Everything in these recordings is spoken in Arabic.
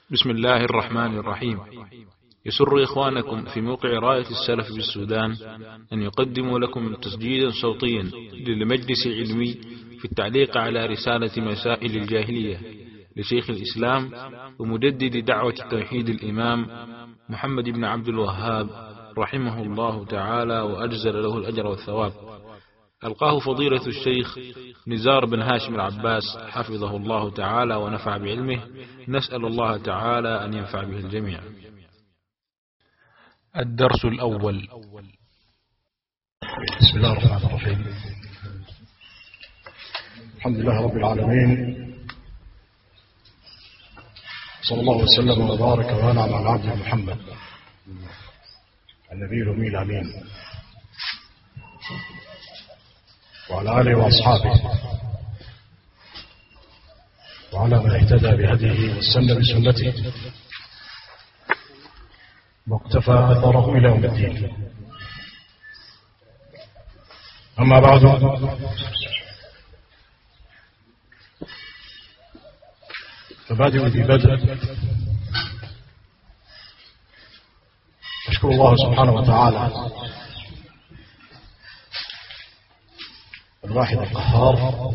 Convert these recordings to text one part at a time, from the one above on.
بسم الله الرحمن الرحيم. يسر إخوانكم في موقع راية السلف بالسودان أن يقدموا لكم تسجيلا صوتيا للمجلس العلمي في التعليق على رسالة مسائل الجاهلية لشيخ الإسلام ومجدد دعوة توحيد الإمام محمد بن عبد الوهاب رحمه الله تعالى وأجزل له الأجر والثواب. ألقاه فضيلة الشيخ نزار بن هاشم العباس حفظه الله تعالى ونفع بعلمه. نسأل الله تعالى أن ينفع به الجميع. الدرس الأول. بسم الله الرحمن الرحيم. الحمد لله رب العالمين، صلى الله وسلم وبارك وانعم على عبده محمد النبي الأمي الأمين وعلى آله وأصحابه وعلى من اهتدى بهديه واستنى بسنته واقتفى أثره إلى يوم الدين. أما بعد، فبادئ ذي بدء أشكر الله سبحانه وتعالى الواحد القهار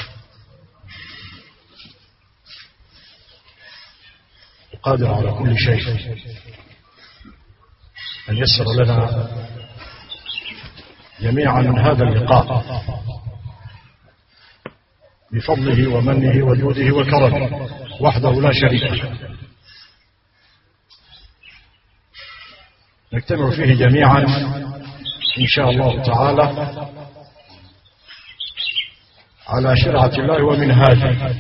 القادر على كل شيء أن يسر لنا جميعا من هذا اللقاء بفضله ومنه وجوده وكرمه وحده لا شريك له، نجتمع فيه جميعا إن شاء الله تعالى على شرعة الله ومنهاجه،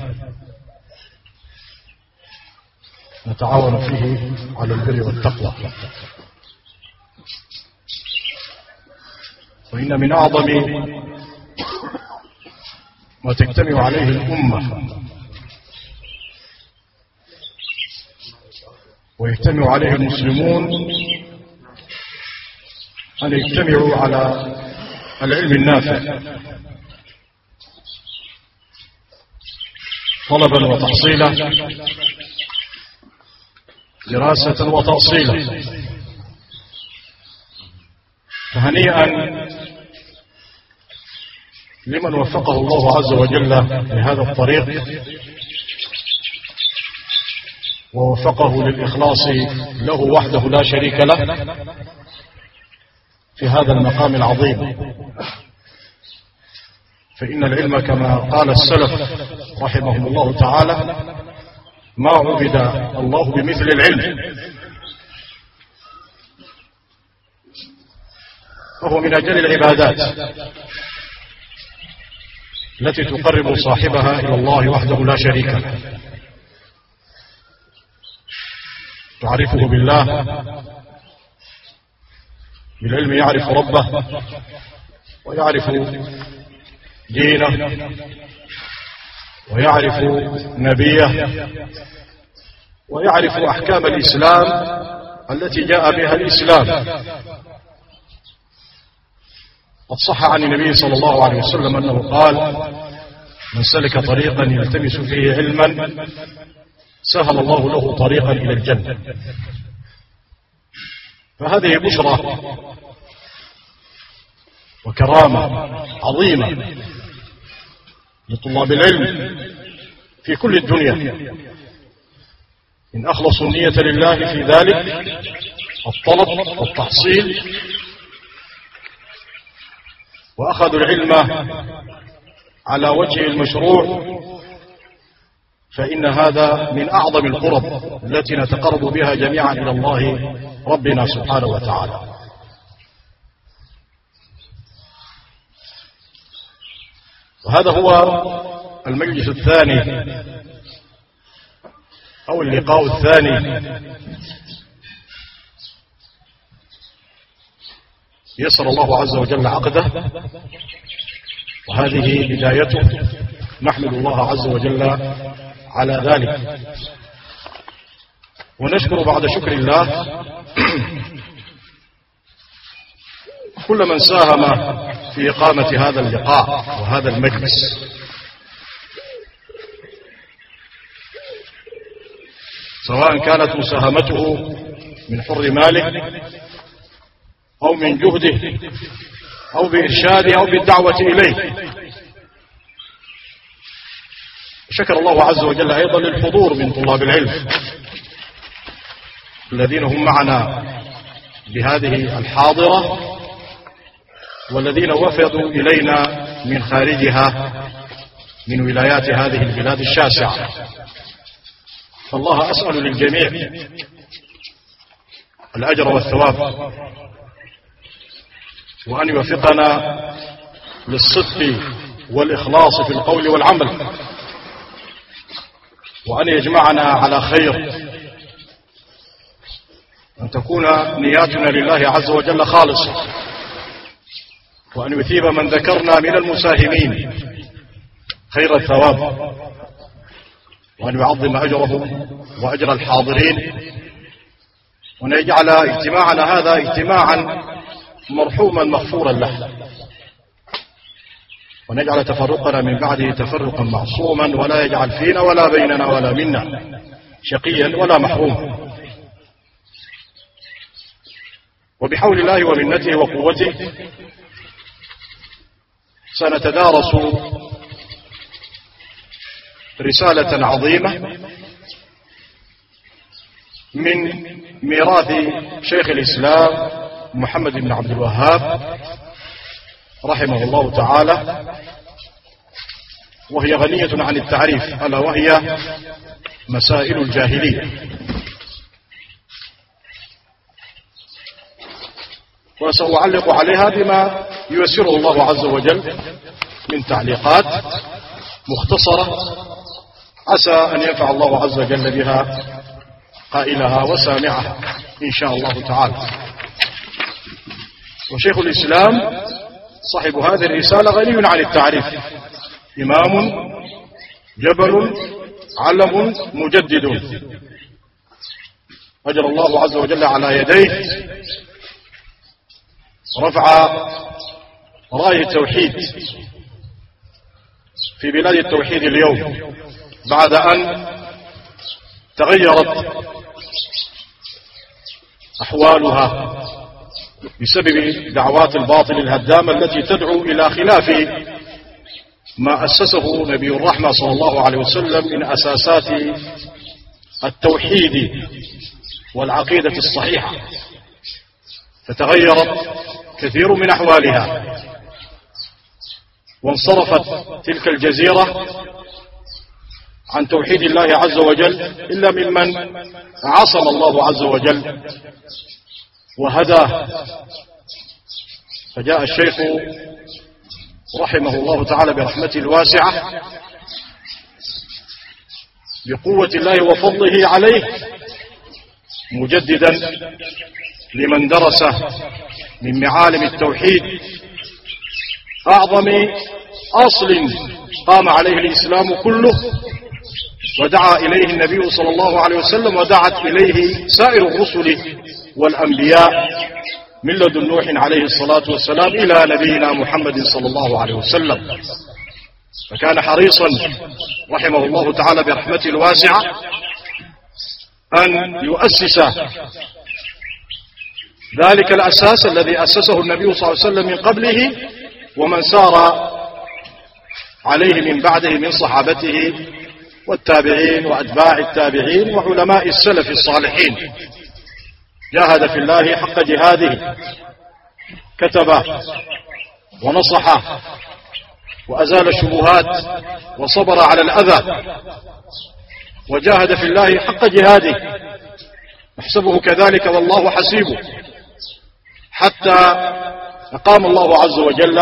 نتعاون فيه على البر والتقوى. وإن من أعظم ما تجتمع عليه الأمة ويجتمع عليه المسلمون أن يجتمعوا على العلم النافع طلبا وتحصيلا، دراسة وتأصيلا. فهنيئا لمن وفقه الله عز وجل لهذا الطريق ووفقه للإخلاص له وحده لا شريك له في هذا المقام العظيم. فإن العلم كما قال السلف رحمهم الله تعالى: ما عبد الله بمثل العلم، وهو من أجل العبادات التي تقرب صاحبها إلى الله وحده لا شريك له. تعرفه بالله، بالعلم يعرف ربه ويعرف دينه ويعرف نبيه ويعرف أحكام الإسلام التي جاء بها الإسلام. قد صح عن النبي صلى الله عليه وسلم أنه قال: من سلك طريقا يلتمس فيه علما سهل الله له طريقا إلى الجنة. فهذه بشرى وكرامة عظيمة لطلاب العلم في كل الدنيا، إن أخلصوا النية لله في ذلك الطلب والتحصيل وأخذوا العلم على وجه المشروع، فإن هذا من أعظم القرب التي نتقرب بها جميعا إلى الله ربنا سبحانه وتعالى. وهذا هو المجلس الثاني أو اللقاء الثاني يسر الله عز وجل عقده، وهذه بدايته. نحمد الله عز وجل على ذلك، ونشكر بعد شكر الله كل من ساهم في إقامة هذا اللقاء وهذا المجلس، سواء كانت مساهمته من حر ماله أو من جهده أو بإرشاده أو بالدعوة إليه. شكر الله عز وجل أيضا للحضور من طلاب العلم الذين هم معنا بهذه الحاضرة والذين وفدوا إلينا من خارجها من ولايات هذه البلاد الشاسعة. فالله أسأل للجميع الأجر والثواب، وأن يوفقنا للصدق والإخلاص في القول والعمل، وأن يجمعنا على خير، أن تكون نياتنا لله عز وجل خالصة، وأن يثيب من ذكرنا من المساهمين خير الثواب، وأن يعظم أجرهم وأجر الحاضرين، وأن يجعل اجتماعنا هذا اجتماعا مرحوما مغفورا له، ونجعل تفرقنا من بعده تفرقا معصوما، ولا يجعل فينا ولا بيننا ولا منا شقيا ولا محروما. وبحول الله ومنته وقوته سنتدارس رسالة عظيمة من ميراث شيخ الإسلام محمد بن عبد الوهاب رحمه الله تعالى، وهي غنية عن التعريف، ألا وهي مسائل الجاهلية. وسأعلق عليها بما ييسره الله عز وجل من تعليقات مختصرة، عسى أن ينفع الله عز وجل بها قائلها وسامعها إن شاء الله تعالى. وشيخ الإسلام صاحب هذه الرسالة غني عن التعريف، إمام جبل علم مجدد، أجر الله عز وجل على يديه رفع راية التوحيد في بلاد التوحيد اليوم، بعد أن تغيرت أحوالها بسبب دعوات الباطل الهدامة التي تدعو إلى خلاف ما أسسه نبي الرحمة صلى الله عليه وسلم من أساسات التوحيد والعقيدة الصحيحة، فتغيرت كثير من أحوالها، وانصرفت تلك الجزيرة عن توحيد الله عز وجل إلا ممن عصم الله عز وجل وهداه. فجاء الشيخ رحمه الله تعالى برحمته الواسعة بقوة الله وفضله عليه، مجددا لمن درس من معالم التوحيد أعظم أصل قام عليه الإسلام كله، ودعا إليه النبي صلى الله عليه وسلم، ودعت إليه سائر الرسل والأنبياء من لدن نوح عليه الصلاة والسلام إلى نبينا محمد صلى الله عليه وسلم. فكان حريصا رحمه الله تعالى برحمته الواسعة أن يؤسس ذلك الأساس الذي أسسه النبي صلى الله عليه وسلم من قبله، ومن سار عليه من بعده من صحابته والتابعين وأتباع التابعين وعلماء السلف الصالحين. جاهد في الله حق جهاده، كتب ونصح وأزال الشبهات وصبر على الأذى، وجاهد في الله حق جهاده، نحسبه كذلك والله حسيبه، حتى أقام الله عز وجل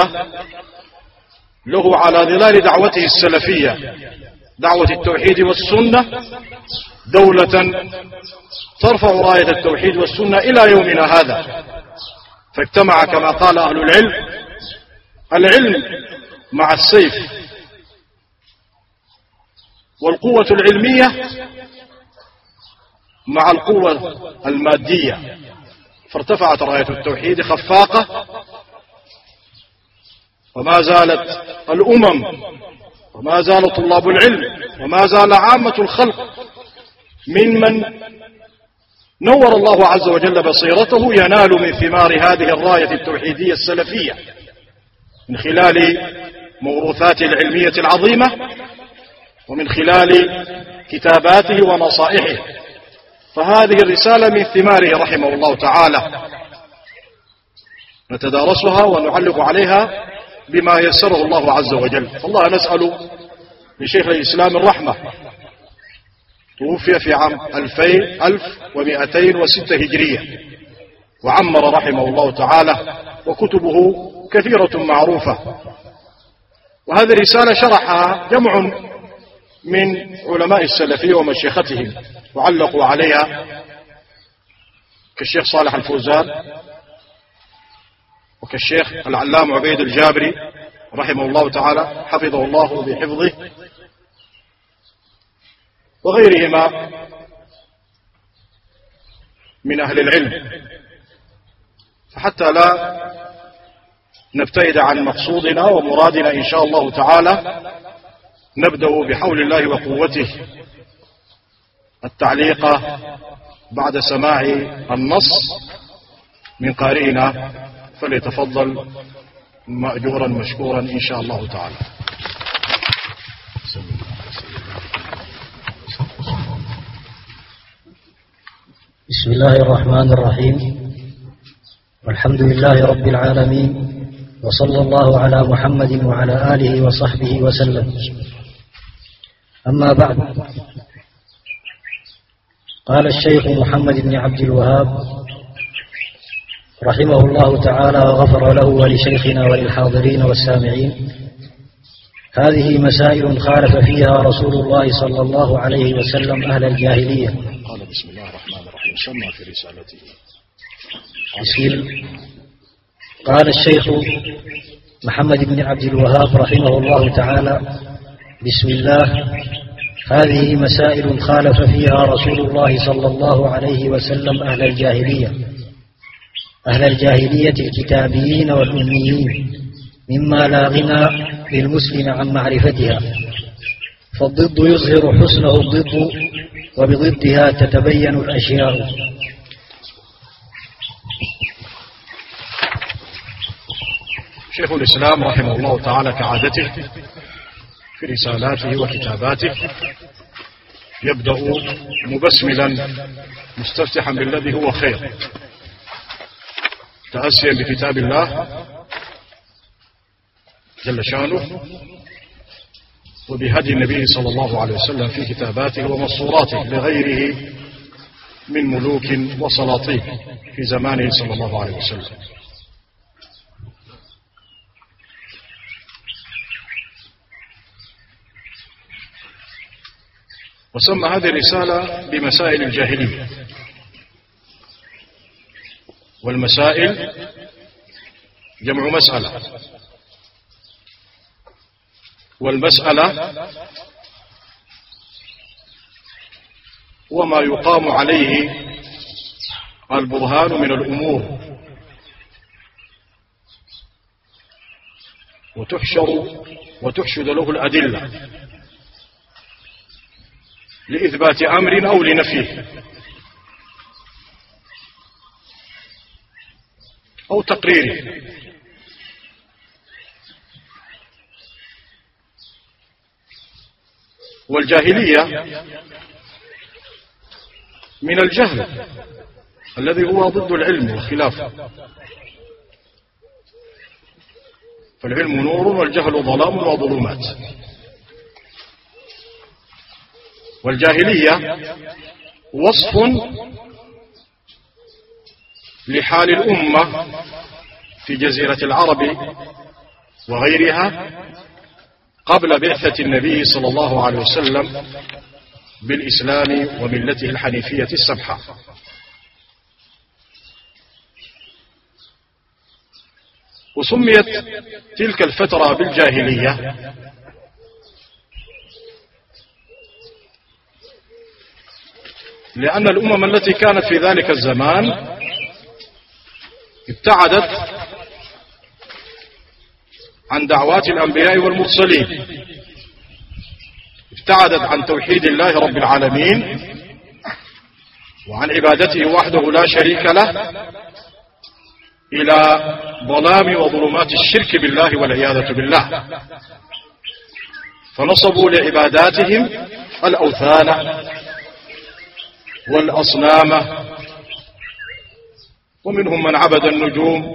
له على ظلال دعوته السلفية، دعوة التوحيد والسنة، دولة ترفع راية التوحيد والسنة إلى يومنا هذا. فاجتمع كما قال أهل العلم العلم مع السيف، والقوة العلمية مع القوة المادية، فارتفعت راية التوحيد خفاقة، وما زالت الأمم وما زال طلاب العلم وما زال عامة الخلق ممن نور الله عز وجل بصيرته ينال من ثمار هذه الراية التوحيدية السلفية من خلال موروثاته العلمية العظيمة ومن خلال كتاباته ونصائحه. فهذه الرسالة من ثماره رحمه الله تعالى، نتدارسها ونعلق عليها بما يسره الله عز وجل. فالله نسأل لشيخ الإسلام الرحمة، توفي في عام 2206 هجرية، وعمر رحمه الله تعالى، وكتبه كثيرة معروفة. وهذه الرسالة شرحها جمع من علماء السلفية ومشيختهم وعلقوا عليها، كالشيخ صالح الفوزان وكالشيخ العلام عبيد الجابري رحمه الله تعالى، حفظه الله بحفظه، وغيرهما من أهل العلم. فحتى لا نبتعد عن مقصودنا ومرادنا إن شاء الله تعالى، نبدأ بحول الله وقوته التعليق بعد سماع النص من قارئنا، فليتفضل مأجورا مشكورا إن شاء الله تعالى. بسم الله الرحمن الرحيم، والحمد لله رب العالمين، وصلى الله على محمد وعلى آله وصحبه وسلم. أما بعد، قال الشيخ محمد بن عبد الوهاب رحمه الله تعالى وغفر له ولشيخنا وللحاضرين والسامعين: هذه مسائل خالف فيها رسول الله صلى الله عليه وسلم أهل الجاهلية. قال بسم الله الرحمن الرحيم، سمى في رسالته. قال الشيخ محمد بن عبد الوهاب رحمه الله تعالى: بسم الله. هذه مسائل خالف فيها رسول الله صلى الله عليه وسلم أهل الجاهلية الكتابيين والأميين، مما لا غنى للمسلم عن معرفتها، فالضد يظهر حسنه الضد، وبضدها تتبين الأشياء. شيخ الإسلام رحمه الله تعالى كعادته في رسالاته وكتاباته يبدأ مبسملا مستفتحا بالذي هو خير، تأسيا بكتاب الله جل شانه وبهدي النبي صلى الله عليه وسلم في كتاباته ومصوراته لغيره من ملوك وسلاطين في زمانه صلى الله عليه وسلم. وسمى هذه الرسالة بمسائل الجاهلية. والمسائل جمع مسألة، والمسألة وما يقام عليه البرهان من الأمور، وتحشد له الأدلة لإثبات أمر أو لنفيه أو تقريره. والجاهلية من الجهل الذي هو ضد العلم وخلافه، فالعلم نور والجهل ظلام وظلمات. والجاهلية وصف لحال الأمة في جزيرة العرب وغيرها قبل بعثة النبي صلى الله عليه وسلم بالإسلام وملته الحنيفية السمحة. وسميت تلك الفترة بالجاهلية لأن الأمم التي كانت في ذلك الزمان ابتعدت عن دعوات الأنبياء والمرسلين، ابتعدت عن توحيد الله رب العالمين، وعن عبادته وحده لا شريك له إلى ظلام وظلمات الشرك بالله والعياذة بالله، فنصبوا لعباداتهم الأوثان والأصنام، ومنهم من عبد النجوم،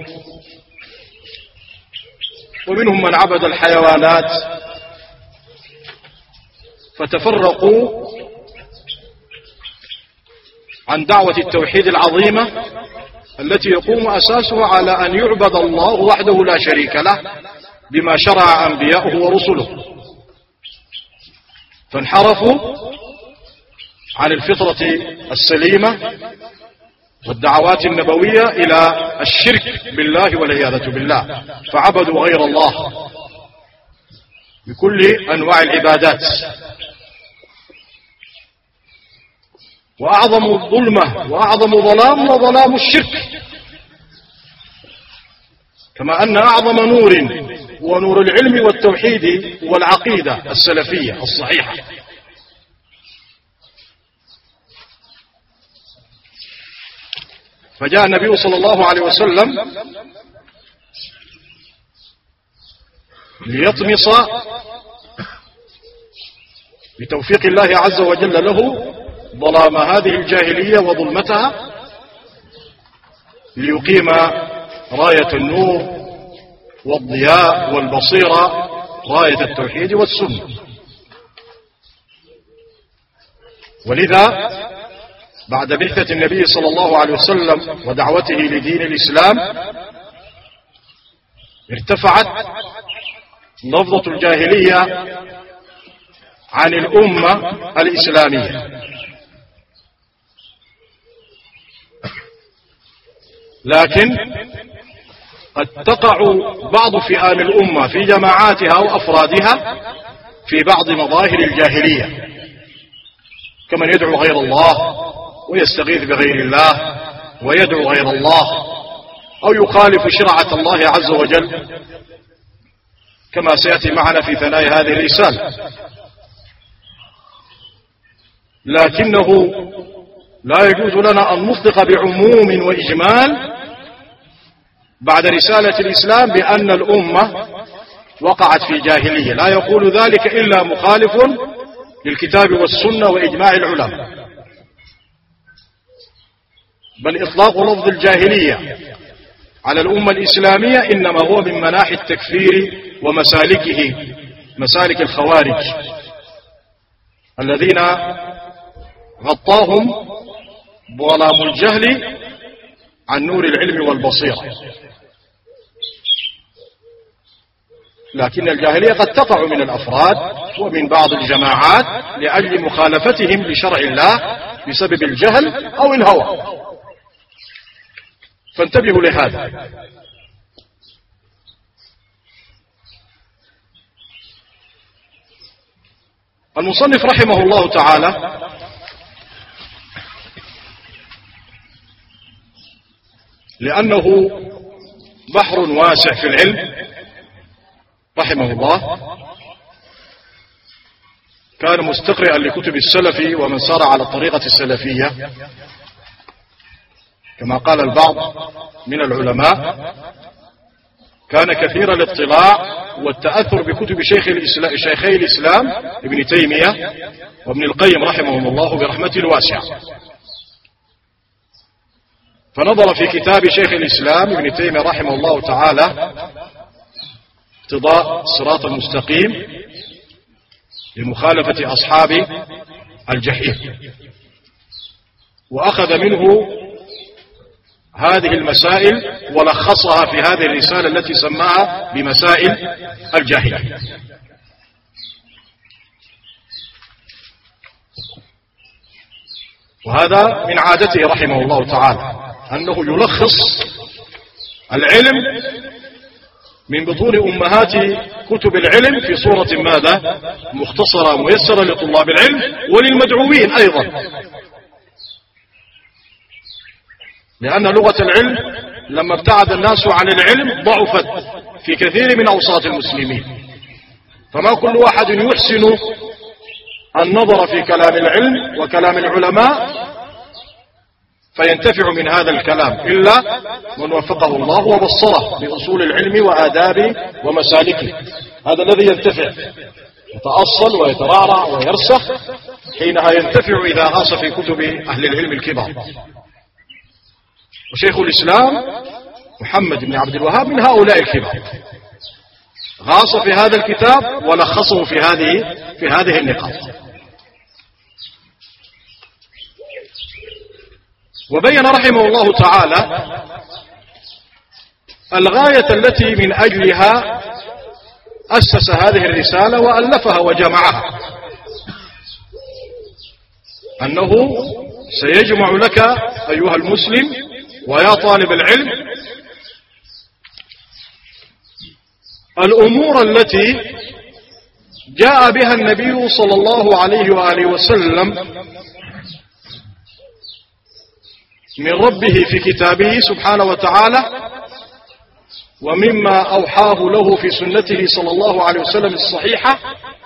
ومنهم من عبد الحيوانات، فتفرقوا عن دعوة التوحيد العظيمة التي يقوم أساسها على أن يعبد الله وحده لا شريك له بما شرع أنبياؤه ورسله، فانحرفوا عن الفطرة السليمة والدعوات النبوية إلى الشرك بالله والعياذة بالله، فعبدوا غير الله بكل أنواع العبادات. وأعظم ظلمة وأعظم ظلام وظلام الشرك، كما أن أعظم نور هو نور العلم والتوحيد والعقيدة السلفية الصحيحة. فجاء النبي صلى الله عليه وسلم ليطمس بتوفيق الله عز وجل له ظلام هذه الجاهلية وظلمتها، ليقيم راية النور والضياء والبصيرة، راية التوحيد والسنة. ولذا بعد بعثة النبي صلى الله عليه وسلم ودعوته لدين الإسلام ارتفعت لفظة الجاهلية عن الأمة الإسلامية، لكن قد تقع بعض فئام الأمة في جماعاتها وأفرادها في بعض مظاهر الجاهلية، كمن يدعو غير الله ويستغيث بغير الله ويدعو غير الله، أو يخالف شرعة الله عز وجل، كما سيأتي معنا في ثناء هذه الرسالة. لكنه لا يجوز لنا أن نصدق بعموم وإجمال بعد رسالة الإسلام بأن الأمة وقعت في جاهلية، لا يقول ذلك إلا مخالف للكتاب والسنة وإجماع العلماء. بل إطلاق لفظ الجاهلية على الأمة الإسلامية إنما هو من مناحي التكفير ومسالكه، مسالك الخوارج الذين غطاهم ظلام الجهل عن نور العلم والبصيرة. لكن الجاهلية قد تقع من الأفراد ومن بعض الجماعات لأجل مخالفتهم لشرع الله بسبب الجهل أو الهوى، فانتبهوا لهذا. المصنف رحمه الله تعالى لأنه بحر واسع في العلم رحمه الله، كان مستقرئا لكتب السلف ومن سار على الطريقة السلفية، كما قال البعض من العلماء كان كثير الاطلاع والتأثر بكتب شيخي الإسلام ابن تيمية وابن القيم رحمهم الله برحمة الواسعة. فنظر في كتاب شيخ الإسلام ابن تيمية رحمه الله تعالى اقتضاء الصراط المستقيم لمخالفة أصحاب الجحيم، وأخذ منه هذه المسائل ولخصها في هذه الرسالة التي سماها بمسائل الجاهلية. وهذا من عادته رحمه الله تعالى أنه يلخص العلم من بطون أمهات كتب العلم في صورة ماذا؟ مختصرة ميسرة لطلاب العلم وللمدعوين أيضا، لأن لغة العلم لما ابتعد الناس عن العلم ضعفت في كثير من أوساط المسلمين، فما كل واحد يحسن النظر في كلام العلم وكلام العلماء فينتفع من هذا الكلام إلا من وفقه الله وبصره بأصول العلم وآدابه ومسالكه. هذا الذي ينتفع، يتأصل ويترعرع ويرسخ، حينها ينتفع إذا غاص في كتب أهل العلم الكبار. وشيخ الإسلام محمد بن عبد الوهاب من هؤلاء الكبار، غاص في هذا الكتاب ولخصه في هذه النقاط. وبين رحمه الله تعالى الغاية التي من أجلها أسس هذه الرسالة وألفها وجمعها، أنه سيجمع لك أيها المسلم ويا طالب العلم الأمور التي جاء بها النبي صلى الله عليه وآله وسلم من ربه في كتابه سبحانه وتعالى، ومما أوحاه له في سنته صلى الله عليه وسلم الصحيحة،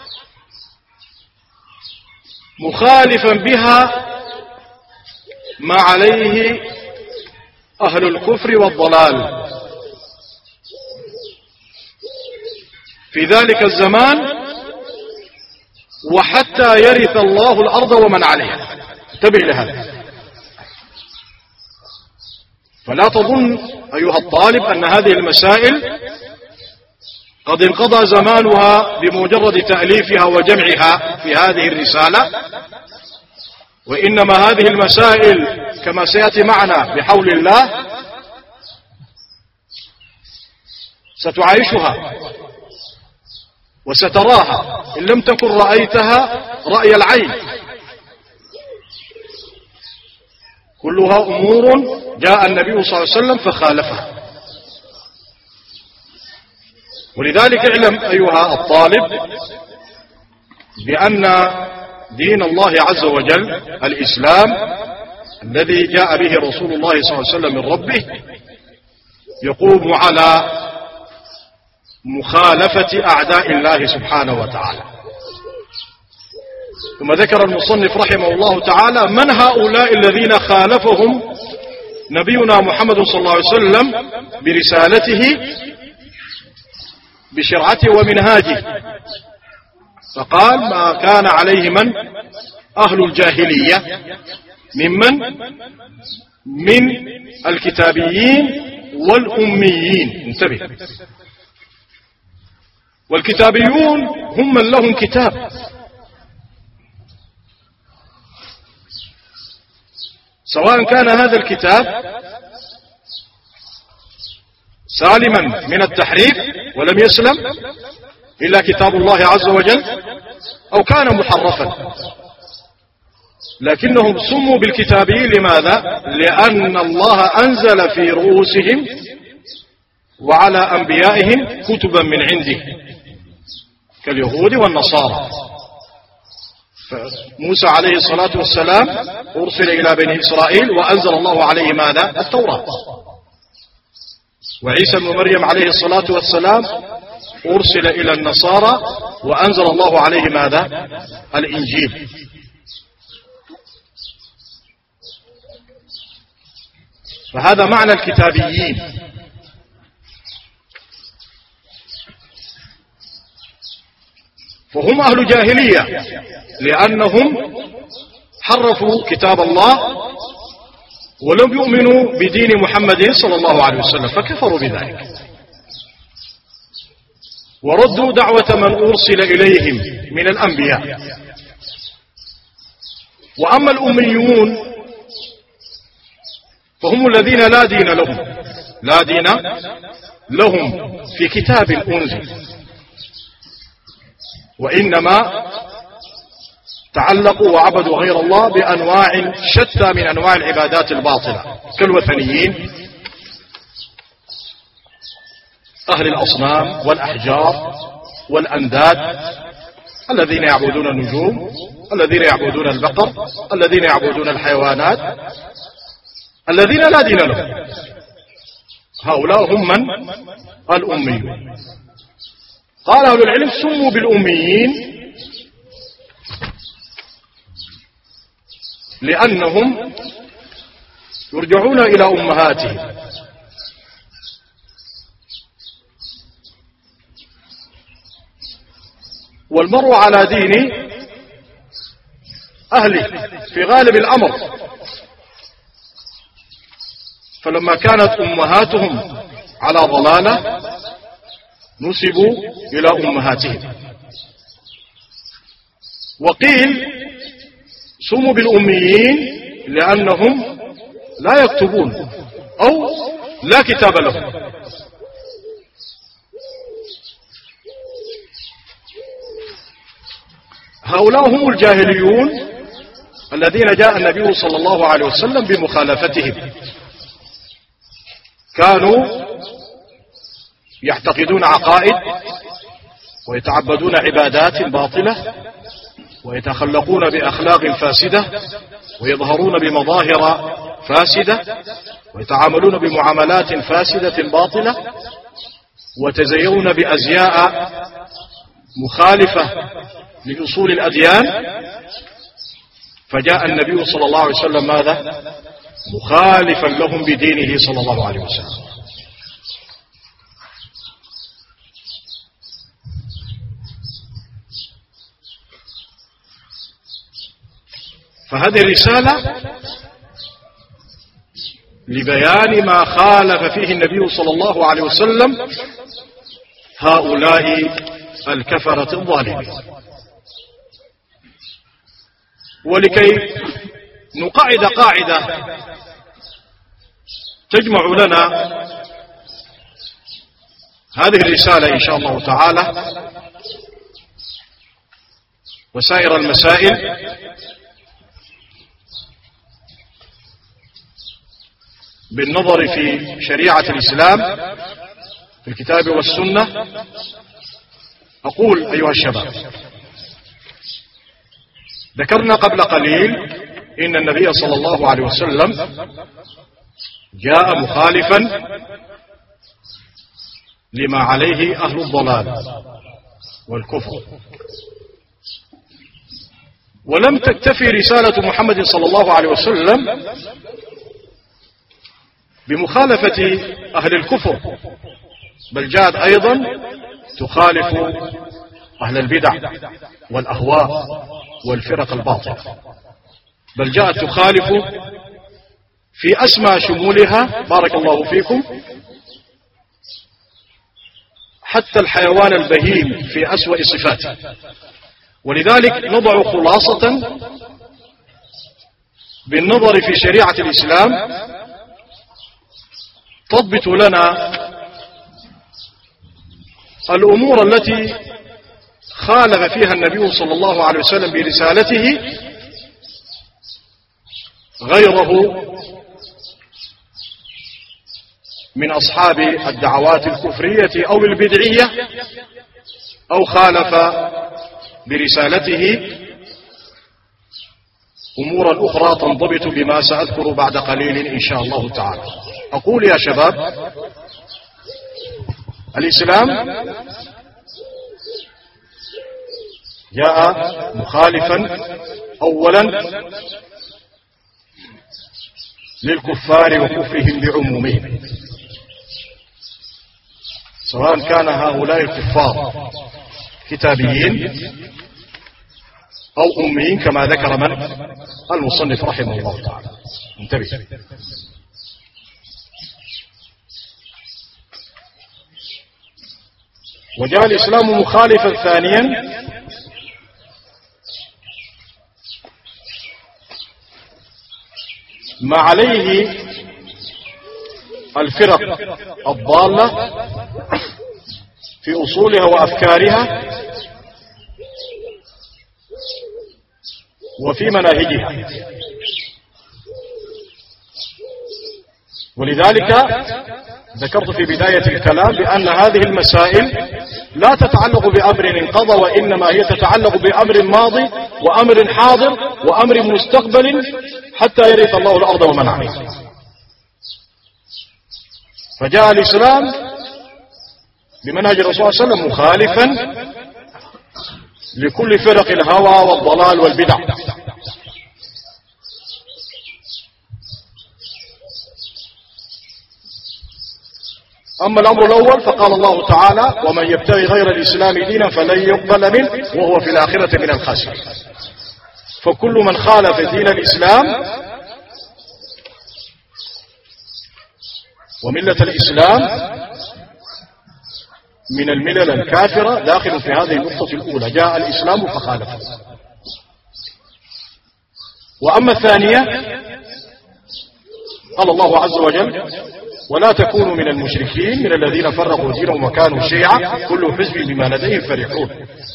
مخالفا بها ما عليه أهل الكفر والضلال في ذلك الزمان، وحتى يرث الله الأرض ومن عليها. انتبه لهذا، فلا تظن أيها الطالب أن هذه المسائل قد انقضى زمانها بمجرد تأليفها وجمعها في هذه الرسالة، وإنما هذه المسائل كما سيأتي معنا بحول الله ستعايشها وستراها إن لم تكن رأيتها رأي العين. كلها أمور جاء النبي صلى الله عليه وسلم فخالفها. ولذلك اعلم أيها الطالب بأن دين الله عز وجل الإسلام الذي جاء به رسول الله صلى الله عليه وسلم من ربه يقوم على مخالفة أعداء الله سبحانه وتعالى. ثم ذكر المصنف رحمه الله تعالى من هؤلاء الذين خالفهم نبينا محمد صلى الله عليه وسلم برسالته بشرعته ومنهاجه، فقال ما كان عليه من أهل الجاهلية من الكتابيين والأميين. انتبه، والكتابيون هم من لهم كتاب، سواء كان هذا الكتاب سالما من التحريف ولم يسلم إلا كتاب الله عز وجل، أو كان محرفا، لكنهم سموا بالكتابيين. لماذا؟ لأن الله أنزل في رؤوسهم وعلى أنبيائهم كتبا من عنده كاليهود والنصارى. موسى عليه الصلاة والسلام أرسل إلى بني إسرائيل وأنزل الله عليه ماذا؟ التوراة. وعيسى بن مريم عليه الصلاة والسلام أرسل إلى النصارى وأنزل الله عليه ماذا؟ الإنجيل. فهذا معنى الكتابيين. فهم أهل جاهلية لأنهم حرفوا كتاب الله ولم يؤمنوا بدين محمد صلى الله عليه وسلم فكفروا بذلك، وردوا دعوة من أرسل إليهم من الأنبياء. وأما الأميون فهم الذين لا دين لهم في كتاب أنزل، وإنما تعلقوا وعبدوا غير الله بأنواع شتى من أنواع العبادات الباطلة كالوثنيين، أهل الأصنام والأحجار والأنداد، الذين يعبدون النجوم، الذين يعبدون البقر، الذين يعبدون الحيوانات، الذين لا دين لهم. هؤلاء هم من؟ الأميون. قال أهل العلم سموا بالأميين لأنهم يرجعون إلى أمهاتهم. والمرء على دين أهله في غالب الأمر، فلما كانت أمهاتهم على ضلالة نسبوا إلى أمهاتهم. وقيل سموا بالأميين لأنهم لا يكتبون أو لا كتاب لهم. هؤلاء هم الجاهليون الذين جاء النبي صلى الله عليه وسلم بمخالفتهم. كانوا يعتقدون عقائد ويتعبدون عبادات باطلة ويتخلقون بأخلاق فاسدة ويظهرون بمظاهر فاسدة ويتعاملون بمعاملات فاسدة باطلة ويتزينون بأزياء مخالفة لأصول الأديان. فجاء النبي صلى الله عليه وسلم ماذا؟ مخالفا لهم بدينه صلى الله عليه وسلم. فهذه الرسالة لبيان ما خالف فيه النبي صلى الله عليه وسلم هؤلاء الكفرة الظالمين. ولكي نقعد قاعدة تجمع لنا هذه الرسالة إن شاء الله تعالى وسائر المسائل، بالنظر في شريعة الإسلام في الكتاب والسنة، أقول أيها الشباب، ذكرنا قبل قليل إن النبي صلى الله عليه وسلم جاء مخالفا لما عليه أهل الضلال والكفر. ولم تكتفي رسالة محمد صلى الله عليه وسلم بمخالفة أهل الكفر، بل جاءت أيضا تخالف أهل البدع والأهواء والفرق الباطلة، بل جاءت تخالف في أسمى شمولها بارك الله فيكم حتى الحيوان البهيم في أسوأ صفاته. ولذلك نضع خلاصة بالنظر في شريعة الإسلام تضبط لنا الأمور التي خالف فيها النبي صلى الله عليه وسلم برسالته غيره من أصحاب الدعوات الكفرية أو البدعية، أو خالف برسالته أمورا أخرى تنضبط بما سأذكر بعد قليل إن شاء الله تعالى. أقول يا شباب، الإسلام جاء مخالفا أولا للكفار وكفرهم بعمومهم، سواء كان هؤلاء الكفار كتابيين أو أميين كما ذكر من المصنف رحمه الله تعالى. انتبه. وجاء الإسلام مخالفا ثانيا ما عليه الفرق الضالة في أصولها وأفكارها وفي مناهجها. ولذلك ذكرت في بداية الكلام بأن هذه المسائل لا تتعلق بأمر انقضى، وإنما هي تتعلق بأمر ماضي وأمر حاضر وأمر مستقبل حتى يرث الله الأرض ومن عليها. فجاء الإسلام بمنهج الرسول صلى الله عليه وسلم مخالفا لكل فرق الهوى والضلال والبدع. أما الأمر الأول فقال الله تعالى: ومن يبتغي غير الإسلام دينا فلن يقبل منه وهو في الآخرة من الخاسرين. فكل من خالف دين الإسلام وملة الإسلام من الملل الكافرة داخل في هذه النقطة الأولى: جاء الإسلام فخالفه. وأما الثانية قال الله عز وجل: ولا تكونوا من المشركين من الذين فرقوا دينهم وكانوا شيعا كل حزب بما لديهم فرحون.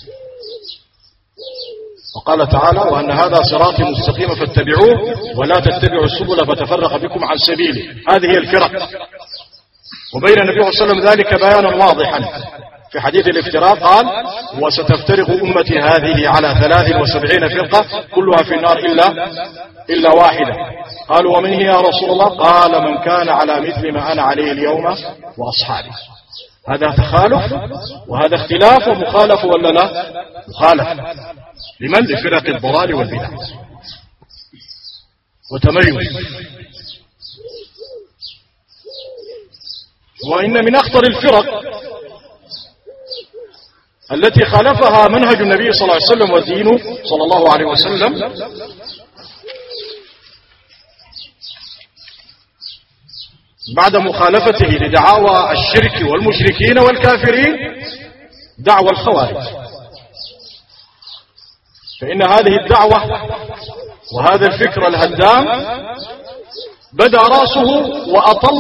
وقال تعالى: وأن هذا صراطي مستقيما فاتبعوه ولا تتبعوا السبل فتفرق بكم عن سبيله. هذه هي الفرق. وبين النبي صلى الله عليه وسلم ذلك بيانا واضحا في حديث الافتراق قال: وستفترق أمتي هذه على 73 فرقة كلها في النار إلا واحدة. قالوا: ومن هي يا رسول الله؟ قال: من كان على مثل ما أنا عليه اليوم وأصحابي. هذا تخالف وهذا اختلاف ومخالف ولا لا؟ مخالف. لمن؟ لفرق الضلال والبدع وتميز. وإن من أخطر الفرق التي خالفها منهج النبي صلى الله عليه وسلم ودينه صلى الله عليه وسلم بعد مخالفته لدعاوى الشرك والمشركين والكافرين دعوى الخوارج. فإن هذه الدعوة وهذا الفكر الهدام بدأ رأسه وأطل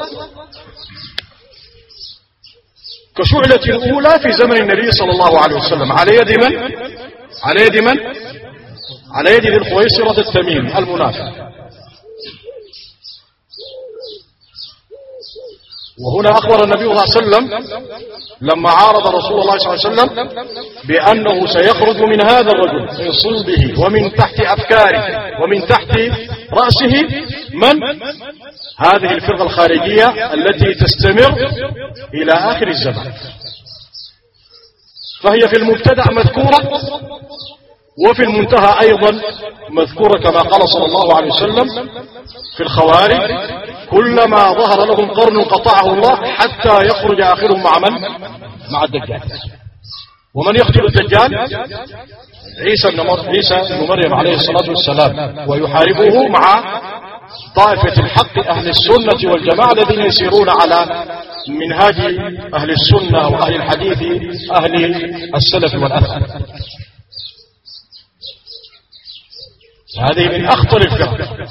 كشعلة الأولى في زمن النبي صلى الله عليه وسلم. على يد من؟ على يد من؟ على يد ذي الخويصرة التميمي المنافق. وهنا أخبر النبي صلى الله عليه وسلم لما عارض رسول الله صلى الله عليه وسلم بأنه سيخرج من هذا الرجل من صلبه ومن تحت أفكاره ومن تحت رأسه من؟ هذه الفرقة الخارجية التي تستمر إلى آخر الزمان. فهي في المبتدأ مذكورة وفي المنتهى أيضا مذكورة كما قال صلى الله عليه وسلم في الخوارج: كلما ظهر لهم قرن قطعه الله حتى يخرج آخرهم مع من؟ مع الدجال. ومن يقتل الدجال؟ عيسى بن مريم عليه الصلاة والسلام، ويحاربه مع طائفة الحق أهل السنة والجماعة الذين يسيرون على منهاج أهل السنة وأهل الحديث أهل السلف والأثر. هذه من أخطر الفرق.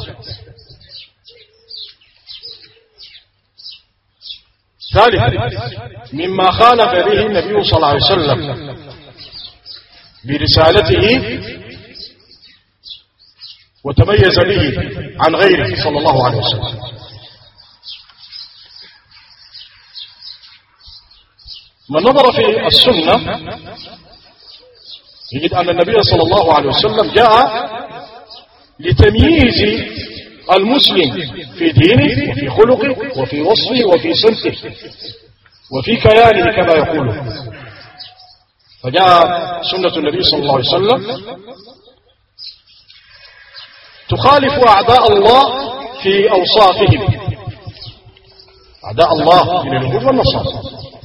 ثالثا مما خالف به النبي صلى الله عليه وسلم برسالته وتميز به عن غيره صلى الله عليه وسلم: من نظر في السنة يجد أن النبي صلى الله عليه وسلم جاء لتمييز المسلم في دينه وفي خلقه وفي وصفه وفي سمته وفي كيانه كما يقولون. فجاء سنة النبي صلى الله عليه وسلم تخالف أعداء الله في أوصافهم، أعداء الله من اليهود والنصارى.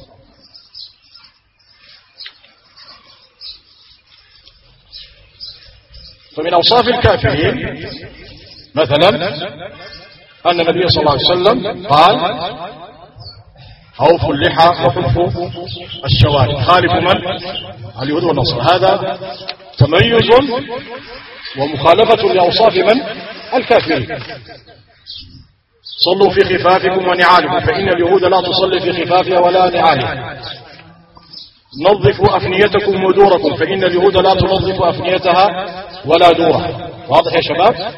فمن أوصاف الكافرين مثلا أن النبي صلى الله عليه وسلم قال: أوفوا اللحى وحفوا الشوارب. خالف من؟ اليهود والنصارى. هذا تميز ومخالفة لأوصاف من؟ الكافرين. صلوا في خفافكم ونعالكم فإن اليهود لا تصلي في خفافها ولا نعالها. نظفوا أفنيتكم ودوركم فإن اليهود لا تنظف أفنيتها ولا دورها. واضح يا شباب؟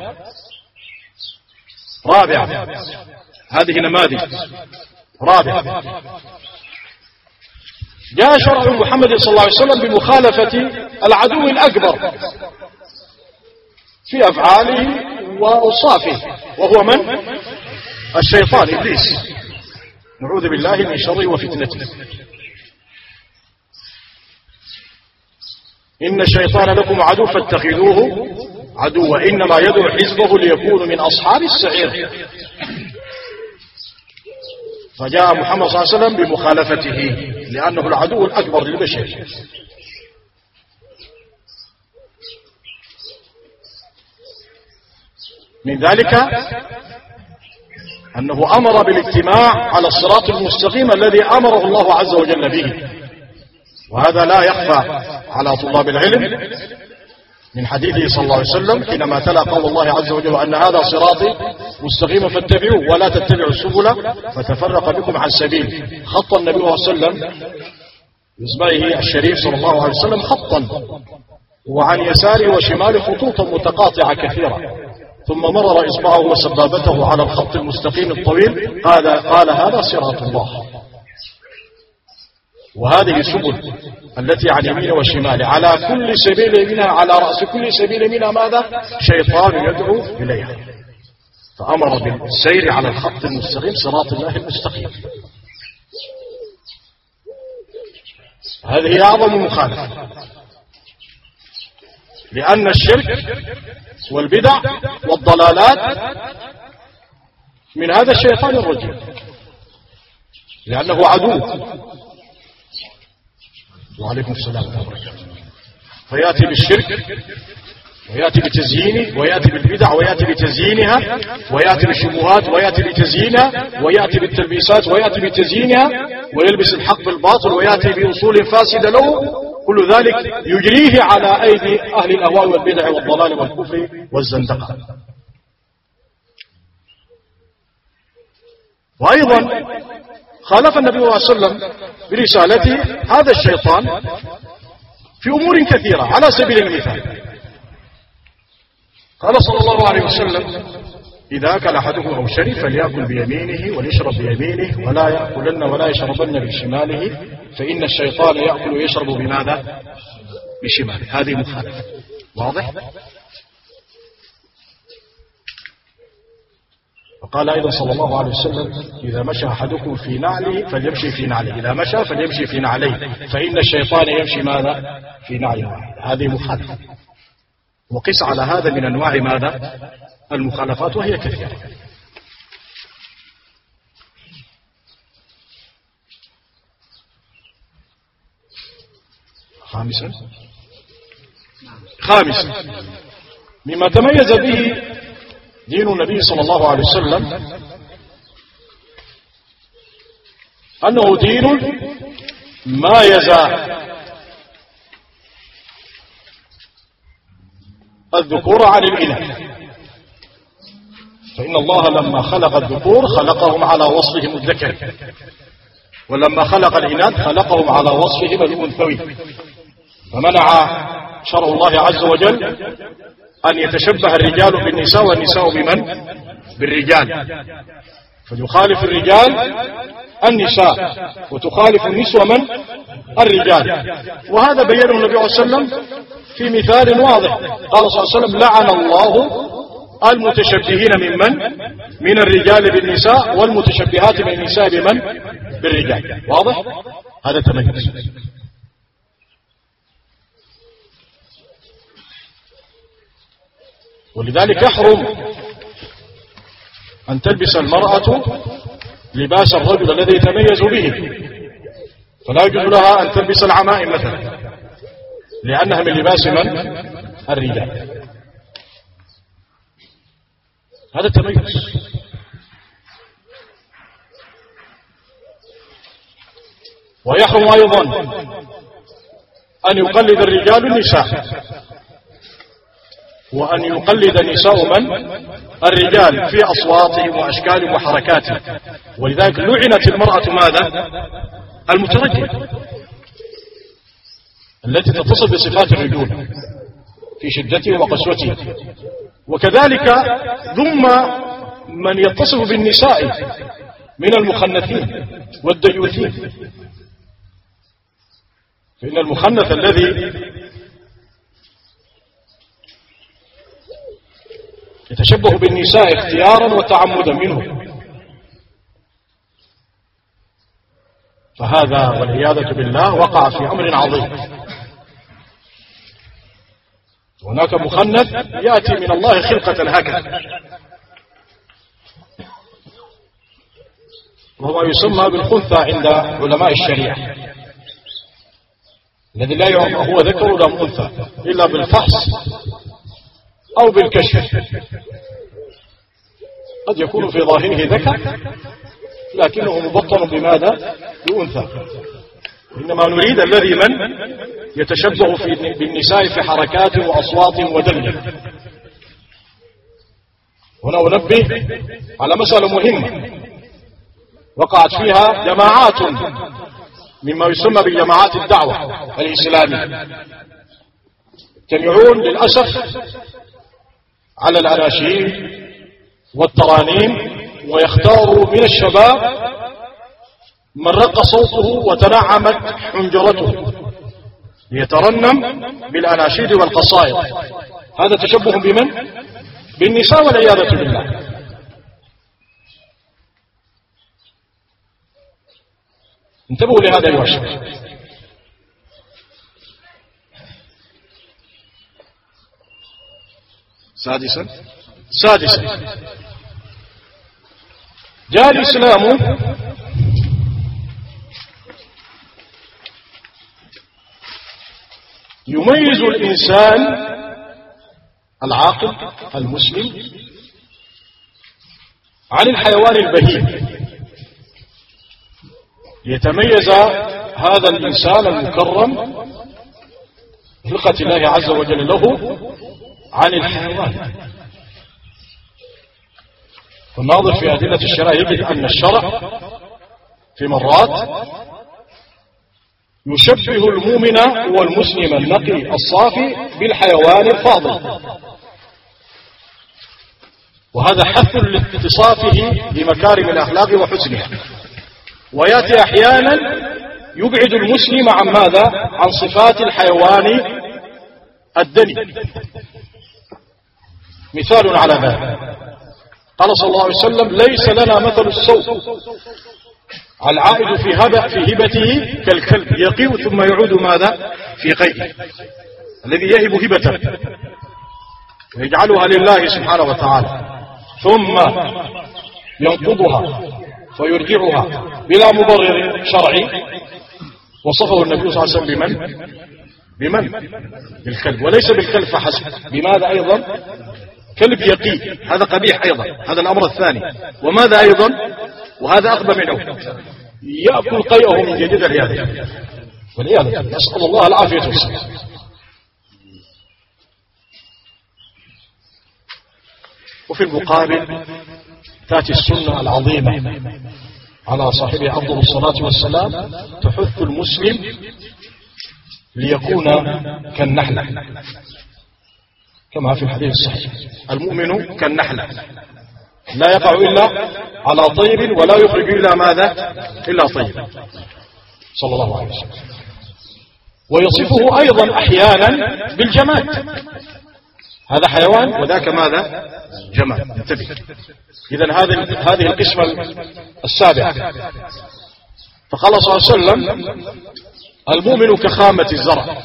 رابعا، هذه نماذج. رابعا، جاء شرع محمد صلى الله عليه وسلم بمخالفة العدو الأكبر في أفعاله وأوصافه، وهو من؟ الشيطان إبليس، نعوذ بالله من شره وفتنته. إن الشيطان لكم عدو فاتخذوه عدوا إنما يدعو حزبه ليكونوا من أصحاب السعير. فجاء محمد صلى الله عليه وسلم بمخالفته لأنه العدو الأكبر للبشر. من ذلك أنه أمر بالاجتماع على الصراط المستقيم الذي أمره الله عز وجل به، وهذا لا يخفى على طلاب العلم من حديثه صلى الله عليه وسلم حينما تلا قول الله عز وجل أن هذا صراطي مستقيما فاتبعوه ولا تتبعوا السبل فتفرق بكم عن سبيل. خط النبي صلى الله عليه وسلم بإصبعه الشريف صلى الله عليه وسلم خطا، وعن يساره وشماله خطوطا متقاطعة كثيرة، ثم مرر إصبعه وسبابته على الخط المستقيم الطويل قال هذا صراط الله. وهذه السبل التي عن يمين وشمال على كل سبيل منها، على رأس كل سبيل منها ماذا؟ شيطان يدعو إليها. فأمر بالسير على الخط المستقيم صراط الله المستقيم. هذه أعظم مخالفة، لأن الشرك والبدع والضلالات من هذا الشيطان الرجيم، لأنه عدو. وعليكم السلام ورحمة الله وبركاته. فيأتي بالشرك ويأتي بتزيينه ويأتي بالبدع ويأتي بتزيينها ويأتي بالشبهات ويأتي بتزيينها ويأتي بالتلبيسات ويأتي بتزيينها ويلبس الحق بالباطل ويأتي بأصول فاسدة له. كل ذلك يجريه على أيدي أهل الأهواء والبدع والضلال والكفر والزندقة. وأيضا خالف النبي صلى الله عليه وسلم برسالته هذا الشيطان في أمور كثيرة. على سبيل المثال قال صلى الله عليه وسلم إذا أكل أحدكم أو شرب فليأكل بيمينه وليشرب بيمينه ولا يأكلن ولا يشربن بشماله فإن الشيطان يأكل ويشرب بماذا؟ بشماله. هذه مخالفة. واضح؟ وقال أيضا صلى الله عليه وسلم إذا مشى أحدكم في نعله فليمشي في نعله، إذا مشى فليمشي في نعليه فإن الشيطان يمشي ماذا؟ في نعل واحد. هذه مخالفة. وقس على هذا من أنواع ماذا؟ المخالفات، وهي كثيرة. خامسا مما تميز به دين النبي صلى الله عليه وسلم أنه دين مايز الذكور عن الإناث. فإن الله لما خلق الذكور خلقهم على وصفهم الذكر، ولما خلق الإناث خلقهم على وصفهم الأنثوي. فمنع شرع الله عز وجل أن يتشبه الرجال بالنساء والنساء بمن؟ بالرجال. فيخالف الرجال النساء وتخالف النسوة من؟ الرجال. وهذا بيّنه النبي صلى الله عليه وسلم في مثال واضح. قال صلى الله عليه وسلم لعن الله المتشبهين من الرجال بالنساء والمتشبهات من النساء بمن؟ بالرجال. واضح؟ هذا تميز. ولذلك يحرم أن تلبس المرأة لباس الرجل الذي يتميز به، فلا يجوز لها أن تلبس العمائم مثلا لأنها من لباس من؟ الرجال. هذا التميز. ويحرم أيضا أن يقلد الرجال النساء، وأن يقلد النساء من؟ الرجال في أصواتهم وأشكالهم وحركاتهم. ولذلك لعنت المرأة ماذا؟ المترجلة التي تتصف بصفات الرجول في شدته وقسوته. وكذلك ثم من يتصف بالنساء من المخنثين والديوثين. فإن المخنث الذي يتشبه بالنساء اختيارا وتعمدا منه، فهذا والعياذة بالله وقع في أمر عظيم. هناك مخنث يأتي من الله خلقة هكذا، وهو ما يسمى بالخنثى عند علماء الشريعة، الذي لا يعرف هو ذكر ولا أنثى إلا بالفحص أو بالكشف. قد يكون في ظاهره ذكر لكنه مبطن بماذا؟ بأنثى. إنما نريد الذي من يتشبه بالنساء في حركات وأصوات ودم. هنا أنبه على مسألة مهمة وقعت فيها جماعات مما يسمى بجماعات الدعوة الإسلامية، يجتمعون للأسف على الأناشيد والترانيم، ويختاروا من الشباب من رق صوته وتنعمت حنجرته ليترنم بالأناشيد والقصائد. هذا تشبه بمن؟ بالنساء والعياذة بالله. انتبهوا لهذا أيها الشباب. سادسا جاء الإسلام يميز الإنسان العاقل المسلم عن الحيوان البهيم. يتميز هذا الإنسان المكرم بخلقة الله عز وجل له عن الحيوان. فالناظر في أدلة الشرع يجد أن الشرع في مرات يشبه المؤمن والمسلم النقي الصافي بالحيوان الفاضل، وهذا حث لاتصافه بمكارم الأخلاق وحسنها. ويأتي أحيانا يبعد المسلم عن ماذا؟ عن صفات الحيوان الدني. مثال على ذلك قال صلى الله عليه وسلم: ليس لنا مثل السوء، العائد في هبته كالكلب يقي ثم يعود ماذا؟ في قيئه. الذي يهب هبته ويجعلها لله سبحانه وتعالى ثم ينقضها فيرجعها بلا مبرر شرعي، وصفه النبي صلى الله عليه وسلم بمن؟ بالكلب. وليس بالكلب فحسب، بماذا أيضا؟ كلب يقي، هذا قبيح أيضا، هذا الأمر الثاني. وماذا أيضا؟ وهذا أخبى منه، يأكل قيئه من جديد والعياذ. نسأل الله العافية والسلام. وفي المقابل تأتي السنة العظيمة على صاحبها أفضل الصلاة والسلام تحث المسلم ليكون كالنحلة، كما في الحديث الصحيح: المؤمن كالنحلة لا يقع إلا على طيب ولا يخرج إلا ماذا؟ إلا طيب، صلى الله عليه وسلم. ويصفه أيضا أحيانا بالجماد، هذا حيوان وذاك ماذا؟ جماد. انتبه. إذن هذه القسمة السابعة. فقال صلى الله عليه وسلم: المؤمن كخامة الزرع،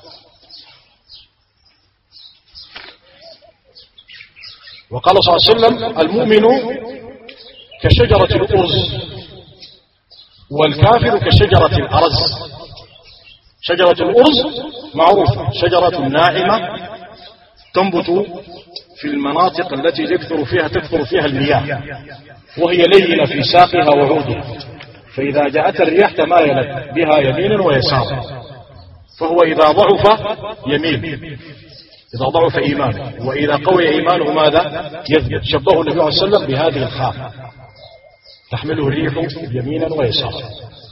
وقال صلى الله عليه وسلم: المؤمن كشجرة الأرز، والكافر كشجرة الأرز. شجرة الأرز معروفة، شجرة ناعمة تنبت في المناطق التي تكثر فيها المياه، وهي لينة في ساقها وعودها، فإذا جاءت الرياح تمايلت بها يمينا ويسارا، فهو إذا ضعف يميل، إذا ضعف إيمانه، وإذا قوي إيمانه ماذا؟ يثبت. شبهه النبي عليه الصلاة والسلام بهذه الخامة تحمله الريح يمينا ويسارا،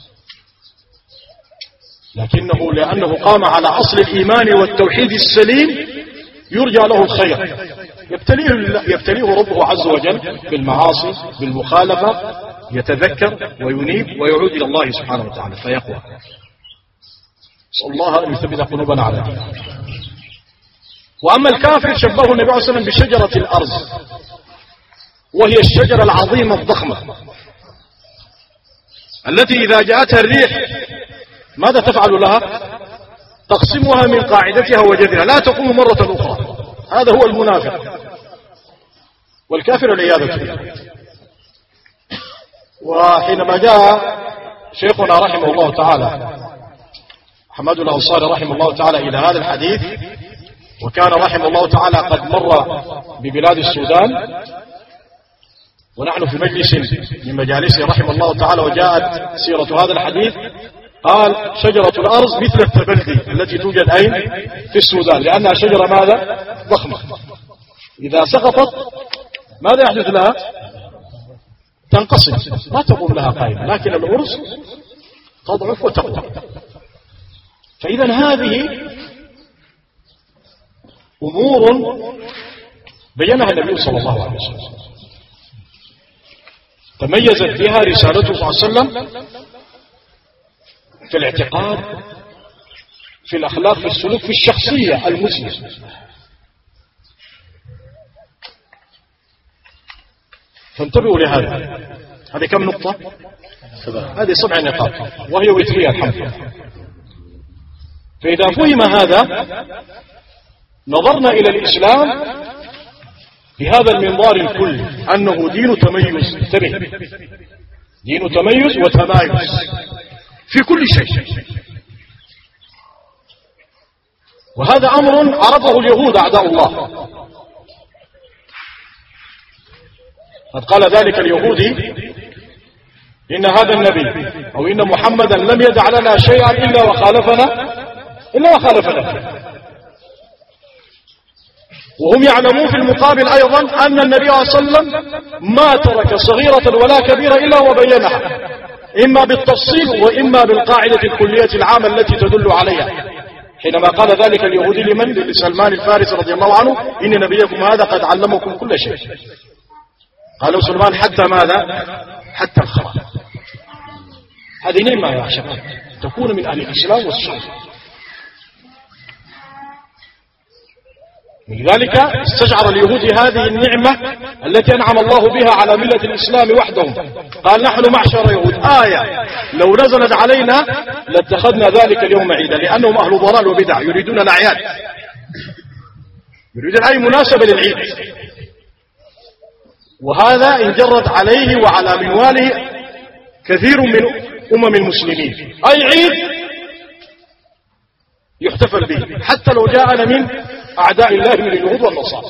لكنه لأنه قام على أصل الإيمان والتوحيد السليم يرجى له الخير، يبتليه ربه عز وجل بالمعاصي بالمخالفة، يتذكر وينيب ويعود إلى الله سبحانه وتعالى فيقوى. نسأل الله أن يثبت قلوبنا على دينه. وأما الكافر شبهه النبي عليه الصلاة والسلام بشجرة الأرز، وهي الشجرة العظيمة الضخمة التي إذا جاءتها الريح ماذا تفعل لها؟ تقسمها من قاعدتها وجذرها، لا تقوم مرة أخرى. هذا هو المنافق والكافر والعياذ بالله. وحينما جاء شيخنا رحمه الله تعالى محمد الأنصاري رحمه الله تعالى إلى هذا الحديث، وكان رحمه الله تعالى قد مر ببلاد السودان ونحن في مجلس من مجالسه رحمه الله تعالى، وجاءت سيرة هذا الحديث، قال شجرة الأرز مثل التبلدي التي توجد أين؟ في السودان، لأنها شجرة ماذا؟ ضخمة، إذا سقطت ماذا يحدث لها؟ تنقسم، ما تقوم لها قائمة، لكن الأرز تضعف وتقوى. فإذا هذه أمور بينها النبي صلى الله عليه وسلم، تميزت بها رسالته صلى الله عليه وسلم في الاعتقاد، في الأخلاق، في السلوك، في الشخصية المسلمة. فانتبهوا لهذا. هذه كم نقطة؟ هذه 7 نقاط، وهي وترية الحمد لله. فإذا فهم هذا نظرنا إلى الإسلام بهذا المنظار الكلي، أنه دين تميز. انتبه، دين تميز وتمايز في كل شيء. وهذا أمر عرفه اليهود أعداء الله. قد قال ذلك اليهودي: إن هذا النبي أو إن محمدا لم يدع لنا شيئا إلا وخالفنا وهم يعلمون في المقابل أيضا أن النبي صلى الله عليه وسلم ما ترك صغيرة ولا كبيرة إلا وبينها، إما بالتفصيل وإما بالقاعدة الكلية العامة التي تدل عليها. حينما قال ذلك اليهودي لسلمان الفارسي رضي الله عنه: إن نبيكم هذا قد علمكم كل شيء. قالوا سلمان: حتى ماذا؟ حتى الخراب. هذه نعمة يا شباب تكون من أهل الإسلام والسنة. لذلك استشعر اليهود هذه النعمة التي أنعم الله بها على ملة الإسلام وحدهم. قال: نحن معشر يهود آية لو نزلت علينا لاتخذنا ذلك اليوم عيدا، لأنهم أهل ضلال وبدع يريدون الأعياد، يريدون أي مناسبة للعيد. وهذا انجرت عليه وعلى منواله كثير من المسلمين، أي عيد يحتفل به، حتى لو جاءنا من أعداء الله من اليهود والنصارى.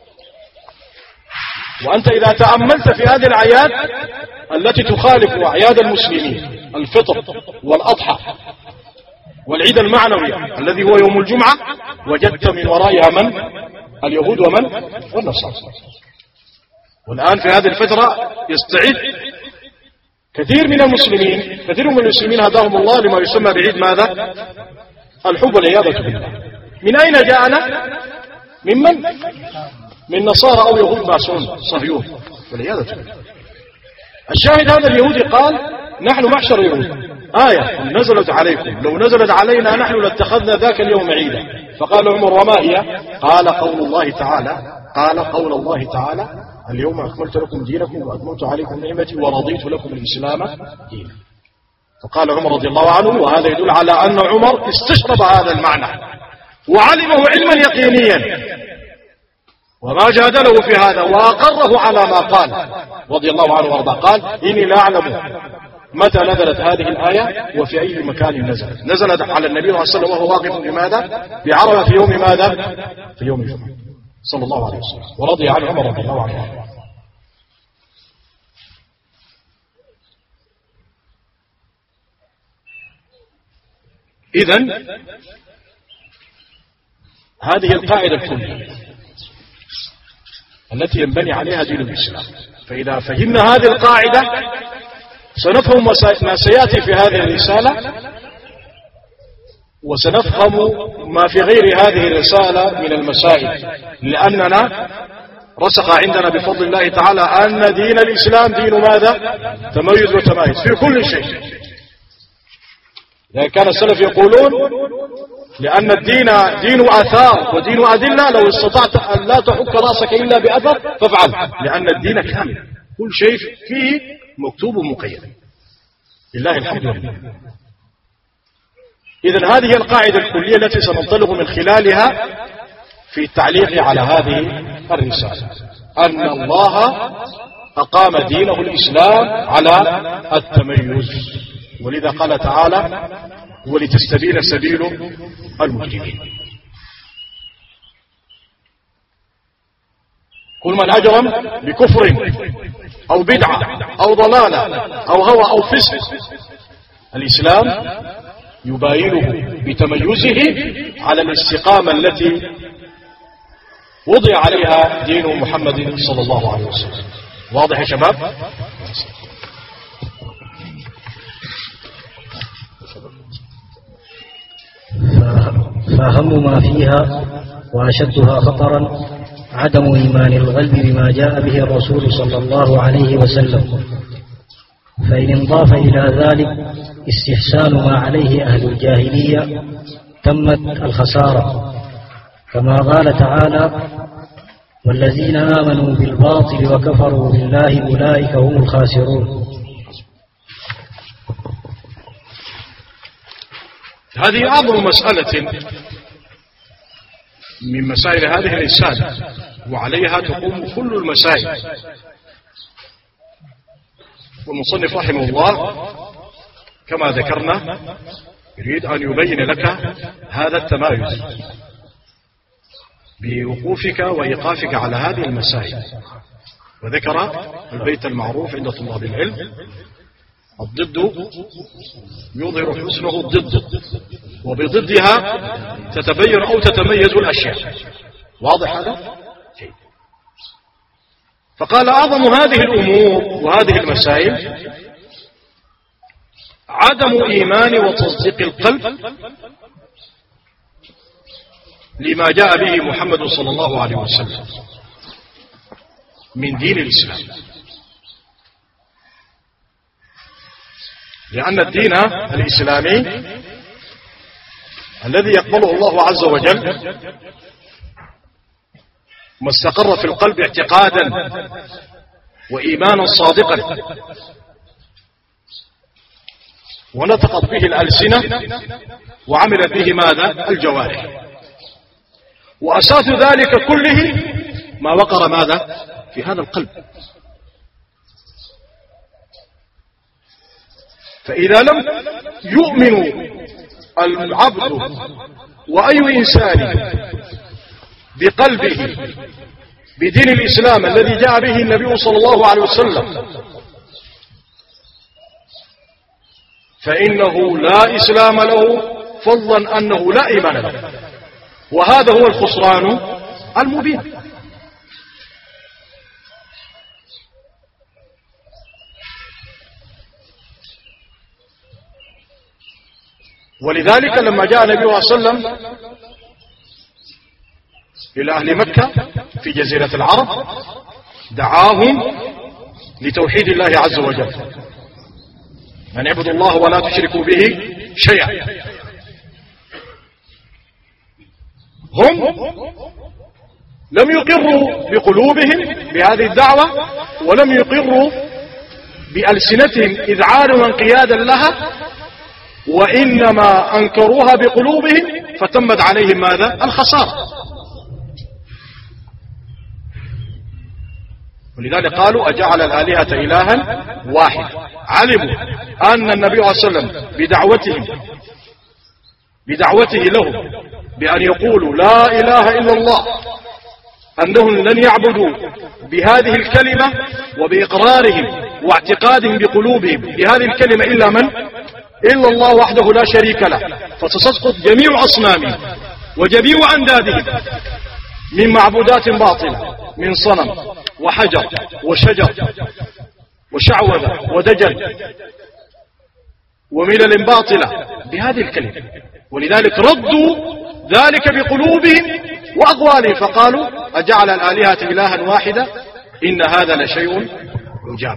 وأنت إذا تأملت في هذه الأعياد التي تخالف أعياد المسلمين، الفطر والأضحى والعيد المعنوي الذي هو يوم الجمعة، وجدت من ورائها من؟ اليهود ومن؟ والنصارى. والآن في هذه الفترة يستعد كثير من المسلمين هداهم الله لما يسمى بعيد ماذا؟ الحب والعياذة بالله. من أين جاءنا؟ ممن؟ من نصارى أو يهود ماسون صهيون والعياذة بالله. الشاهد هذا اليهودي قال: نحن معشر يهود آية نزلت عليكم لو نزلت علينا نحن لاتخذنا ذاك اليوم عيدا. فقال عمر: وما هي؟ قال: قول الله تعالى: اليوم أكملت لكم دينكم وأتممت عليكم نعمتي ورضيت لكم الإسلام دينا. فقال عمر رضي الله عنه، وهذا يدل على أن عمر استشرب هذا المعنى وعلمه علما يقينيا وما جادله في هذا وأقره على ما قال رضي الله عنه وارضاه. قال: إني لا أعلم متى نزلت هذه الآية وفي أي مكان نزلت على النبي صلى الله عليه وسلم وهو واقف بماذا؟ بعرفة في يوم ماذا؟ في يوم الجمعة صلى الله عليه وسلم. ورضي عنه عمر رضي الله عنه. إذن هذه القاعدة الكلية التي ينبني عليها دين الإسلام. فإذا فهمنا هذه القاعدة سنفهم ما سيأتي في هذه الرسالة، وسنفهم ما في غير هذه الرسالة من المسائل، لأننا رسخ عندنا بفضل الله تعالى أن دين الإسلام دين ماذا؟ تميز وتمايز في كل شيء. لأن كان السلف يقولون: لأن الدين دين آثار ودين أدلة، لو استطعت أن لا تحك رأسك إلا بأثر فافعل، لأن الدين كامل كل شيء فيه مكتوب ومقيد. لله الحمد لله. إذن هذه القاعدة الكلية التي سننطلق من خلالها في التعليق على هذه الرسالة، أن الله أقام دينه الإسلام على التميز، ولذا قال تعالى ولتستبين سبيل المجرمين. كل من أجرم بكفر أو بدعة أو ضلالة أو هوى أو فسق، الإسلام يباينه بتميزه على الاستقامة التي وضع عليها دين محمد صلى الله عليه وسلم. واضح يا شباب؟ فأهم ما فيها وأشدها خطرا عدم إيمان القلب بما جاء به الرسول صلى الله عليه وسلم، فإن انضاف إلى ذلك استحسان ما عليه أهل الجاهلية تمت الخسارة، كما قال تعالى والذين آمنوا بالباطل وكفروا بالله أولئك هم الخاسرون. هذه أعظم مسألة من مسائل هذه الرسالة، وعليها تقوم كل المسائل. والمصنف رحمه الله كما ذكرنا يريد أن يبين لك هذا التمايز بوقوفك وإيقافك على هذه المسائل. وذكر البيت المعروف عند طلاب العلم: الضد يظهر حسنه الضد، وبضدها تتبين أو تتميز الأشياء. واضح هذا؟ فقال أعظم هذه الأمور وهذه المسائل عدم إيمان وتصديق القلب لما جاء به محمد صلى الله عليه وسلم من دين الإسلام، لأن الدين الإسلامي الذي يقبله الله عز وجل ما استقر في القلب اعتقادا وإيمانا صادقا ونطقت به الألسنة وعملت به ماذا؟ الجوارح. وأساس ذلك كله ما وقر ماذا؟ في هذا القلب. فإذا لم يؤمن العبد وأي إنسان بقلبه بدين الإسلام الذي جاء به النبي صلى الله عليه وسلم، فإنه لا إسلام له، فضلا أنه لا إيمان له، وهذا هو الخسران المبين. ولذلك لما جاء النبي صلى الله عليه وسلم إلى أهل مكة في جزيرة العرب دعاهم لتوحيد الله عز وجل، أن اعبدوا الله ولا تشركوا به شيئا. هم لم يقروا بقلوبهم بهذه الدعوة، ولم يقروا بألسنتهم إذعانا وانقيادا لها، وإنما أنكروها بقلوبهم، فتمت عليهم ماذا؟ الخسارة. ولذلك قالوا أجعل الآلهة إلها واحد. علموا أن النبي صلى الله عليه وسلم بدعوته لهم بأن يقولوا لا إله إلا الله، أنهم لن يعبدوا بهذه الكلمة وبإقرارهم واعتقادهم بقلوبهم بهذه الكلمة إلا الله وحده لا شريك له، فتسقط جميع أصنامهم وجميع أندادهم من معبودات باطلة، من صنم وحجر وشجر وشعوذة ودجل وملل باطلة بهذه الكلمة. ولذلك ردوا ذلك بقلوبهم وأقوالهم، فقالوا أجعل الآلهة إلها واحدة إن هذا لشيء عجاب.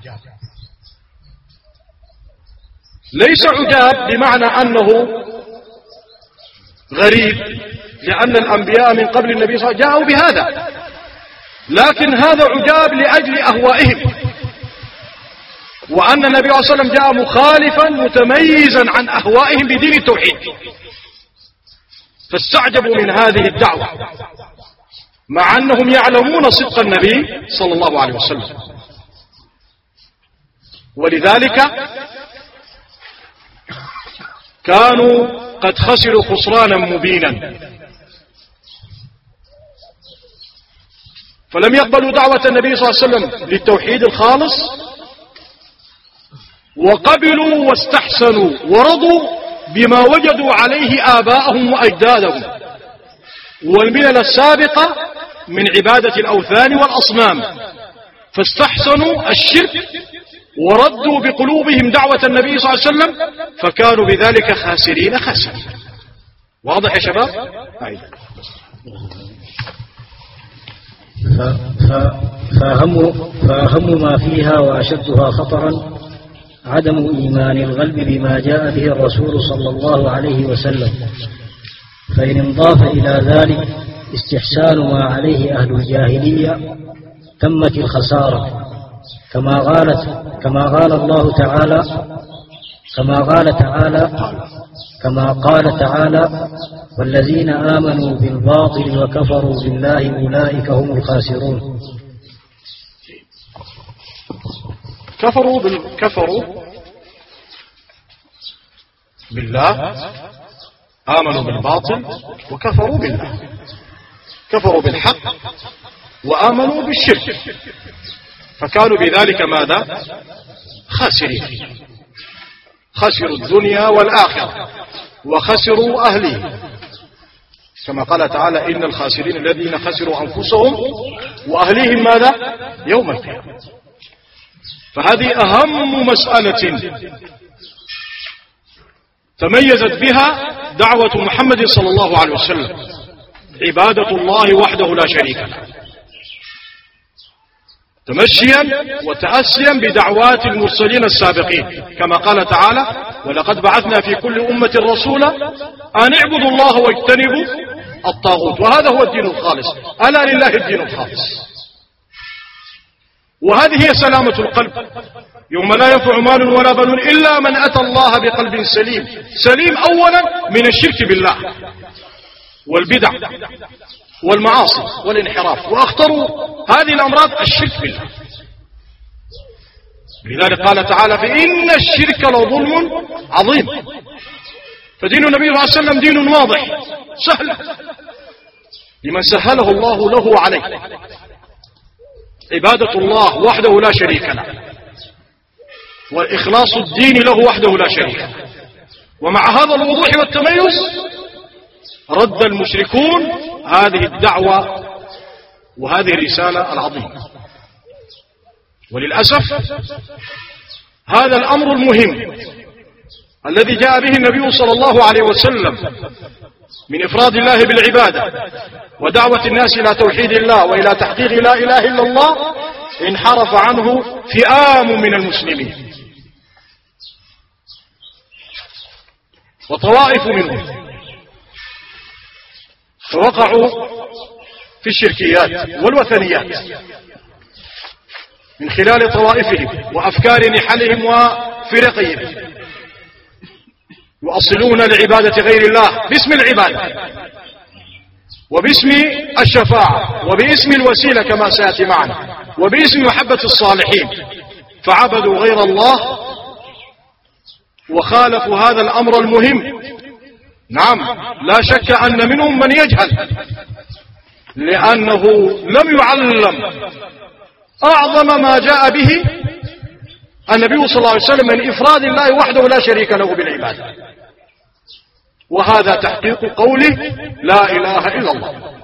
ليس عجاب بمعنى أنه غريب، لأن الأنبياء من قبل النبي صلى الله عليه وسلم جاءوا بهذا، لكن هذا عجاب لأجل أهوائهم، وأن النبي صلى الله عليه وسلم جاء مخالفا متميزا عن أهوائهم بدين التوحيد، فاستعجبوا من هذه الدعوة مع أنهم يعلمون صدق النبي صلى الله عليه وسلم. ولذلك كانوا قد خسروا خسرانا مبينا، فلم يقبلوا دعوة النبي صلى الله عليه وسلم للتوحيد الخالص، وقبلوا واستحسنوا ورضوا بما وجدوا عليه آباءهم وأجدادهم والملل السابقة من عبادة الأوثان والأصنام، فاستحسنوا الشرك وردوا بقلوبهم دعوة النبي صلى الله عليه وسلم، فكانوا بذلك خاسرين خاسرين. واضح يا شباب؟ فأهم ما فيها وأشدها خطرا عدم إيمان القلب بما جاء به الرسول صلى الله عليه وسلم، فإن انضاف إلى ذلك استحسان ما عليه أهل الجاهلية تمت الخسارة، كما قال تعالى والذين آمنوا بالباطل وكفروا بالله أولئك هم الخاسرون. كفروا بالله، آمنوا بالباطل وكفروا بالله، كفروا بالحق وآمنوا بالشرك، فكانوا بذلك ماذا؟ خاسرين، خسروا الدنيا والآخرة وخسروا أهلهم، كما قال تعالى إن الخاسرين الذين خسروا أنفسهم وأهليهم ماذا؟ يوم القيامة. فهذه أهم مسألة تميزت بها دعوة محمد صلى الله عليه وسلم، عبادة الله وحده لا شريك له، تمشيا وتأسيا بدعوات المرسلين السابقين، كما قال تعالى ولقد بعثنا في كل أمة رسولا أن اعبدوا الله واجتنبوا الطاغوت، وهذا هو الدين الخالص، ألا لله الدين الخالص. وهذه هي سلامة القلب، يوم لا ينفع مال ولا بنون إلا من أتى الله بقلب سليم، سليم أولا من الشرك بالله والبدع والمعاصي والانحراف، وأخطروا هذه الأمراض الشرك بالله. لذلك قال تعالى فإن الشرك لظلم عظيم. فدين النبي صلى الله عليه وسلم دين واضح سهل لمن سهله الله له عليه، عبادة الله وحده لا شريك له، وإخلاص الدين له وحده لا شريك له. ومع هذا الوضوح والتميز رد المشركون هذه الدعوة وهذه الرسالة العظيمة. وللأسف هذا الأمر المهم الذي جاء به النبي صلى الله عليه وسلم من إفراد الله بالعبادة ودعوة الناس إلى توحيد الله وإلى تحقيق لا إله إلا الله، انحرف عنه فئام من المسلمين وطوائف منهم، فوقعوا في الشركيات والوثنيات من خلال طوائفهم وأفكار نحلهم وفرقهم، يؤصلون لعبادة غير الله باسم العبادة وباسم الشفاعة وباسم الوسيلة كما سيأتي معنا وباسم محبة الصالحين، فعبدوا غير الله وخالفوا هذا الأمر المهم. نعم، لا شك أن منهم من يجهل لأنه لم يعلم أعظم ما جاء به النبي صلى الله عليه وسلم من إفراد الله وحده لا شريك له بالعبادة، وهذا تحقيق قوله لا إله إلا الله.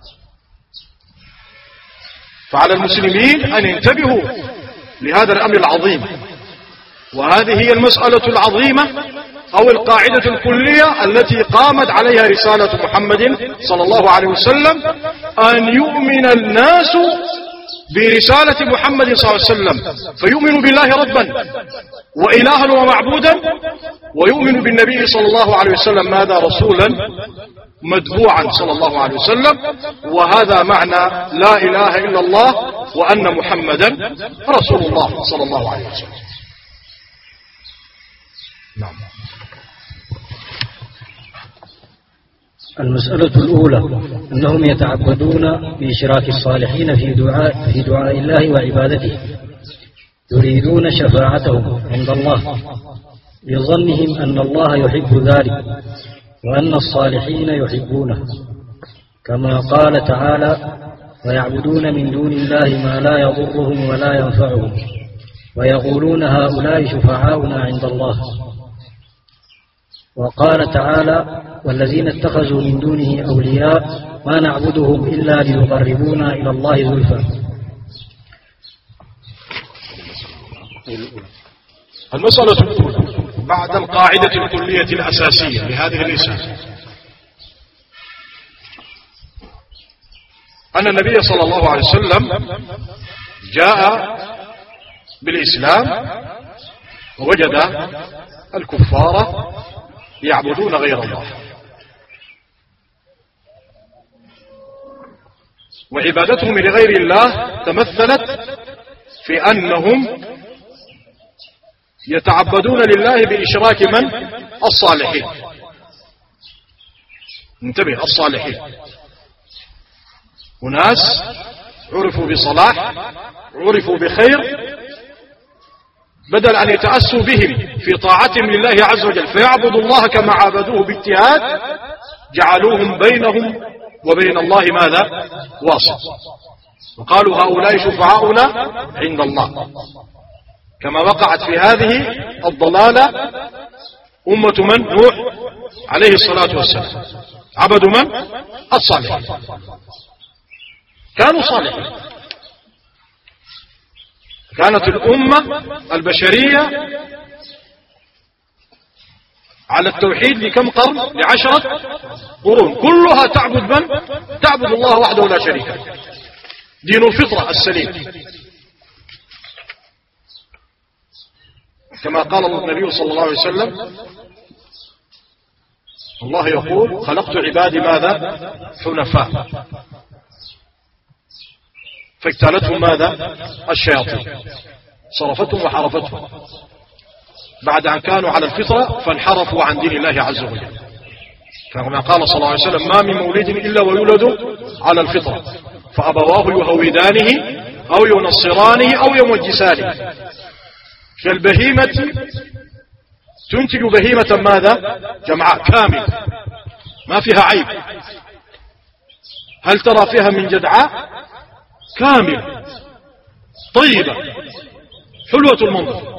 فعلى المسلمين أن ينتبهوا لهذا الأمر العظيم، وهذه هي المسألة العظيمة أو القاعدة الكلية التي قامت عليها رسالة محمد صلى الله عليه وسلم، أن يؤمن الناس برسالة محمد صلى الله عليه وسلم فيؤمن بالله ربا وإلها ومعبودا، ويؤمن بالنبي صلى الله عليه وسلم ماذا؟ رسولا متبوعا صلى الله عليه وسلم. وهذا معنى لا إله إلا الله وأن محمدا رسول الله صلى الله عليه وسلم. نعم. المسألة الأولى أنهم يتعبدون بإشراك الصالحين في دعاء الله وعبادته، يريدون شفاعتهم عند الله لظنهم أن الله يحب ذلك وأن الصالحين يحبونه، كما قال تعالى: ويعبدون من دون الله ما لا يضرهم ولا ينفعهم ويقولون هؤلاء شفعاؤنا عند الله. وقال تعالى: والذين اتخذوا من دونه أولياء ما نعبدهم إلا ليقربونا إلى الله زلفى. المسألة الأولى بعد القاعدة الكلية الأساسية لهذه الرسالة أن النبي صلى الله عليه وسلم جاء بالإسلام ووجد الكفار يعبدون غير الله، وعبادتهم لغير الله تمثلت في أنهم يتعبدون لله بإشراك من؟ الصالحين. انتبه، الصالحين وناس عرفوا بصلاح، عرفوا بخير، بدل أن يتأسوا بهم في طاعتهم لله عز وجل فيعبدوا الله كما عبدوه باجتهاد، جعلوهم بينهم وبين الله ماذا؟ واسط، وقالوا هؤلاء شفعاؤنا عند الله، كما وقعت في هذه الضلالة أمة من؟ نوح عليه الصلاة والسلام. عبدوا من؟ الصالحين، كانوا صالحين. كانت الأمة البشرية على التوحيد لكم قرن؟ ل10 قرون، كلها تعبد من؟ تعبد الله وحده لا شريك له، دين الفطرة السليم، كما قال النبي صلى الله عليه وسلم: الله يقول: خلقت عبادي ماذا؟ حنفاء، فاجتالتهم ماذا؟ الشياطين، صرفتهم وحرفتهم بعد أن كانوا على الفطرة فانحرفوا عن دين الله عز وجل، كما قال صلى الله عليه وسلم: ما من مولد إلا ويولد على الفطرة فأبواه يهودانه أو ينصرانه أو يمجسانه. كالبهيمة تنتج بهيمة ماذا؟ جمعاء كامل ما فيها عيب. هل ترى فيها من جدعاء؟ كامل طيبة حلوة المنظر،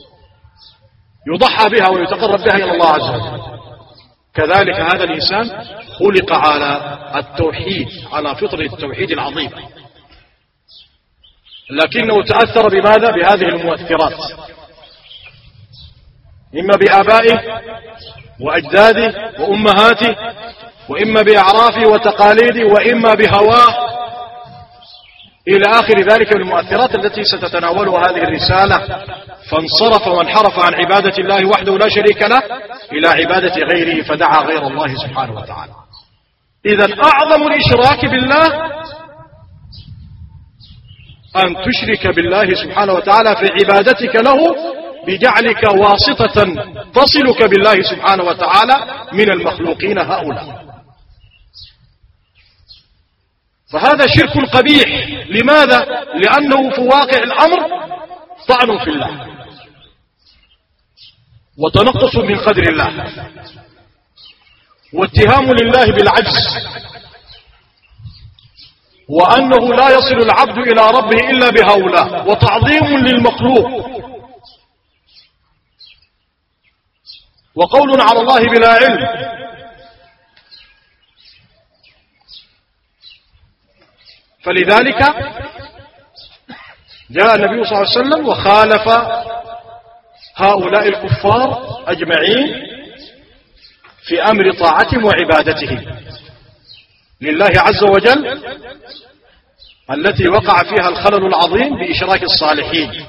يضحى بها ويتقرب بها إلى الله عز وجل. كذلك هذا الإنسان خلق على التوحيد، على فطرة التوحيد العظيم، لكنه تأثر بماذا؟ بهذه المؤثرات، إما بآبائه وأجداده وأمهاته، وإما بأعرافه وتقاليده، وإما بهواه، إلى آخر ذلك من المؤثرات التي ستتناولها هذه الرسالة. فانصرف وانحرف عن عبادة الله وحده لا شريك له إلى عبادة غيره، فدعا غير الله سبحانه وتعالى. إذن أعظم الإشراك بالله أن تشرك بالله سبحانه وتعالى في عبادتك له بجعلك واسطة تصلك بالله سبحانه وتعالى من المخلوقين هؤلاء. فهذا شرك قبيح. لماذا؟ لأنه في واقع الأمر طعن في الله وتنقص من قدر الله واتهام لله بالعجز، وأنه لا يصل العبد إلى ربه إلا بهؤلاء، وتعظيم للمخلوق، وقول على الله بلا علم. فلذلك جاء النبي صلى الله عليه وسلم وخالف هؤلاء الكفار أجمعين في أمر طاعتهم وعبادتهم لله عز وجل، التي وقع فيها الخلل العظيم بإشراك الصالحين.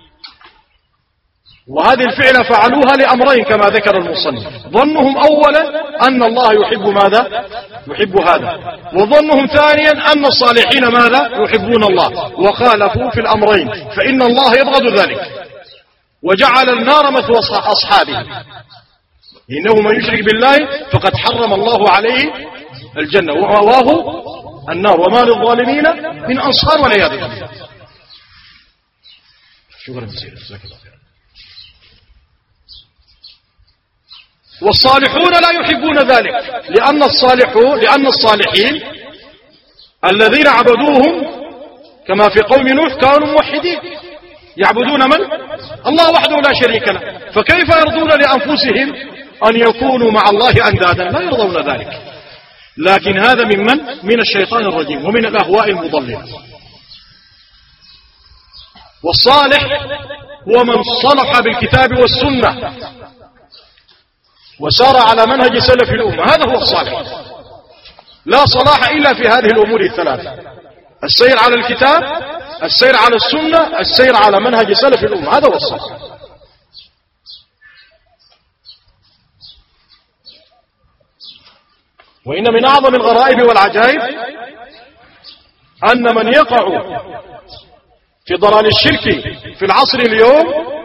وهذه الفعلة فعلوها لأمرين كما ذكر المصنف: ظنهم أولا أن الله يحب ماذا؟ يحب هذا، وظنهم ثانيا أن الصالحين ماذا؟ يحبون الله، وخالفوا في الأمرين، فإن الله يبغض ذلك وجعل النار مثوى أصحابه. إنه من يشرك بالله فقد حرم الله عليه الجنة ومأواه النار وما للظالمين من أنصار والعياذ بالله. شكرا جزيلا، جزاك الله خيرا. والصالحون لا يحبون ذلك، لأن الصالحين الذين عبدوهم كما في قوم نوح كانوا موحدين، يعبدون من؟ الله وحده لا شريك له، فكيف يرضون لأنفسهم أن يكونوا مع الله أندادا؟ لا يرضون ذلك. لكن هذا من الشيطان الرجيم ومن الأهواء المضللة. والصالح هو من صلح بالكتاب والسنة وسار على منهج سلف الأمة، هذا هو الصالح. لا صلاح إلا في هذه الأمور الثلاثة: السير على الكتاب، السير على السنة، السير على منهج سلف الأمة، هذا هو الصالح. وإن من أعظم الغرائب والعجائب أن من يقع في ضلال الشرك في العصر اليوم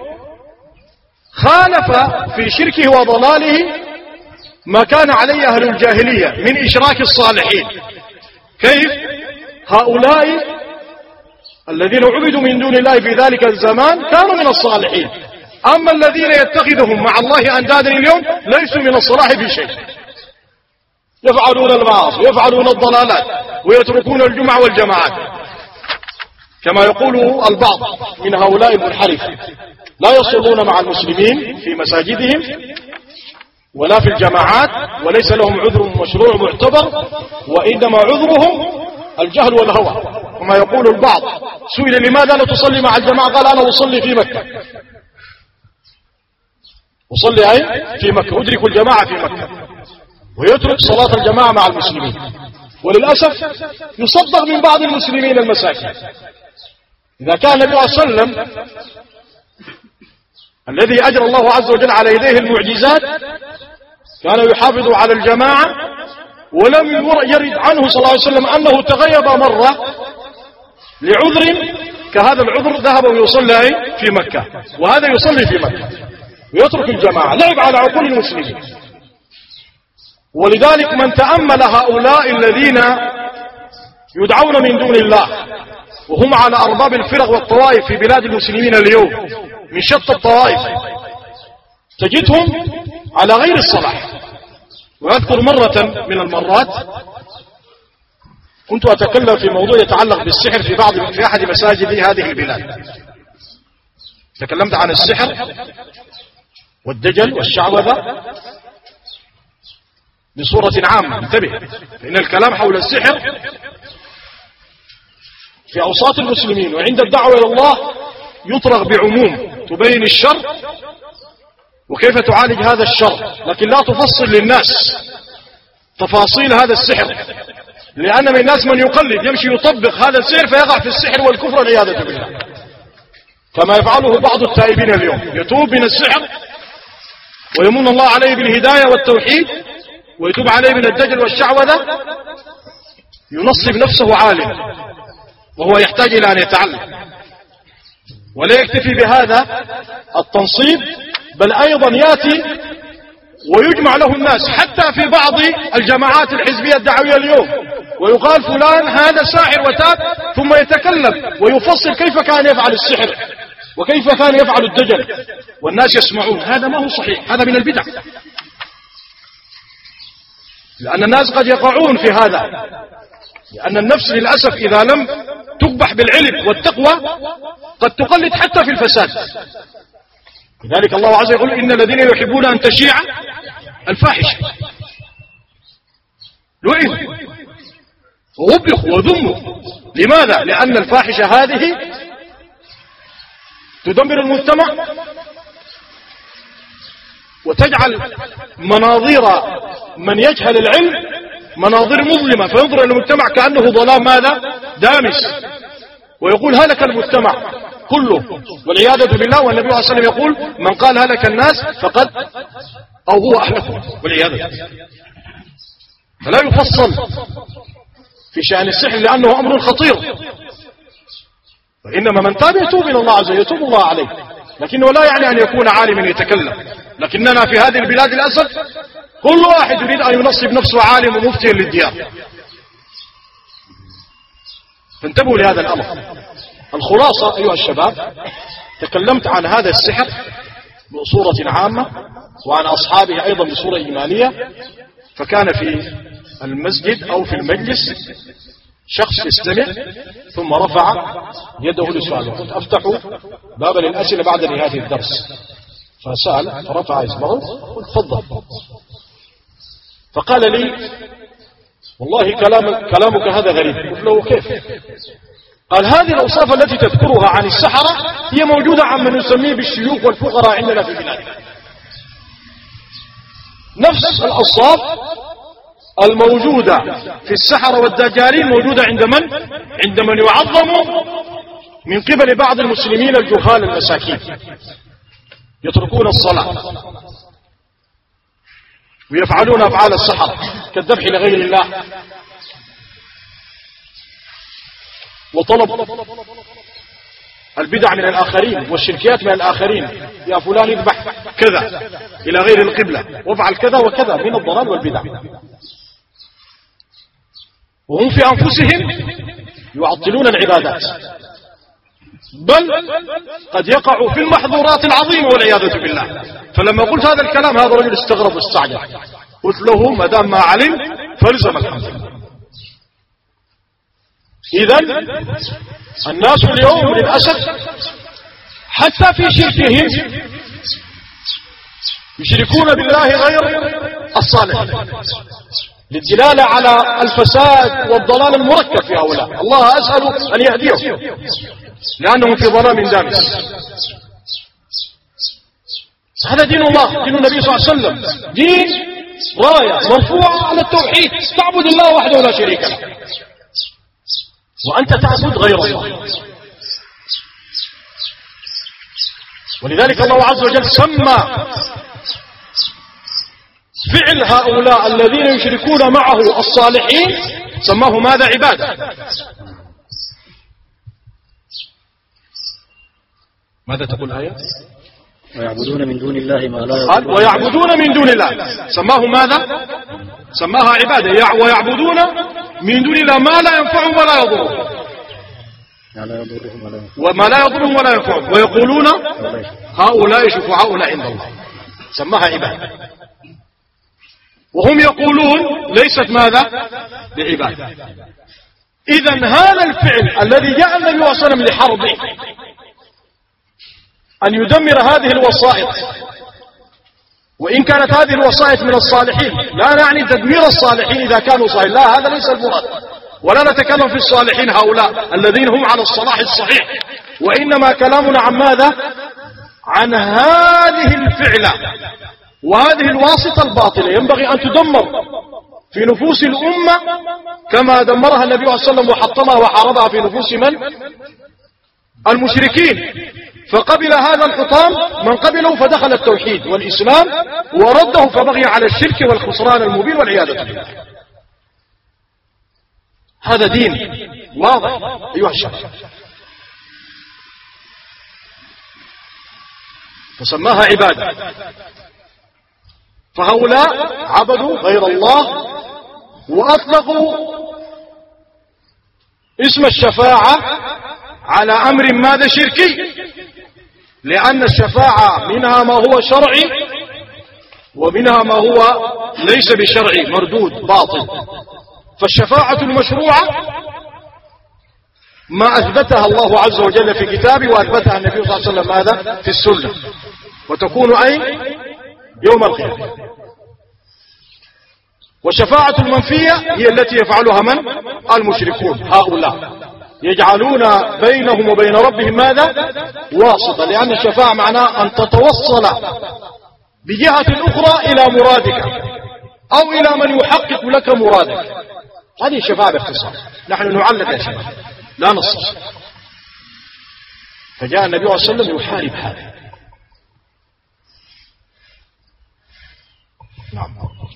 خالف في شركه وضلاله ما كان عليه أهل الجاهلية من إشراك الصالحين. كيف؟ هؤلاء الذين عبدوا من دون الله في ذلك الزمان كانوا من الصالحين، أما الذين يتخذهم مع الله أندادا اليوم ليسوا من الصلاح في شيء، يفعلون المعاصي ويفعلون الضلالات ويتركون الجمع والجماعات، كما يقول البعض من هؤلاء المنحرفة: لا يصلون مع المسلمين في مساجدهم ولا في الجماعات، وليس لهم عذر مشروع معتبر، وإنما عذرهم الجهل والهوى. كما يقول البعض: سئل لماذا لا تصلي مع الجماعة؟ قال: أنا أصلي في مكة، أصلي في مكة، أدرك الجماعة في مكة، ويترك صلاة الجماعة مع المسلمين. وللأسف يصدق من بعض المسلمين المساكين. إذا كان النبي صلى الله عليه وسلم الذي أجرى الله عز وجل على يديه المعجزات كان يحافظ على الجماعة، ولم يرد عنه صلى الله عليه وسلم أنه تغيب مرة لعذر كهذا العذر، ذهب ويصلي في مكة، وهذا يصلي في مكة ويترك الجماعة، لعب على عقول المسلمين. ولذلك من تأمل هؤلاء الذين يدعون من دون الله وهم على أرباب الفرق والطوائف في بلاد المسلمين اليوم من شتى الطوائف، تجدهم على غير الصلاح. وأذكر مرة من المرات كنت أتكلم في موضوع يتعلق بالسحر في أحد مساجد هذه البلاد. تكلمت عن السحر والدجل والشعوذة بصورة عامة. انتبه، فإن الكلام حول السحر في أوساط المسلمين وعند الدعوة إلى الله يطرق بعموم تبين الشر وكيف تعالج هذا الشر، لكن لا تفصل للناس تفاصيل هذا السحر، لأن من الناس من يقلد يمشي يطبق هذا السحر فيقع في السحر والكفر والعياذ بالله، كما يفعله بعض التائبين اليوم، يتوب من السحر ويمن الله عليه بالهداية والتوحيد ويتوب عليه من الدجل والشعوذة، ينصب نفسه عالم وهو يحتاج إلى أن يتعلم. ولا يكتفي بهذا التنصيب، بل أيضا يأتي ويجمع له الناس حتى في بعض الجماعات الحزبية الدعوية اليوم، ويقال فلان هذا ساحر وتاب، ثم يتكلم ويفصل كيف كان يفعل السحر وكيف كان يفعل الدجل والناس يسمعون. هذا ما هو صحيح، هذا من البدع، لأن الناس قد يقعون في هذا، لأن النفس للأسف إذا لم تقبح بالعلم والتقوى قد تقلد حتى في الفساد. لذلك الله عز وجل: إن الذين يحبون أن تشيع الفاحشة لعنوا ووبخوا وذموا. لماذا؟ لأن الفاحشة هذه تدمر المجتمع وتجعل مناظير من يجهل العلم مناظير مظلمة، فينظر إلى المجتمع كأنه ظلام ماذا؟ دامس، ويقول هلك المجتمع كله والعياذ بالله. والنبي صلى الله عليه وسلم يقول: من قال هلك الناس فقد أو هو أهلكهم والعياذ بالله. فلا يفصل في شأن السحر لأنه أمر خطير، وإنما من تاب يتوب إلى الله عز وجل، يتوب الله عليه، لكنه لا يعني أن يكون عالما يتكلم. لكننا في هذه البلاد للأسف كل واحد يريد أن ينصب نفسه عالم ومفتي للديار. فانتبهوا لهذا الأمر. الخلاصة أيها الشباب تكلمت عن هذا السحر بصورة عامة وعن أصحابه أيضا بصورة إجمالية. فكان في المسجد أو في المجلس شخص يستمع ثم رفع يده للسؤال، وقلت أفتح بابا للأسئلة بعد نهاية الدرس، فسأل فرفع إصبعه، قلت تفضل. فقال لي والله كلامك هذا غريب. قلت له كيف؟ قال هذه الأوصاف التي تذكرها عن السحرة هي موجودة عن من نسميه بالشيوخ والفقراء عندنا في بلادنا. نفس الأوصاف الموجودة في السحرة والدجالين موجودة عند من يعظم من قبل بعض المسلمين الجهال المساكين، يتركون الصلاة ويفعلون أفعال السحرة كالذبح لغير الله وطلب البدع من الآخرين والشركيات من الآخرين. يا فلان اذبح كذا إلى غير القبلة وافعل كذا وكذا من الضلال والبدع، وهم في أنفسهم يعطلون العبادات، بل قد يقعوا في المحظورات العظيمة والعياذة بالله. فلما قلت هذا الكلام هذا الرجل استغرب واستعجب، قلت له ما دام ما علم فلزم الحمد لله. إذن الناس اليوم للأسف حتى في شركهم يشركون بالله غير الصالح للدلالة على الفساد والضلال المركب في هؤلاء. الله أسأل أن يهديهم لأنهم في ظلام دامس. هذا دين الله، دين النبي صلى الله عليه وسلم، دين راية مرفوعة على التوحيد، تعبد الله وحده لا شريك له، وأنت تعبد غير الله. ولذلك الله عز وجل سمى فعل هؤلاء الذين يشركون معه الصالحين سماه ماذا؟ عبادة. ماذا تقول الآية؟ ويعبدون من دون الله ما لا قال ويعبدون من دون الله، سماه ماذا؟ سماها عبادة. ويعبدون من دون الله ما لا ينفعهم ولا يضرهم، وما لا يضرهم ولا ينفعهم، ويقولون هؤلاء شفعاؤنا عند الله، سماها عبادة. وهم يقولون ليست ماذا؟ بعبادة. إذن هذا الفعل الذي جاء النبي صلى الله عليه وسلم لحربه أن يدمر هذه الوسائط، وإن كانت هذه الوسائط من الصالحين، لا نعني تدمير الصالحين إذا كانوا صالحين، لا هذا ليس المراد، ولا نتكلم في الصالحين هؤلاء الذين هم على الصلاح الصحيح، وإنما كلامنا عن ماذا؟ عن هذه الفعلة وهذه الواسطة الباطلة ينبغي أن تدمر في نفوس الأمة كما دمرها النبي صلى الله عليه وسلم وحطمها وحاربها في نفوس من؟ المشركين. فقبل هذا الحطام من قبله فدخل التوحيد والإسلام، ورده فبغي على الشرك والخسران المبين والعياذة بالله. هذا دين واضح أيها الشباب. فسماها عبادة. فهؤلاء عبدوا غير الله وأطلقوا اسم الشفاعة على أمر ماذا؟ شركي، لأن الشفاعة منها ما هو شرعي ومنها ما هو ليس بشرعي مردود باطل. فالشفاعة المشروعة ما أثبتها الله عز وجل في كتابه وأثبتها النبي صلى الله عليه وسلم ماذا؟ في السنة، وتكون أين؟ يوم القيامة. والشفاعة المنفية هي التي يفعلها من؟ المشركون. هؤلاء يجعلون بينهم وبين ربهم ماذا؟ واسطة، لأن الشفاعة معناها أن تتوصل بجهة أخرى إلى مرادك أو إلى من يحقق لك مرادك. هذه الشفاعة باختصار. نحن نعلق يا شباب لا نصص. فجاء النبي صلى الله عليه وسلم يحارب هذا. نعم.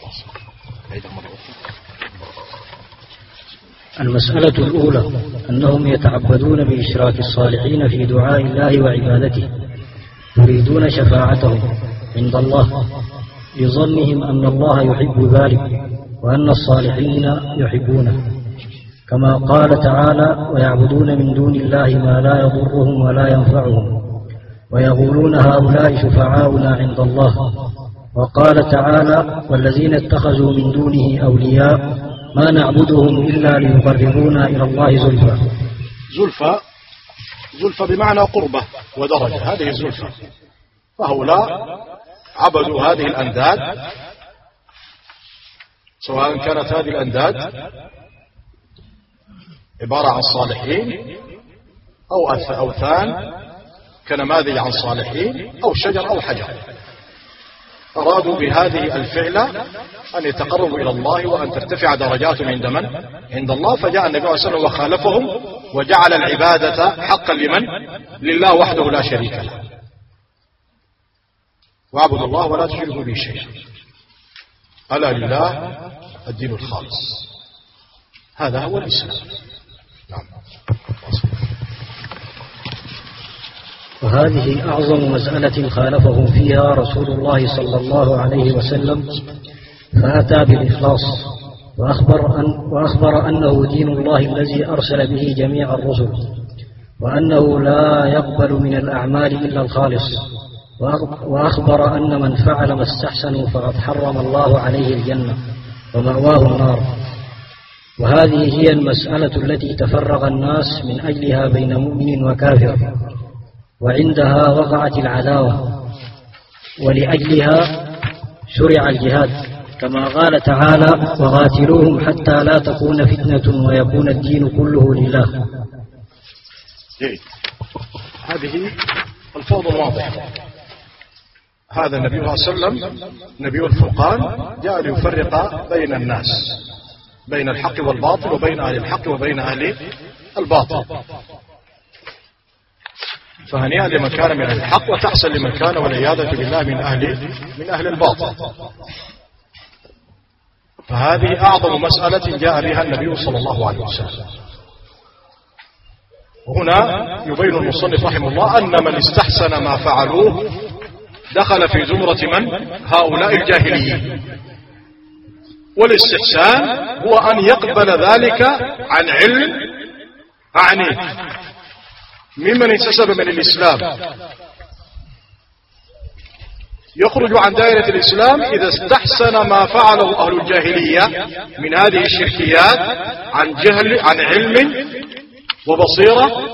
المسألة الأولى أنهم يتعبدون بإشراك الصالحين في دعاء الله وعبادته، يريدون شفاعتهم عند الله لظنهم أن الله يحب ذلك وأن الصالحين يحبونه، كما قال تعالى ويعبدون من دون الله ما لا يضرهم ولا ينفعهم، ويقولون هؤلاء شفعاؤنا عند الله. وقال تعالى: والذين اتخذوا من دونه أولياء ما نعبدهم إلا ليقربونا إلى الله زلفى. زلفى بمعنى قربة ودرجة، هذه الزلفى. فهؤلاء عبدوا هذه الأنداد، سواء كانت هذه الأنداد عبارة عن صالحين أو أوثان كنماذج عن صالحين أو شجر أو حجر. أرادوا بهذه الفعلة أن يتقربوا إلى الله وأن ترتفع درجاتهم عند من؟ عند الله. فجاء النبي صلى الله عليه وسلم وخالفهم وجعل العبادة حقا لمن؟ لله وحده لا شريك له. واعبدوا الله ولا تشركوا به شيئا، ألا لله الدين الخالص. هذا هو الإسلام. نعم. وهذه أعظم مسألة خالفهم فيها رسول الله صلى الله عليه وسلم، فأتى بالإخلاص وأخبر أنه دين الله الذي أرسل به جميع الرسل، وأنه لا يقبل من الأعمال إلا الخالص، وأخبر أن من فعل ما استحسنوا فقد حرم الله عليه الجنة ومأواه النار. وهذه هي المسألة التي تفرق الناس من أجلها بين مؤمن وكافر، وعندها وقعت العداوة، ولأجلها شرع الجهاد، كما قال تعالى: وقاتلوهم حتى لا تكون فتنة ويكون الدين كله لله. هذه الفوضى واضحة. هذا النبي صلى الله عليه وسلم نبي الفرقان، جاء ليفرق بين الناس، بين الحق والباطل، وبين أهل الحق وبين أهل الباطل. فهنيئا لمن كان من الحق، وتحسن لمن كان والعياذة بالله من أهل الباطل. فهذه أعظم مسألة جاء بها النبي صلى الله عليه وسلم. وهنا يبين المصنف رحمه الله أن من استحسن ما فعلوه دخل في زمرة من؟ هؤلاء الجاهليين. والاستحسان هو أن يقبل ذلك عن علم، أعني ممن انتسب من الإسلام، يخرج عن دائرة الإسلام إذا استحسن ما فعله أهل الجاهلية من هذه الشركيات عن جهل، عن علم وبصيرة،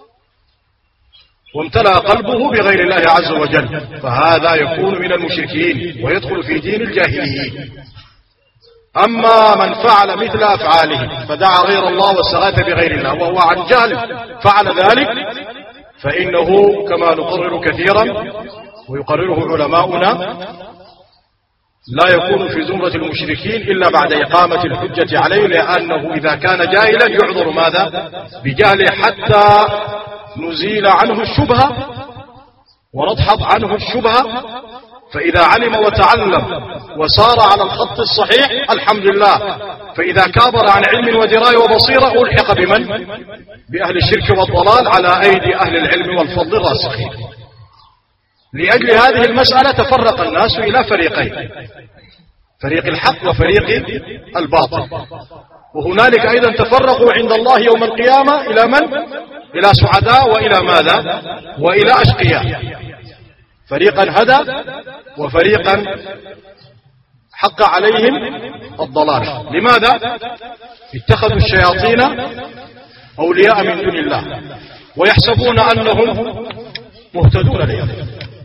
وامتلأ قلبه بغير الله عز وجل، فهذا يكون من المشركين ويدخل في دين الجاهليين. أما من فعل مثل أفعاله فدعا غير الله واستغاث بغير الله وهو عن جهل فعل ذلك، فإنه كما نقرر كثيرا ويقرره علماؤنا لا يكون في زمرة المشركين إلا بعد إقامة الحجة عليه، لأنه إذا كان جاهلا يعذر ماذا؟ بجهله، حتى نزيل عنه الشبهة ونضحض عنه الشبهة. فإذا علم وتعلم وسار على الخط الصحيح الحمد لله. فإذا كابر عن علم ودراية وبصيرة ألحق بمن؟ بأهل الشرك والضلال على أيدي أهل العلم والفضل الراسخين. لأجل هذه المسألة تفرق الناس إلى فريقين، فريق الحق وفريق الباطل. وهنالك أيضا تفرقوا عند الله يوم القيامة إلى من؟ إلى سعداء وإلى ماذا؟ وإلى أشقياء. فريقا هدى وفريقا حق عليهم الضلال. لماذا؟ اتخذوا الشياطين أولياء من دون الله ويحسبون أنهم مهتدون لهم.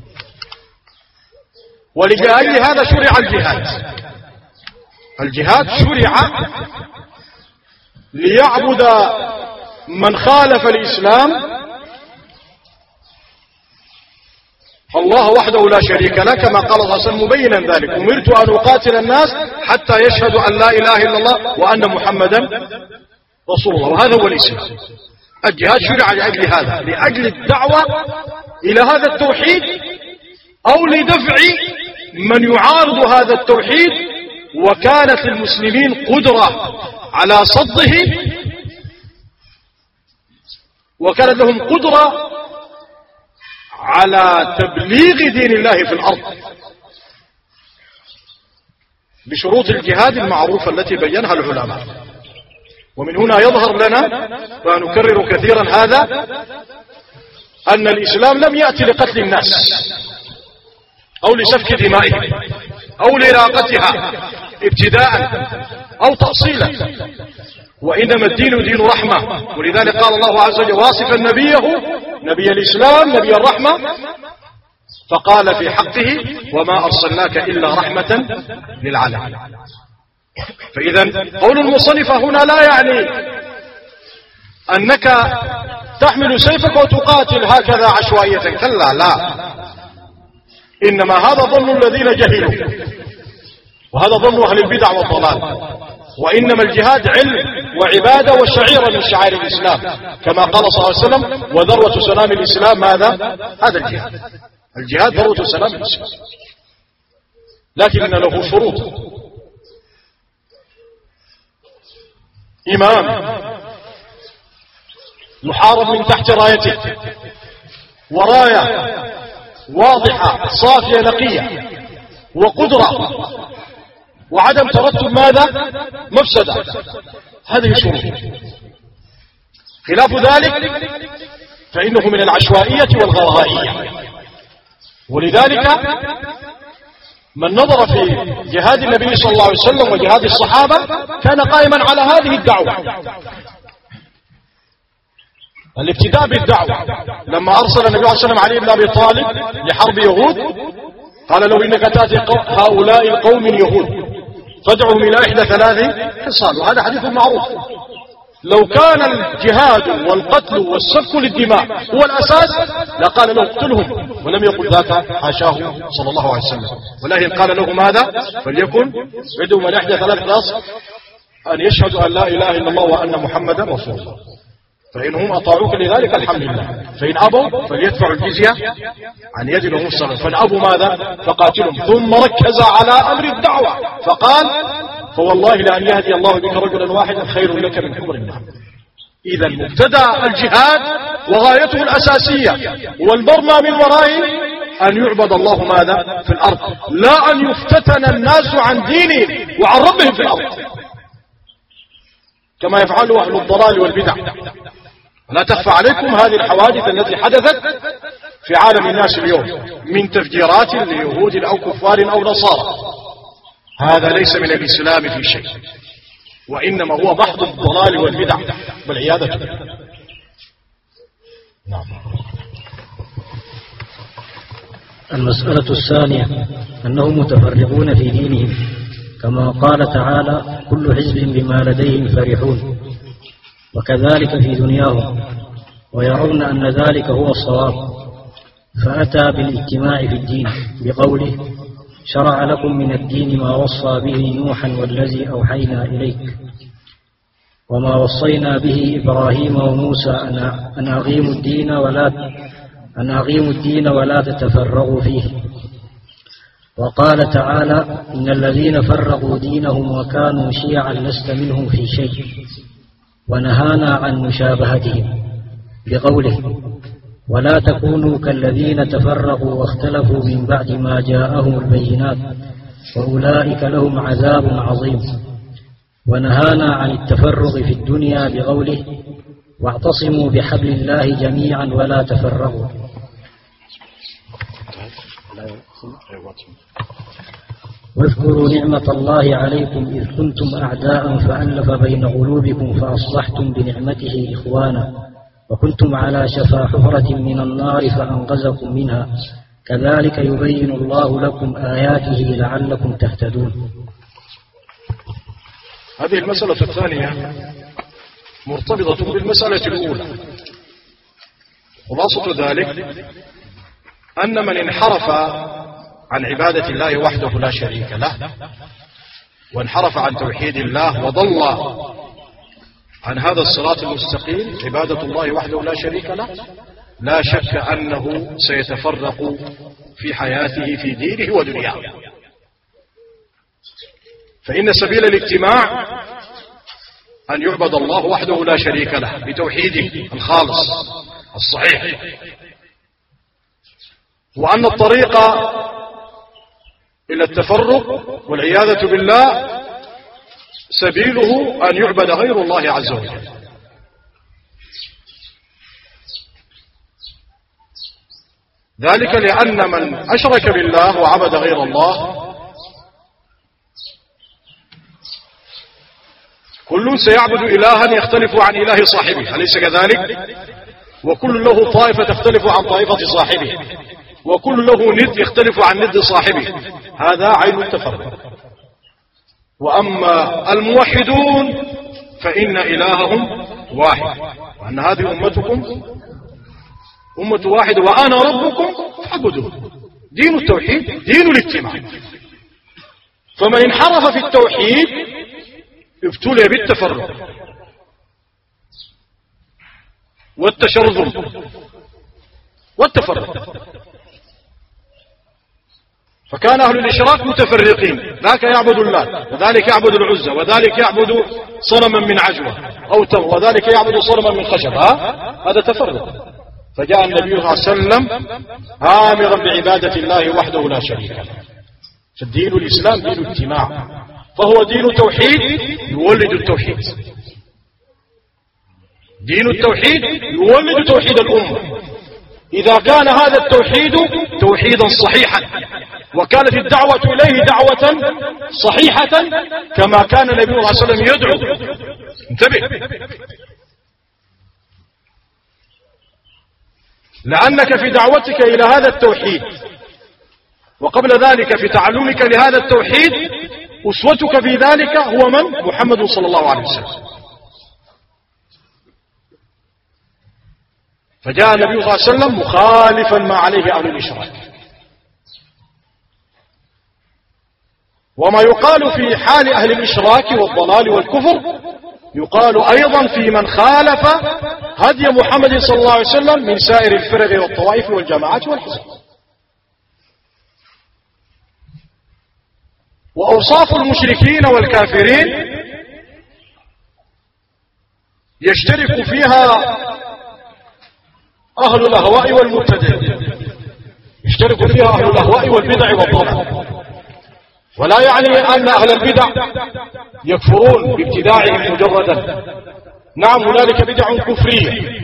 ولأجل هذا شرع الجهاد. الجهاد شرع ليعبد من خالف الإسلام الله وحده لا شريك له، كما قال الله صلى الله عليه وسلم مبينا ذلك: أمرت أن أقاتل الناس حتى يشهدوا أن لا إله إلا الله وأن محمدا رسول الله. وهذا هو الإسلام. الجهاد شرع لأجل هذا، لأجل الدعوة إلى هذا التوحيد أو لدفع من يعارض هذا التوحيد. وكانت للمسلمين قدرة على صده، وكانت لهم قدرة على تبليغ دين الله في الأرض بشروط الجهاد المعروفة التي بينها العلماء. ومن هنا يظهر لنا، ونكرر كثيرا هذا، أن الإسلام لم يأتي لقتل الناس أو لسفك دمائهم أو لإراقتها ابتداء أو تأصيلا، وإنما الدين دين رحمة. ولذلك قال الله عز وجل واصفا نبيه نبي الإسلام نبي الرحمة فقال في حقه وما أرسلناك إلا رحمة للعالمين. فإذا قول المصنف هنا لا يعني أنك تحمل سيفك وتقاتل هكذا عشوائية، كلا، لا، إنما هذا ظن الذين جهلوا، وهذا ظن أهل البدع والضلال. وإنما الجهاد علم وعبادة وشعيرة من شعائر الإسلام، كما قال صلى الله عليه وسلم وذروة سلام الإسلام ماذا؟ هذا الجهاد. الجهاد ذروة سلام الإسلام، لكن له شروط. إمام يحارب من تحت رايته، وراية واضحة صافية نقية، وقدرة، وعدم ترتب ماذا؟ مفسدة. هذه شروط. خلاف ذلك فإنه من العشوائية والغوغائية. ولذلك من نظر في جهاد النبي صلى الله عليه وسلم وجهاد الصحابة كان قائما على هذه الدعوة، الابتداء بالدعوة. لما أرسل النبي صلى الله عليه وسلم علي بن أبي طالب لحرب يهود قال له إنك تأتي هؤلاء القوم يهود فادعهم إلى إحدى 3 خصال، وهذا حديث معروف. لو كان الجهاد والقتل والسفك للدماء هو الأساس لقال له اقتلهم، ولم يقل ذاك حاشاه صلى الله عليه وسلم، ولكن قال له ماذا؟ فليكن عندهم من إحدى 3 خصال أن يشهدوا أن لا إله إلا الله وأن محمدا رسول الله، فإنهم أطاعوك لذلك الحمد لله، فإن أبوا فليدفعوا الجزية عن يد وهم صغيرون، فإن أبوا ماذا؟ فقاتلهم. ثم ركز على أمر الدعوة فقال فوالله لأن يهدي الله بك رجلا واحدا خير لك من حمر النعم. إذا مبتدأ الجهاد وغايته الأساسية والمرمى من ورائه أن يعبد الله ماذا؟ في الأرض، لا أن يفتتن الناس عن دينهم وعن ربهم في الأرض كما يفعل أهل الضلال والبدع. ولا تخفى عليكم هذه الحوادث التي حدثت في عالم الناس اليوم من تفجيرات ليهود أو كفار أو نصارى، هذا ليس من الإسلام في شيء، وإنما هو محض الضلال والبدع والعياذة بالله. نعم. المسألة الثانية أنهم متفرقون في دينهم، كما قال تعالى كل حزب بما لديهم فرحون، وكذلك في دنياهم، ويرون أن ذلك هو الصواب، فأتى بالاجتماع في الدين بقوله شرع لكم من الدين ما وصى به نوحا والذي أوحينا إليك وما وصينا به إبراهيم وموسى أن أقيموا الدين ولا تتفرقوا فيه. وقال تعالى إن الذين فرقوا دينهم وكانوا شيعا لست منهم في شيء، ونهانا عن مشابهتهم بقوله ولا تكونوا كالذين تفرقوا واختلفوا من بعد ما جاءهم البينات وأولئك لهم عذاب عظيم. ونهانا عن التفرق في الدنيا بقوله واعتصموا بحبل الله جميعا ولا تفرقوا. واذكروا نعمة الله عليكم إذ كنتم أعداء فألف بين قلوبكم فأصبحتم بنعمته إخوانا وكنتم على شفا حفرة من النار فأنقذكم منها كذلك يبين الله لكم آياته لعلكم تهتدون. هذه المسألة الثانية مرتبطة بالمسألة الأولى، خلاصة ذلك أن من انحرف عن عبادة الله وحده لا شريك له وانحرف عن توحيد الله وضل عن هذا الصراط المستقيم عبادة الله وحده لا شريك له، لا شك أنه سيتفرق في حياته في دينه ودنياه. فإن سبيل الاجتماع أن يعبد الله وحده لا شريك له بتوحيده الخالص الصحيح، وأن الطريق إلى التفرق والعياذة بالله سبيله أن يعبد غير الله عز وجل. ذلك لأن من أشرك بالله وعبد غير الله كل سيعبد إلها يختلف عن إله صاحبه، أليس كذلك؟ وكل له طائفة تختلف عن طائفة صاحبه، وكل له ند يختلف عن ند صاحبه. هذا عين التفرق. وأما الموحدون فإن إلههم واحد، وأن هذه أمتكم أمة واحدة وأنا ربكم فاعبدون. دين التوحيد دين الاجتماع. فمن انحرف في التوحيد ابتلي بالتفرق والتشرذم والتفرق. فكان أهل الإشراك متفرقين، ذاك يعبد الله وذلك يعبد العزى وذلك يعبد صنما من عجوة أو تم وذلك يعبد صنما من خشب. هذا تفرق. فجاء النبي صلى الله عليه وسلم آمرا بعبادة الله وحده لا شريك له. فالدين الإسلام دين اجتماع، فهو دين توحيد يولد التوحيد. دين التوحيد يولد توحيد الأمة. إذا كان هذا التوحيد توحيدا صحيحا وكانت الدعوة إليه دعوة صحيحة كما كان النبي صلى الله عليه وسلم يدعو. انتبه، لأنك في دعوتك إلى هذا التوحيد وقبل ذلك في تعلمك لهذا التوحيد أسوتك في ذلك هو من؟ محمد صلى الله عليه وسلم. فجاء النبي صلى الله عليه وسلم مخالفا ما عليه أهل الإشراك. وما يقال في حال أهل الإشراك والضلال والكفر يقال أيضا في من خالف هدي محمد صلى الله عليه وسلم من سائر الفرق والطوائف والجماعات والحزب. وأوصاف المشركين والكافرين يشترك فيها أهل الأهواء والمبتدع، يشترك فيها أهل الأهواء والبدع والضلال. ولا يعني أن أهل البدع يكفرون بابتداعهم مجردا، نعم هنالك بدع كفرية،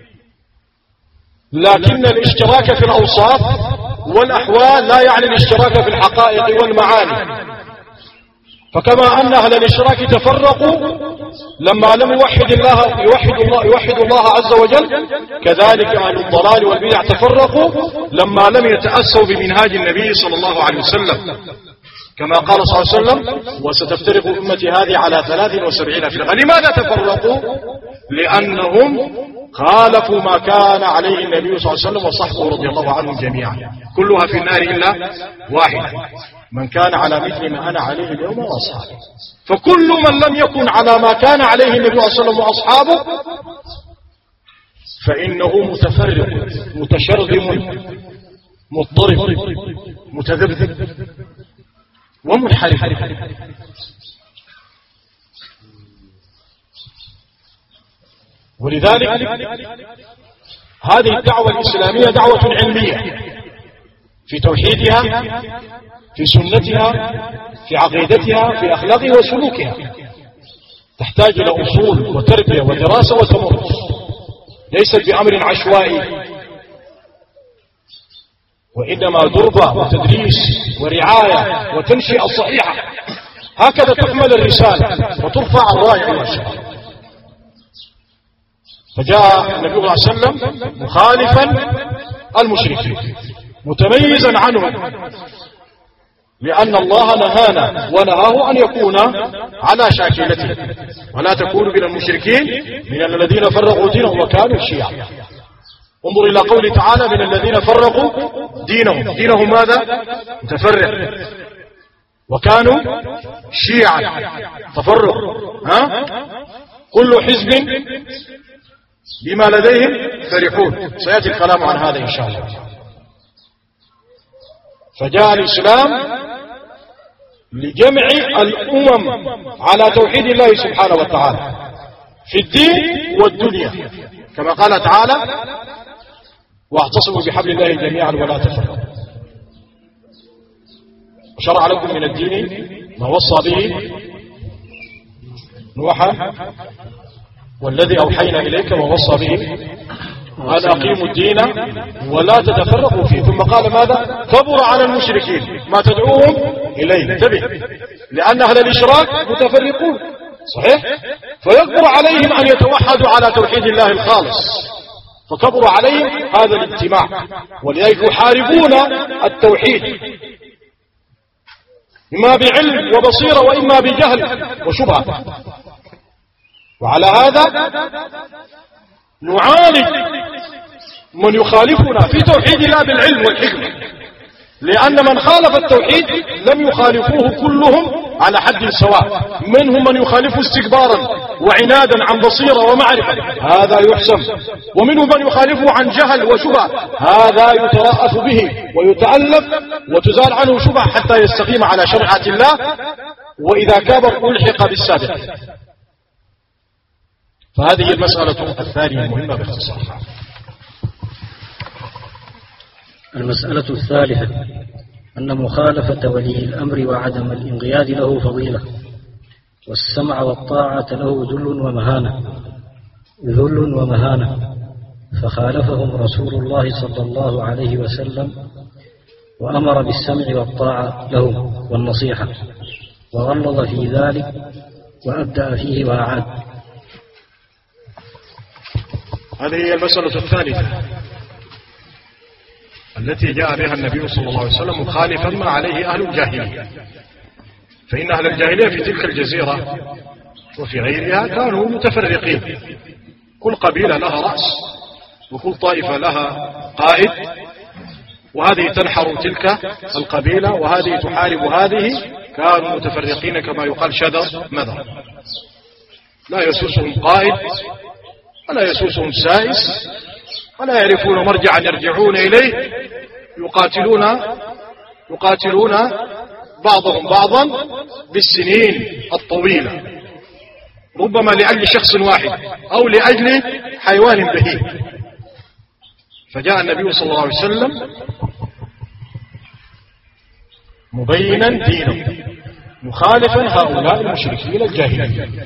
لكن الاشتراك في الأوصاف والأحوال لا يعني الاشتراك في الحقائق والمعاني. فكما أن أهل الإشراك تفرقوا لما لم يوحد الله عز وجل، كذلك أهل الضلال والبدع تفرقوا لما لم يتأسوا بمنهاج النبي صلى الله عليه وسلم، كما قال صلى الله عليه وسلم: وستفترق أمتي هذه على 73 فرقة. لماذا تفرقوا؟ لأنهم خالفوا ما كان عليه النبي صلى الله عليه وسلم وصحبه رضي الله عنهم جميعا، كلها في النار إلا واحد، من كان على مثل ما أنا عليه اليوم وأصحابي. فكل من لم يكن على ما كان عليه النبي صلى الله عليه وسلم وأصحابه فإنه متفرق متشرذم مضطرب متذبذب ومنحرف. ولذلك هذه الدعوة الإسلامية دعوة علمية في توحيدها، في سنتها، في عقيدتها، في أخلاقها وسلوكها، تحتاج إلى أصول وتربية ودراسة وتمرس، ليست بأمر عشوائي، وإنما دربة وتدريس ورعاية وتنشئة صحيحة. هكذا تحمل الرسالة وترفع الراية إلى الشرع. فجاء النبي صلى الله عليه وسلم مخالفا المشركين متميزا عنهم، لأن الله نهانا ونهاه أن يكون على شاكلته، ولا تكونوا من المشركين من الذين فرقوا دينهم وكانوا شيعا. انظر إلى قوله تعالى: من الذين فرقوا دينهم ماذا؟ متفرق، وكانوا شيعا، تفرق. كل حزب بما لديهم فرحون. سيأتي الكلام عن هذا إن شاء الله. فجاء الإسلام لجمع الأمم على توحيد الله سبحانه وتعالى في الدين والدنيا، كما قال تعالى: واعتصموا بحبل الله جميعا ولا تفرقوا. وشرع لكم من الدين ما وصى به نوحا والذي أوحينا إليك ووصى به أن أقيموا الدين ولا تتفرقوا فيه. ثم قال ماذا؟ كبر على المشركين ما تدعوهم إليه. انتبه، لأن أهل الإشراك متفرقون صحيح، فيكبر عليهم أن يتوحدوا على توحيد الله الخالص، فكبر عليهم هذا الاجتماع، ولذلك يحاربون التوحيد إما بعلم وبصيرة وإما بجهل وشبهة. وعلى هذا نعالج من يخالفنا في توحيد الله بالعلم والحكمة، لأن من خالف التوحيد لم يخالفوه كلهم على حد سواء، منهم من يخالفه استكبارا وعنادا عن بصيرة ومعرفة، هذا يحسم، ومنهم من يخالفه عن جهل وشبه، هذا يترأف به ويتألف وتزال عنه شبه حتى يستقيم على شريعة الله، وإذا كبر ألحق بالسابق. فهذه المسألة الثانية المهمة باختصار. المسألة الثالثة أن مخالفة ولي الأمر وعدم الانقياد له فضيلة، والسمع والطاعة له ذل ومهانة، فخالفهم رسول الله صلى الله عليه وسلم وأمر بالسمع والطاعة لهم والنصيحة، وغلظ في ذلك وأبدأ فيه وأعاد. هذه هي المسألة الثالثة التي جاء بها النبي صلى الله عليه وسلم مخالفا ما عليه أهل الجاهلية. فإن أهل الجاهلية في تلك الجزيرة وفي غيرها كانوا متفرقين، كل قبيلة لها رأس وكل طائفة لها قائد، وهذه تنحر تلك القبيلة وهذه تحارب هذه. كانوا متفرقين كما يقال شذر مذر، لا يسوسهم قائد ولا يسوسهم سائس ولا يعرفون مرجعا يرجعون إليه، يقاتلون بعضهم بعضا بالسنين الطويلة، ربما لأجل شخص واحد أو لأجل حيوان بهيم. فجاء النبي صلى الله عليه وسلم مبينا دينه مخالفا هؤلاء المشركين الجاهلين.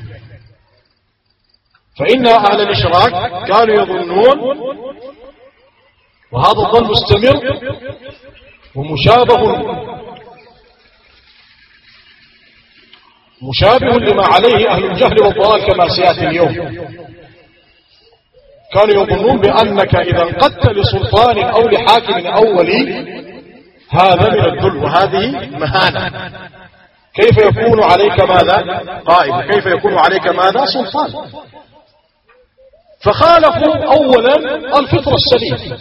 فإن أهل الإشراك كانوا يظنون، وهذا الظن مستمر ومشابه لما عليه أهل الجهل والضلال كما سيأتي اليوم. كانوا يظنون بأنك إذا انقدت لسلطان أو لحاكم أو ولي هذا من الذل وهذه مهانة، كيف يكون عليك ماذا؟ قائد، كيف يكون عليك ماذا؟ سلطان. فخالفوا أولا الفطرة السليمة،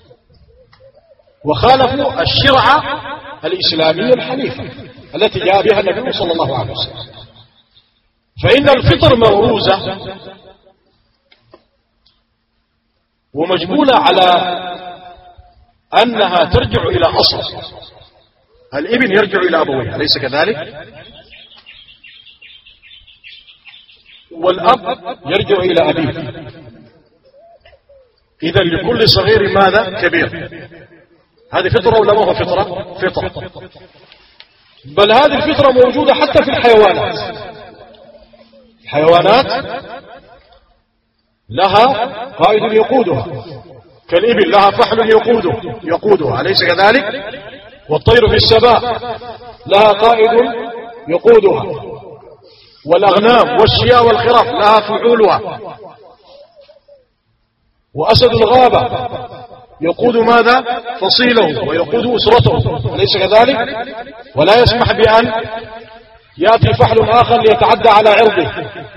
وخالفوا الشرعة الإسلامية الحنيفة التي جاء بها النبي صلى الله عليه وسلم. فإن الفطر موروزة ومجبولة على أنها ترجع إلى أصل. الابن يرجع إلى أبويه، أليس كذلك؟ والأب يرجع إلى أبيه. إذا لكل صغير ماذا؟ كبير. هذه فطرة ولا ما هو فطرة؟ فطرة. بل هذه الفطرة موجودة حتى في الحيوانات. الحيوانات لها قائد يقودها، كالإبل لها فحل يقودها، أليس كذلك؟ والطير في السماء لها قائد يقودها، والأغنام والشياء والخراف لها فعولها، وأسد الغابة يقود ماذا؟ فصيله ويقود أسرته، أليس كذلك؟ ولا يسمح بأن يأتي فحل آخر ليتعدى على عرضه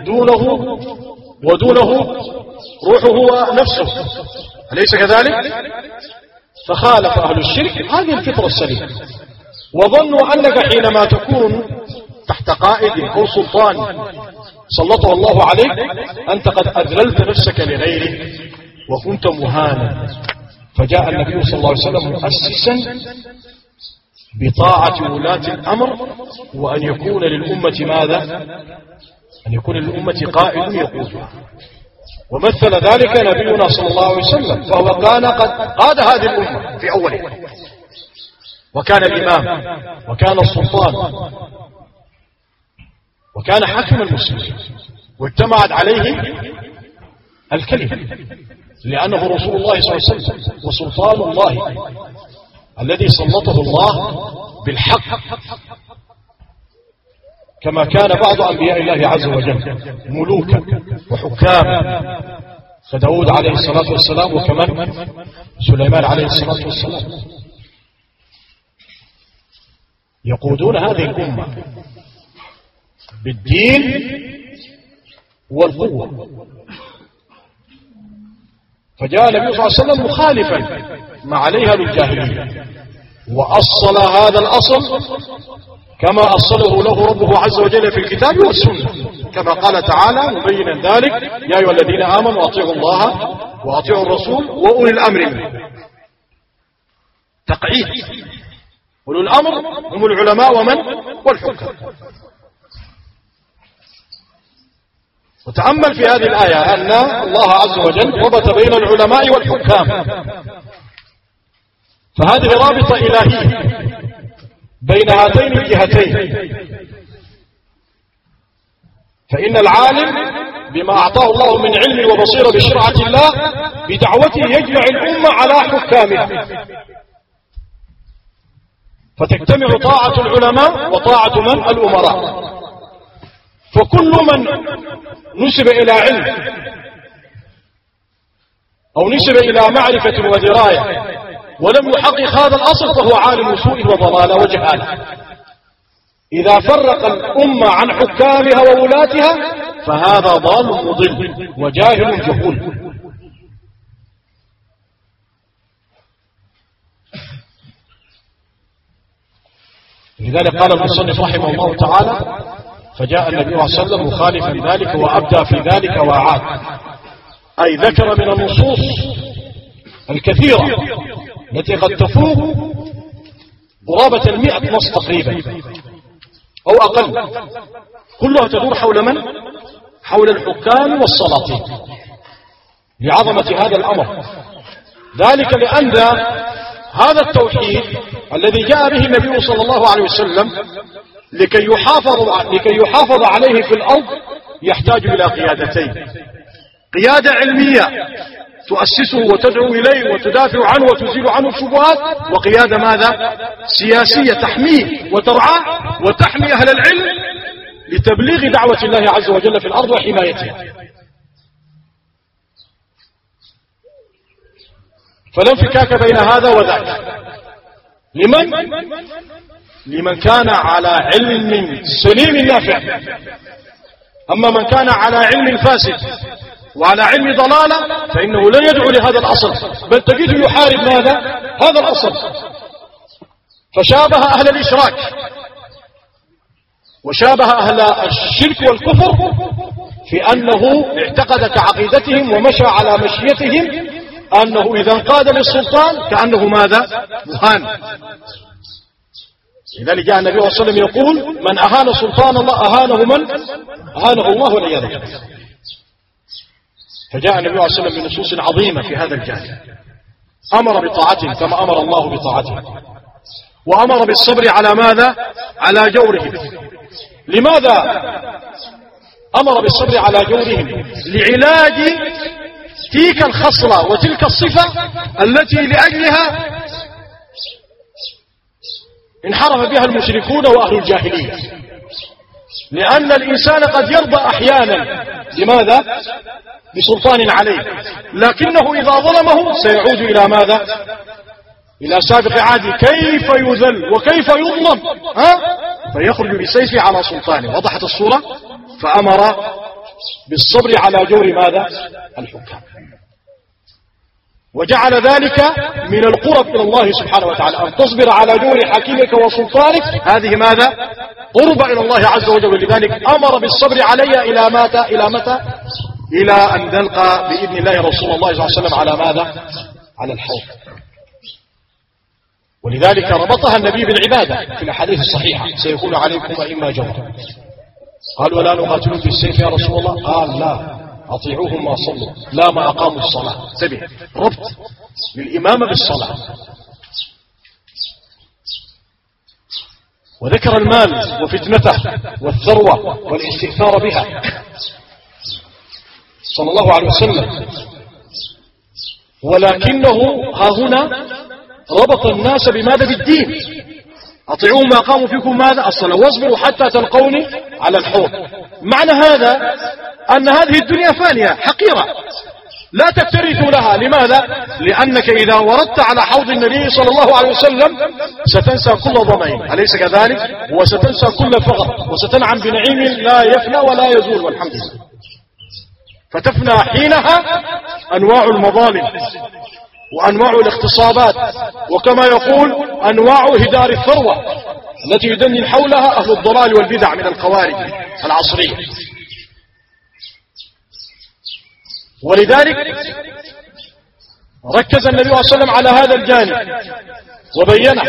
ودونه روحه ونفسه، أليس كذلك؟ فخالف أهل الشرك هذه الفطرة السليمة، وظنوا أنك حينما تكون تحت قائد أو سلطان سلطه الله عليك أنت قد أذللت نفسك لغيره وكنت مهانا. فجاء النبي صلى الله عليه وسلم مؤسسا بطاعة ولاة الأمر، وأن يكون للأمة ماذا؟ أن يكون للأمة قائد يقودها. ومثل ذلك نبينا صلى الله عليه وسلم، فهو كان قد قاد هذه الأمة في أولها، وكان الإمام وكان السلطان وكان حاكم المسلمين، واجتمعت عليه الكلمة، لأنه رسول الله صلى الله عليه وسلم وسلطان الله الذي سلطه الله بالحق، كما كان بعض أنبياء الله عز وجل ملوكا وحكاما كداود عليه الصلاة والسلام وكمان سليمان عليه الصلاة والسلام، يقودون هذه الأمة بالدين والقوة. فجاء النبي صلى الله عليه وسلم مخالفا ما عليها للجاهلية، وأصل هذا الأصل كما أصله له ربه عز وجل في الكتاب والسنة، كما قال تعالى مبينا ذلك: يا أيها الذين آمنوا أطيعوا الله وأطيعوا الرسول وأولي الأمر منكم. تقعيد، أولي الأمر هم العلماء ومن؟ والحكام. وتأمل في هذه الآية أن الله عز وجل ربط بين العلماء والحكام، فهذه رابطة إلهية بين هاتين الجهتين. فإن العالم بما أعطاه الله من علم وبصيرة بشرعة الله بدعوته يجمع الأمة على حكامها، فتجتمع طاعة العلماء وطاعة من؟ الأمراء. فكل من نسب إلى علم أو نسب إلى معرفة ودراية ولم يحقق هذا الأصل فهو عالم سوء وضلال وجهالة. إذا فرق الأمة عن حكامها وولاتها فهذا ضال مضل وجاهل جهول. لذلك قال المصنف رحمه الله تعالى: فجاء النبي صلى الله عليه وسلم مخالفا ذلك وأبدى في ذلك وأعاد، أي ذكر من النصوص الكثيرة التي قد تفوق قرابة 100 نص تقريبا أو أقل، كلها تدور حول من؟ حول الحكام والسلاطين، لعظمة هذا الأمر. ذلك لأن هذا التوحيد الذي جاء به النبي صلى الله عليه وسلم لكي يحافظ عليه في الأرض يحتاج إلى قيادتين: قيادة علمية تؤسسه وتدعو إليه وتدافع عنه وتزيل عنه الشبهات، وقيادة ماذا؟ سياسية تحميه وترعاه وتحمي أهل العلم لتبليغ دعوة الله عز وجل في الأرض وحمايتها. فلا انفكاك بين هذا وذاك. لمن كان على علم سليم نافع. أما من كان على علم فاسد وعلى علم ضلالة فإنه لن يدعو لهذا الأصل، بل تجده يحارب ماذا؟ هذا الأصل. فشابه أهل الإشراك وشابه أهل الشرك والكفر في أنه اعتقد كعقيدتهم ومشى على مشيتهم أنه إذا انقاد للسلطان كأنه ماذا؟ مهان. لذلك جاء النبي صلى الله عليه وسلم يقول: من أهان سلطان الله أهانه من؟ أهانه الله والعياذ بالله. فجاء النبي صلى الله عليه وسلم بنصوص عظيمة في هذا الجانب، أمر بطاعته كما أمر الله بطاعته، وأمر بالصبر على ماذا؟ على جورهم. لماذا أمر بالصبر على جورهم؟ لعلاج تلك الخصلة وتلك الصفة التي لأجلها انحرف بها المشركون وأهل الجاهلية. لأن الإنسان قد يرضى أحيانا لماذا؟ بسلطان عليه، لكنه إذا ظلمه سيعود إلى ماذا؟ إلى سابق عادي، كيف يذل وكيف يظلم، فيخرج بسيفه على سلطانه. وضحت الصورة. فأمر بالصبر على جور ماذا؟ الحكام، وجعل ذلك من القرب إلى الله سبحانه وتعالى. أن تصبر على جور حكيمك وسلطانك هذه ماذا؟ قرب إلى الله عز وجل. ولذلك أمر بالصبر علي إلى متى؟ إلى أن نلقى بإذن الله رسول الله صلى الله عليه وسلم على ماذا؟ على الحوض. ولذلك ربطها النبي بالعبادة في الأحاديث الصحيحة: سيكون عليكم أئمة جور. قالوا: ولا نقاتلهم بالسيف يا رسول الله؟ قال: لا، أطيعوهم ما صلوا لا ما أقاموا الصلاة. انتبه، ربط للإمامة بالصلاة. وذكر المال وفتنته والثروة والاستئثار بها. صلى الله عليه وسلم، ولكنه ها هنا ربط الناس بماذا؟ بالدين. أطيعوهم ما قاموا فيكم ماذا؟ الصلاة، واصبروا حتى تلقوني على الحوض. معنى هذا أن هذه الدنيا فانية حقيرة لا تكترث لها. لماذا؟ لأنك إذا وردت على حوض النبي صلى الله عليه وسلم ستنسى كل ضمين، أليس كذلك؟ وستنسى كل فقر، وستنعم بنعيم لا يفنى ولا يزول والحمد لله. فتفنى حينها أنواع المظالم وأنواع الاغتصابات، وكما يقول أنواع هدار الثروة التي يدنن حولها أهل الضلال والبدع من الخوارج العصرية. ولذلك ركز النبي صلى الله عليه وسلم على هذا الجانب وبينه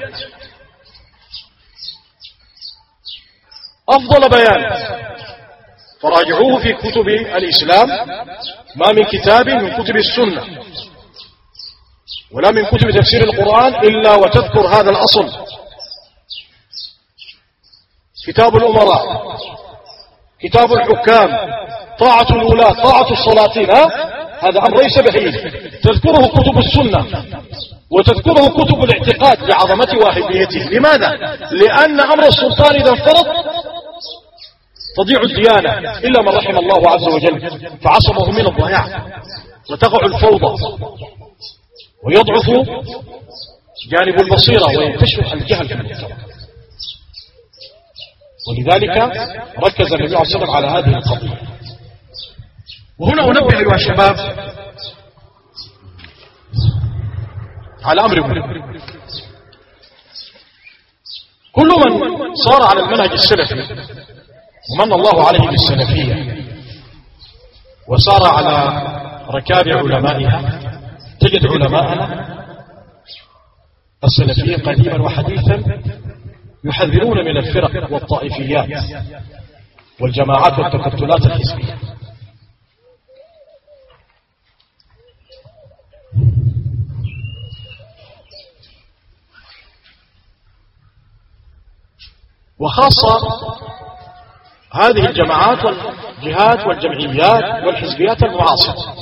أفضل بيان، فراجعوه في كتب الإسلام، ما من كتاب من كتب السنة ولا من كتب تفسير القرآن إلا وتذكر هذا الأصل. كتاب الأمراء، كتاب الحكام، طاعة الولاة، طاعة السلاطين، هذا أمر ليس بعيد، تذكره كتب السنة وتذكره كتب الاعتقاد بعظمة واهميته. لماذا؟ لأن أمر السلطان إذا انفرط تضيع الديانة إلا من رحم الله عز وجل فعصمه من الضياع، وتقع الفوضى ويضعف جانب البصيرة وينتشر الجهل في المجتمع. ولذلك ركز النبي صلى الله عليه وسلم على هذه القضية. وهنا أنبه أيها الشباب على أمر مهم. كل من صار على المنهج السلفي ومن الله عليه بالسلفية وسار على ركاب علمائها، تجد علماءنا السلفيين قديما وحديثا يحذرون من الفرق والطائفيات والجماعات والتكتلات الحزبية. وخاصة هذه الجماعات والجهات والجمعيات والحزبيات المعاصرة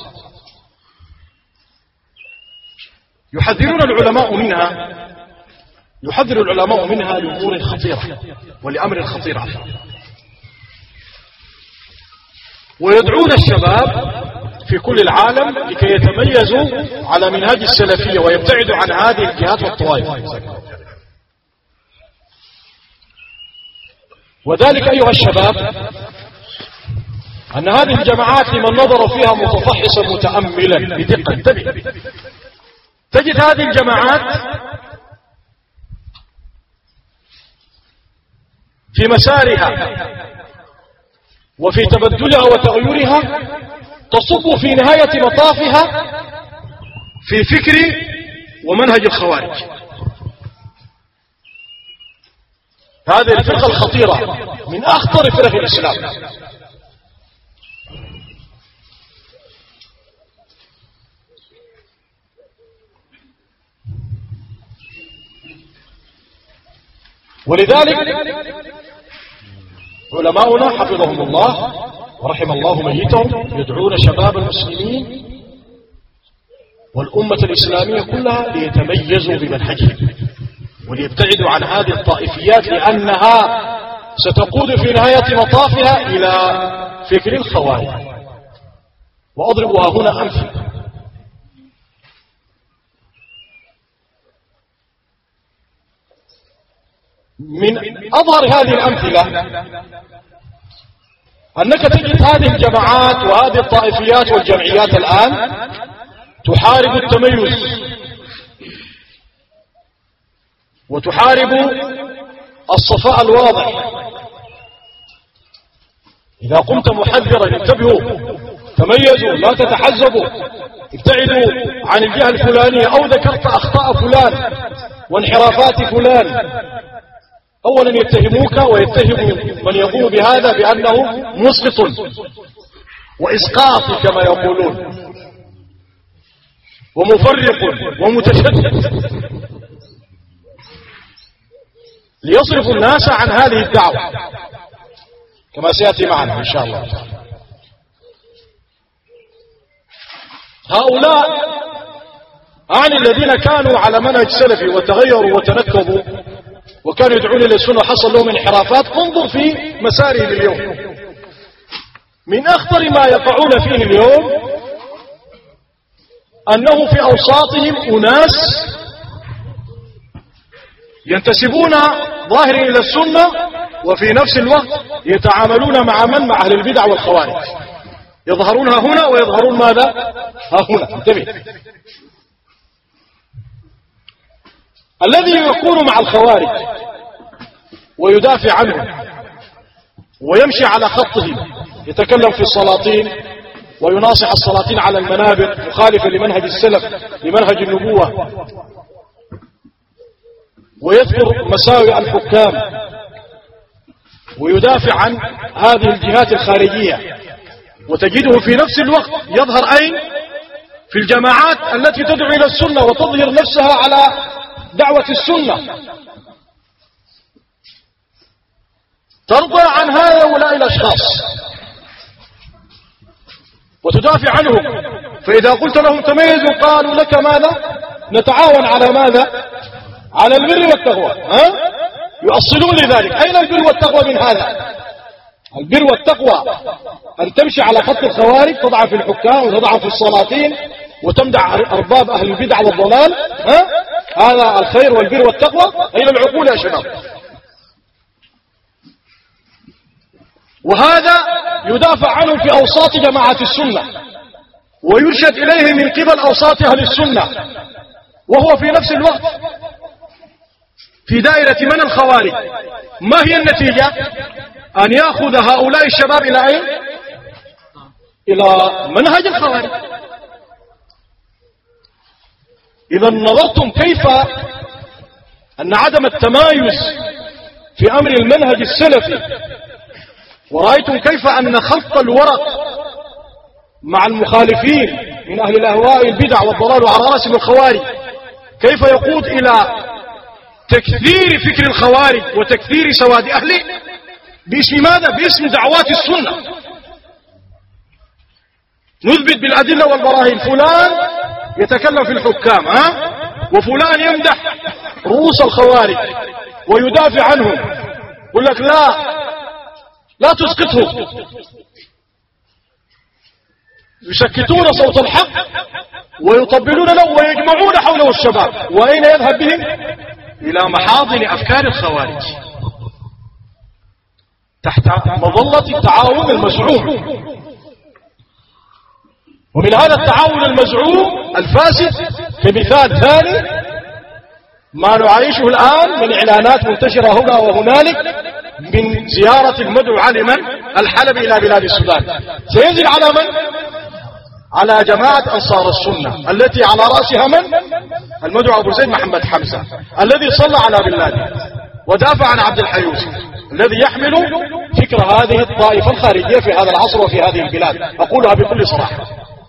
يحذر العلماء منها لأمور خطيرة ولأمر خطير، ويدعون الشباب في كل العالم لكي يتميزوا على منهاج السلفية ويبتعدوا عن هذه الجهات والطوائف. وذلك أيها الشباب أن هذه الجماعات لمن نظر فيها متفحصا متأملا بدقة تجد هذه الجماعات في مسارها وفي تبدلها وتغيرها تصب في نهاية مطافها في فكر ومنهج الخوارج. هذه الفرقة الخطيرة من أخطر فرق الإسلام. ولذلك علماؤنا حفظهم الله ورحم الله ميتهم يدعون شباب المسلمين والأمة الإسلامية كلها ليتميزوا بمنهجهم وليبتعدوا عن هذه الطائفيات، لأنها ستقود في نهاية مطافها إلى فكر الخوارج. وأضربها هنا أمثلة. من أظهر هذه الأمثلة أنك تجد هذه الجماعات وهذه الطائفيات والجمعيات الآن تحارب التميز وتحارب الصفاء الواضح. إذا قمت محذرا انتبهوا، تميزوا، لا تتحزبوا، ابتعدوا عن الجهة الفلانية، أو ذكرت أخطاء فلان وانحرافات فلان، أولا يتهموك ويتهم من يقوم بهذا بأنه مسقط وإسقاط كما يقولون ومفرق ومتشدد، ليصرفوا الناس عن هذه الدعوة كما سيأتي معنا إن شاء الله. هؤلاء أعني الذين كانوا على منهج سلفي وتغيروا وتنكبوا وكانوا يدعون إلى السنة وحصل لهم انحرافات. انظر في مسارهم اليوم، من أخطر ما يقعون فيه اليوم أنه في أوساطهم أناس ينتسبون ظاهرا إلى السنة وفي نفس الوقت يتعاملون مع أهل البدع والخوارج. يظهرون هنا ويظهرون ماذا؟ هنا. انتبه. الذي يكون مع الخوارج ويدافع عنهم ويمشي على خطهم، يتكلم في السلاطين ويناصح السلاطين على المنابر مخالفة لمنهج السلف لمنهج النبوة، ويذكر مساوئ الحكام ويدافع عن هذه الجهات الخارجية، وتجده في نفس الوقت يظهر أين؟ في الجماعات التي تدعو إلى السنة وتظهر نفسها على دعوة السنة. ترضى عن هؤلاء الأشخاص وتدافع عنهم، فإذا قلت لهم تميزوا قالوا لك ماذا؟ نتعاون على ماذا؟ على البر والتقوى. يؤصلون لذلك. أين البر والتقوى من هذا؟ البر والتقوى أن تمشي على خط الخوارج، تضع في الحكام وتضع في السلاطين وتمدع أرباب أهل البدع والضلال. هذا الخير والبر والتقوى. أين العقول يا شباب؟ وهذا يدافع عنه في أوساط جماعة السنة ويرشد إليه من قبل أوساط أهل السنة، وهو في نفس الوقت في دائرة من الخوارج. ما هي النتيجة؟ أن يأخذ هؤلاء الشباب إلى أين؟ إلى منهج الخوارج. إذا نظرتم كيف أن عدم التمايز في أمر المنهج السلفي، ورأيتم كيف أن خلط الورق مع المخالفين من أهل الأهواء البدع والضلال وعلى رأسهم الخوارج كيف يقود إلى تكثير فكر الخوارج وتكثير سواد أهله باسم ماذا؟ باسم دعوات السنة. نثبت بالأدلة والبراهين. فلان يتكلم في الحكام وفلان يمدح رؤوس الخوارج ويدافع عنهم، يقول لك لا تسقطهم. يسكتون صوت الحق ويطبلون له ويجمعون حوله الشباب. وأين يذهب بهم؟ إلى محاضن أفكار الخوارج تحت مظلة التعاون المزعوم. ومن هذا التعاون المزعوم الفاسد كمثال ثاني ما نعيشه الآن من إعلانات منتشرة هنا وهنالك من زيارة المدعو علي من الحلبي إلى بلاد السودان. سينزل على من؟ على جماعة أنصار السنة التي على رأسها من؟ المدعو أبو زيد محمد حمزة الذي صلى على بن لادن ودافع عن عبد الحيوسي الذي يحمل فكر هذه الطائفة الخارجية في هذا العصر وفي هذه البلاد. أقولها بكل صراحة.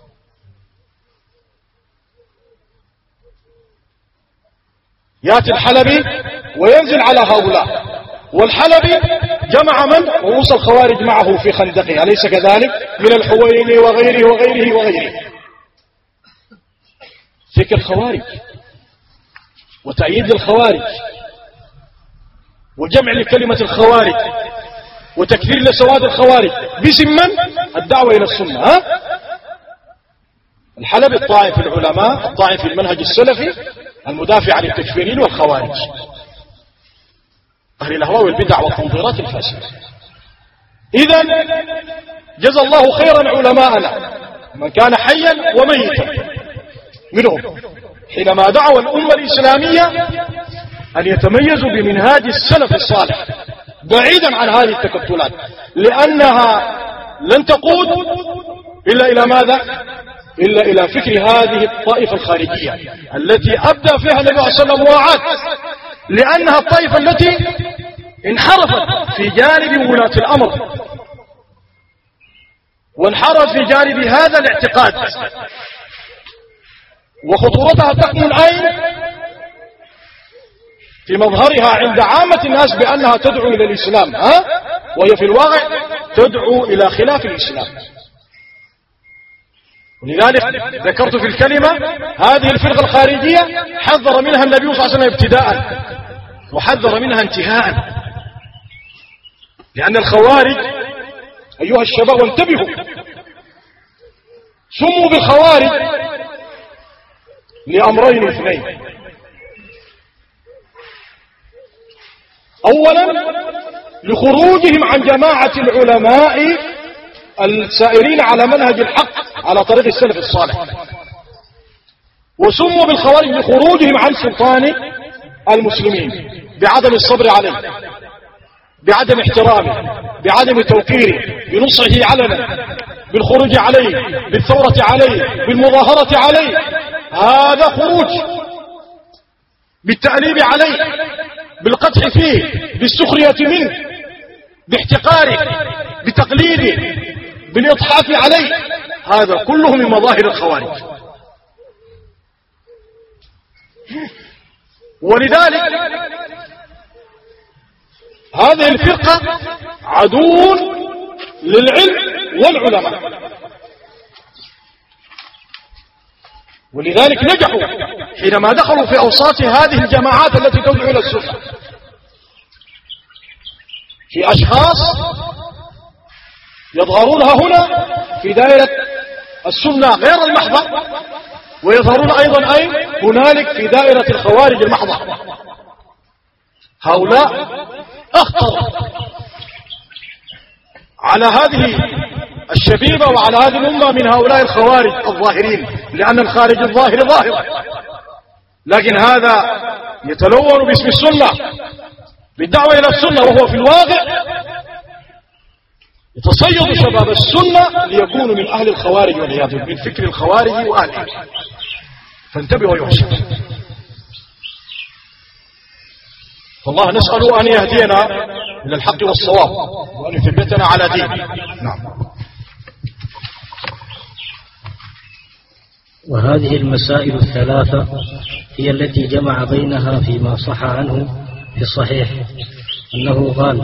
يأتي الحلبي وينزل على هؤلاء، والحلبي جمع من؟ رؤوس الخوارج معه في خندقه، أليس كذلك؟ من الحويني وغيره وغيره وغيره. فكر خوارج وتأييد الخوارج وجمع لكلمة الخوارج وتكثير لسواد الخوارج باسم من؟ الدعوة إلى السنة. الحلبي الطاعن في العلماء، الطاعن في المنهج السلفي، المدافع عن التكفيرين والخوارج، أهل الأهواء والبدع والتنظيرات الفاسدة. إذن جزى الله خيرا علماءنا من كان حيا وميتا منهم حينما دعوا الأمة الإسلامية أن يتميزوا بمنهاج السلف الصالح بعيدا عن هذه التكتلات، لأنها لن تقود إلا إلى ماذا؟ إلا إلى فكر هذه الطائفة الخارجية التي أبدى فيها النبي صلى الله عليه وسلم وعاد، لأنها الطائفة التي انحرفت في جانب ولاة الأمر وانحرف في جانب هذا الاعتقاد. وخطورتها تكمن أين؟ في مظهرها عند عامة الناس بأنها تدعو إلى الإسلام، وهي في الواقع تدعو إلى خلاف الإسلام. ولذلك ذكرت في الكلمة هذه الفرقة الخارجية حذر منها النبي صلى الله عليه وسلم ابتداء وحذر منها انتهاء. لأن الخوارج أيها الشباب وانتبهوا سموا بالخوارج لأمرين اثنين. أولا لخروجهم عن جماعة العلماء السائرين على منهج الحق على طريق السلف الصالح، وسموا بالخوارج لخروجهم عن سلطان المسلمين بعدم الصبر عليه، بعدم احترامه، بعدم توقيره، بنصحه علنا، بالخروج عليه، بالثورة عليه، بالمظاهرة عليه. هذا خروج، بالتأليب عليه، بالقدح فيه، بالسخرية منه، باحتقاره، بتقليده، بالإضحاك عليه. هذا كله من مظاهر الخوارج. ولذلك هذه الفرقة عدو للعلم والعلماء، ولذلك نجحوا حينما دخلوا في أوساط هذه الجماعات التي تدعو إلى السنة في أشخاص يظهرونها هنا في دائرة السنة غير المحضة، ويظهرون أيضا هنالك في دائرة الخوارج المحضة. هؤلاء أخطر على هذه الشبيبة وعلى هذه الأمة من هؤلاء الخوارج الظاهرين، لأن الخارج الظاهر ظاهر، لكن هذا يتلون باسم السنة بالدعوة إلى السنة، وهو في الواقع يتصيد شباب السنة ليكونوا من أهل الخوارج والعياذ بالله، من فكر الخوارج وأهله. فانتبهوا أيها الشباب، فالله نسأل أن يهدينا إلى الحق والصواب وأن يثبتنا على دينه. نعم. وهذه المسائل الثلاثة هي التي جمع بينها فيما صح عنه في الصحيح أنه قال: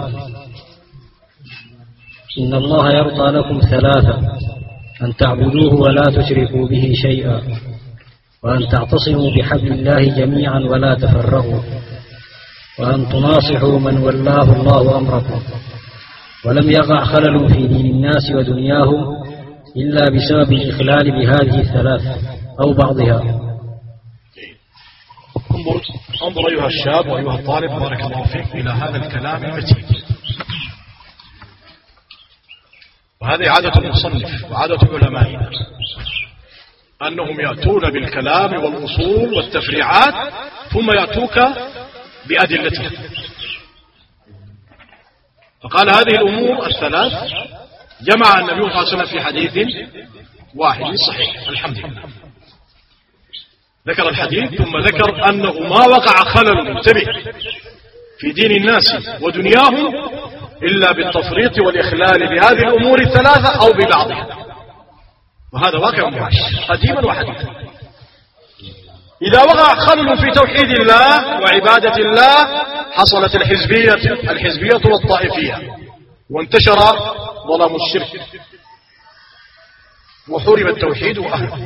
إن الله يرضى لكم ثلاثة: أن تعبدوه ولا تشركوا به شيئا، وأن تعتصموا بحبل الله جميعا ولا تفرقوا، وأن تناصحوا من ولاه الله أمركم. ولم يقع خلل في دين الناس ودنياهم إلا بسبب الإخلال بهذه الثلاث أو بعضها. انظر أيها الشاب وأيها الطالب بارك الله فيك إلى هذا الكلام المتين. وهذه عادة المصنف وعادة علمائنا أنهم يأتون بالكلام والأصول والتفريعات ثم يأتوك بأدلتها. فقال هذه الأمور الثلاث جمع النبي صلى الله عليه وسلم في حديث واحد صحيح الحمد لله. ذكر الحديث ثم ذكر أنه ما وقع خلل منتبه في دين الناس ودنياهم إلا بالتفريط والإخلال بهذه الأمور الثلاثة أو ببعضها، وهذا واقع معاش قديما وحديثا. إذا وقع خلل في توحيد الله وعبادة الله حصلت الحزبية والطائفية، وانتشر ظلام الشرك، وحرم التوحيد وأهله.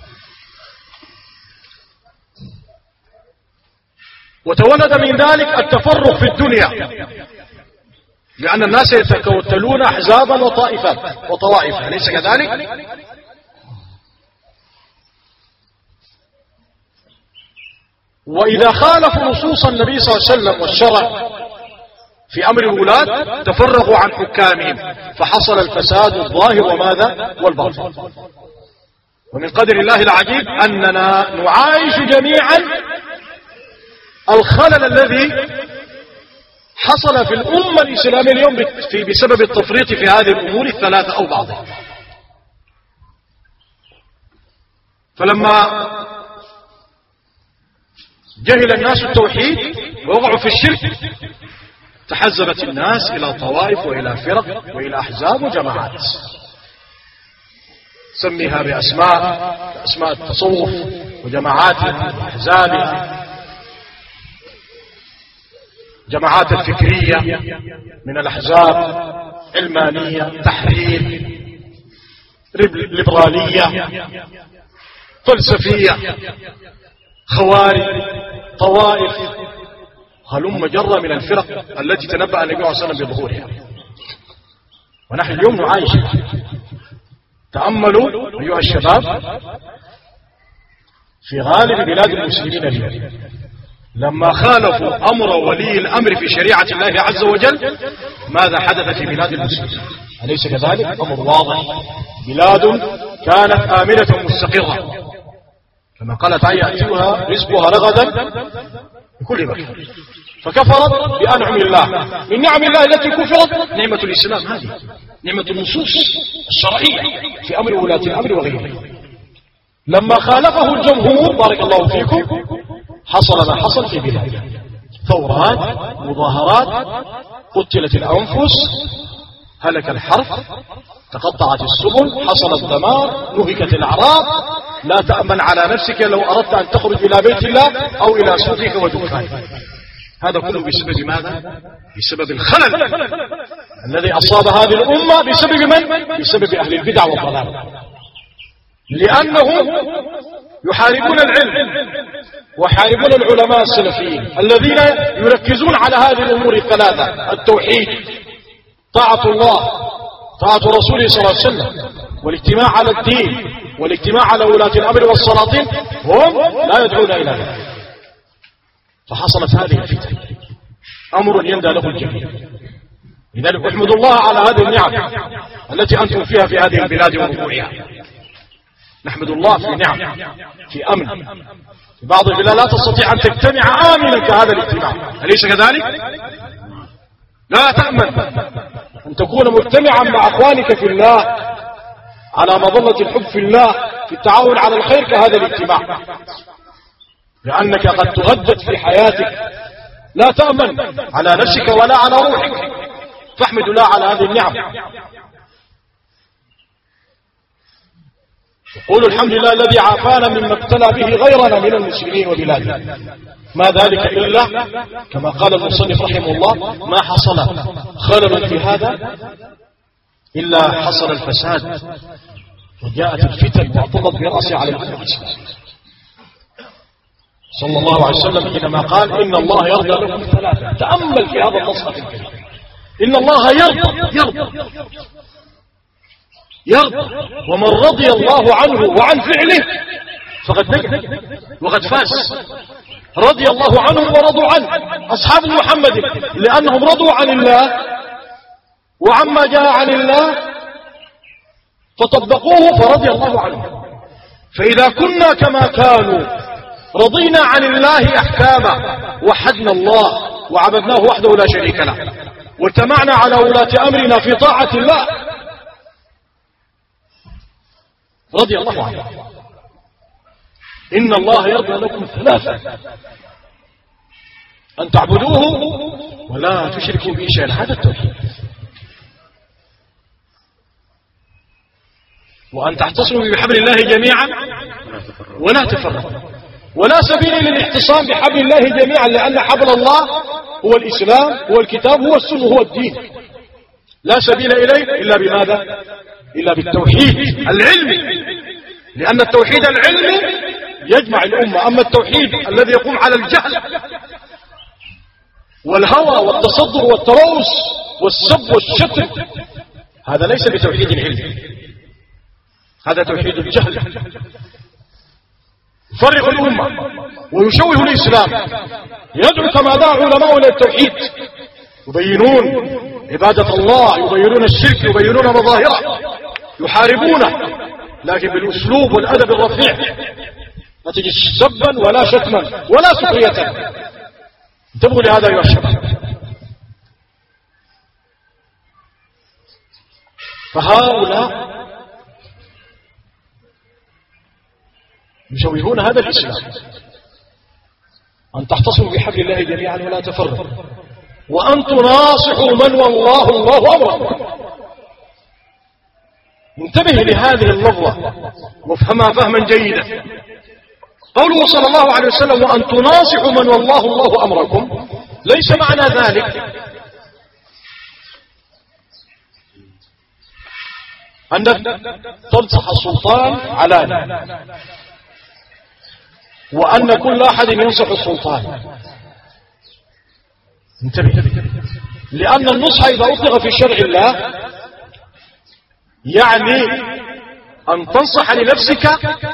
وتولد من ذلك التفرق في الدنيا، لأن الناس يتكتلون أحزابا وطائفات وطوائف، أليس كذلك؟ وإذا خالفوا نصوص النبي صلى الله عليه وسلم والشرع في أمر الولاة تفرقوا عن حكامهم، فحصل الفساد الظاهر وماذا؟ والباطن. ومن قدر الله العجيب أننا نعايش جميعا الخلل الذي حصل في الأمة الإسلامية اليوم بسبب التفريط في هذه الأمور الثلاثة أو بعضها. فلما جهل الناس التوحيد ووقعوا في الشرك تحزبت الناس إلى طوائف وإلى فرق وإلى أحزاب وجماعات، سميها بأسماء التصوف وجماعاتها وأحزابها، جماعات الفكرية من الأحزاب، علمانية، تحرير، ليبرالية، فلسفية، خوارج، طوائف، هلم جرة من الفرق التي تنبأ النبي صلى الله عليه وسلم بظهورها، ونحن اليوم نعايش. تأملوا أيها الشباب في غالب بلاد المسلمين اليوم لما خالفوا أمر ولي الأمر في شريعة الله عز وجل ماذا حدث في بلاد المسلمين؟ أليس كذلك؟ أمر واضح. بلاد كانت آمنة مستقرة كما قالت آية يأتيها رزقها رغدا بكل مكان، فكفرت بأنعم الله. من نعم الله التي كفرت نعمة الإسلام، هذه نعمة النصوص الشرعية في أمر ولاة الأمر وغيره. لما خالفه الجمهور بارك الله فيكم حصل ما حصل في بلاد، ثورات، مظاهرات، قتلت الأنفس، هلك الحرث، تقطعت السبل، حصل الدمار، نهكت الأعراض، لا تأمن على نفسك لو أردت أن تخرج إلى بيت الله أو إلى سوقك ودكانك. هذا كله بسبب ماذا؟ بسبب الخلل الذي أصاب هذه الأمة. بسبب من؟ بسبب أهل البدع والضلال، لأنهم يحاربون العلم ويحاربون العلماء السلفيين الذين يركزون على هذه الأمور الثلاثة: التوحيد، طاعة الله، طاعة رسوله صلى الله عليه وسلم، والاجتماع على الدين والاجتماع على ولاة الأمر والسلاطين. هم لا يدعون إلى ذلك، فحصلت هذه الفتنة، أمر يندى له الجميع. لذلك احمد الله على هذه النعم التي أنتم فيها في هذه البلاد وربوعها. نحمد الله في نعم، في أمن. في بعض البلاد لا تستطيع أن تجتمع آمنا كهذا الاجتماع، أليس كذلك؟ لا تأمن أن تكون مجتمعا مع أخوانك في الله على مظلة الحب في الله، في التعاون على الخير كهذا الاجتماع، لأنك قد تغدد في حياتك، لا تأمن على نفسك ولا على روحك. فاحمد الله على هذه النعم، قولوا الحمد لله الذي عافانا مما ابتلى به غيرنا من المسلمين وبلادنا. ما ذلك إلا كما قال المصنف رحمه الله: ما حصل خلل في هذا إلا حصل الفساد وجاءت الفتن واعتضت برأسها على الأمة الإسلامية. صلى الله عليه وسلم حينما قال: إن الله يرضى لكم ثلاثة. تأمل في هذا النص الكريم، إن الله يرضى، ومن رضي الله عنه وعن فعله فقد نجح وقد فاز. رضي الله عنهم ورضوا عنه أصحاب محمد، لأنهم رضوا عن الله وعما جاء عن الله فطبقوه فرضي الله عنهم. فإذا كنا كما كانوا رضينا عن الله أحكامه، وحدنا الله وعبدناه وحده لا شريك له، واجتمعنا على ولاة أمرنا في طاعة الله، رضي الله عنه. إن الله يرضى لكم ثلاثة: أن تعبدوه ولا تشركوا به شيئا، هذا التوحيد، وأن تحتصموا بحبل الله جميعا ولا تفرقوا. ولا سبيل للاحتصام بحبل الله جميعا، لأن حبل الله هو الإسلام، هو الكتاب، هو السنة، هو الدين. لا سبيل إليه إلا بماذا؟ إلا بالتوحيد العلمي، لأن التوحيد العلمي يجمع الأمة. أما التوحيد الذي يقوم على الجهل والهوى والتصدر والتروس والسب والشتم، هذا ليس بتوحيد علمي، هذا توحيد الجهل، يفرق الأمة ويشوه الإسلام. يدعو كما دعا علماء إلى التوحيد، يبينون عبادة الله، يبينون الشرك، يبينون مظاهره، يحاربونه، لكن بالأسلوب والأدب الرفيع، لا تجد سبا ولا شتما ولا سخرية. انتبهوا لهذا أيها الشباب. فهؤلاء يشوهون هذا الإسلام، أن تحتصموا بحبل الله جميعا ولا تفرقوا، وأن تناصحوا من والله الله أمركم. انتبه لهذه اللفظة وافهمها فهما جيدا. قوله صلى الله عليه وسلم: وأن تناصحوا من والله الله أمركم، ليس معنى ذلك أنك تنصح السلطان علانية، وأن كل أحد ينصح السلطان. انتبه، لأن النصح إذا أطلق في شرع الله يعني أن تنصح لنفسك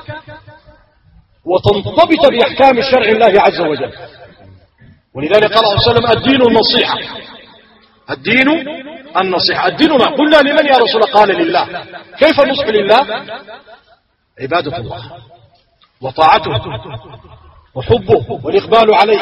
وتنضبط بأحكام شرع الله عز وجل. ولذلك قال عليه وسلم الدين النصيحة، الدين النصيحة. الدين ما قلنا لمن يا رسول الله؟ قال لله. كيف النصح لله؟ عبادة الله وطاعته وحبه والإقبال عليه.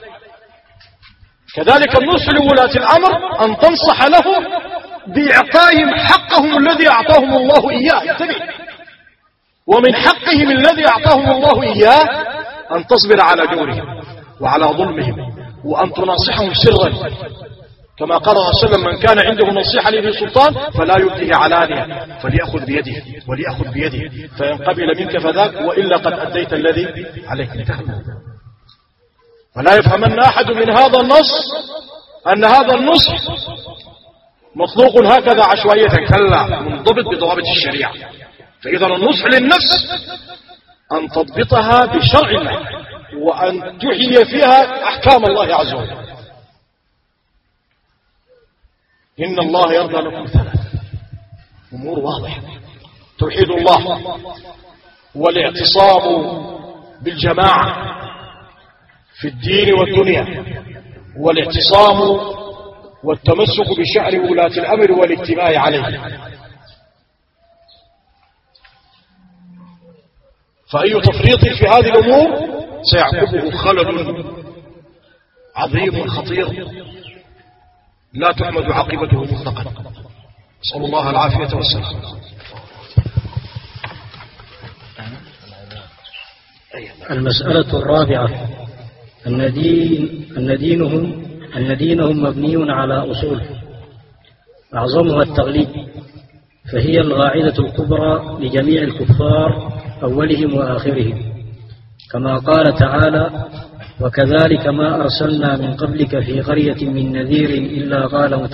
كذلك النصح لولاة الأمر أن تنصح لهم بإعطائهم حقهم الذي أعطاهم الله إياه. ومن حقهم الذي أعطاهم الله إياه أن تصبر على جورهم وعلى ظلمهم وأن تناصحهم سرا، كما قال الله عليه وسلم من كان عنده نصيحة لذي سلطان فلا يبديه علانية فليأخذ بيده وليأخذ بيده فإن قبل منك فذاك وإلا قد أديت الذي عليك. فلا يفهمن أحد من هذا النص أن هذا النصح مطلوق هكذا عشوائية، كلا، منضبط بضوابط الشريعة. فإذا النصح للنفس أن تضبطها بشرع الله وأن تحيي فيها أحكام الله عز وجل. إن الله يرضى لكم ثلاث أمور واضحة: توحيد الله، والاعتصام بالجماعة في الدين والدنيا، والاعتصام والتمسك بشعر ولاة الأمر والاجتماع عليه. فأي تفريط في هذه الأمور سيعقبه خلل عظيم خطير لا تحمد عاقبته مطلقا. نسأل الله العافية والسلام. المسألة الرابعة أن دينهم مبني على أصول أعظمها التغليب، فهي القاعدة الكبرى لجميع الكفار أولهم وآخرهم، كما قال تعالى: وكذلك ما أرسلنا من قبلك في قرية من نذير إلا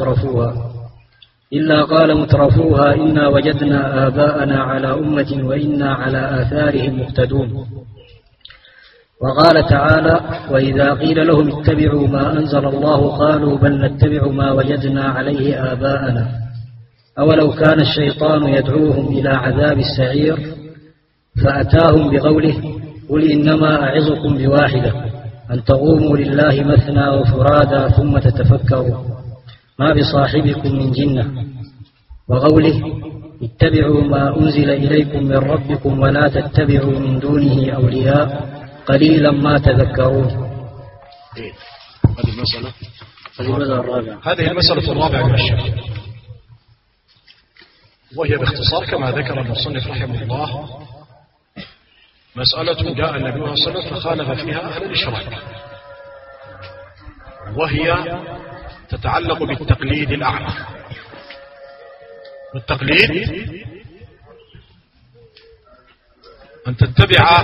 قال مترفوها إنا وجدنا آباءنا على أمة وإنا على آثارهم مقتدون. وقال تعالى: وإذا قيل لهم اتبعوا ما أنزل الله قالوا بل نتبع ما وجدنا عليه آباءنا أولو كان الشيطان يدعوهم إلى عذاب السعير فأتاهم بقوله: قل إنما أعظكم بواحدة أن تقوموا لله مثنى وفرادا ثم تتفكروا ما بصاحبكم من جنة. وقوله: اتبعوا ما أنزل إليكم من ربكم ولا تتبعوا من دونه أولياء قليلا ما تذكرون. هذه المسألة الرابعة من الشرع، وهي باختصار كما ذكر المصنف رحمه الله مسألة جاء النبي صلى الله عليه وسلم فخالف فيها أهل الإشراك، وهي تتعلق بالتقليد الأعمى. والتقليد أن تتبع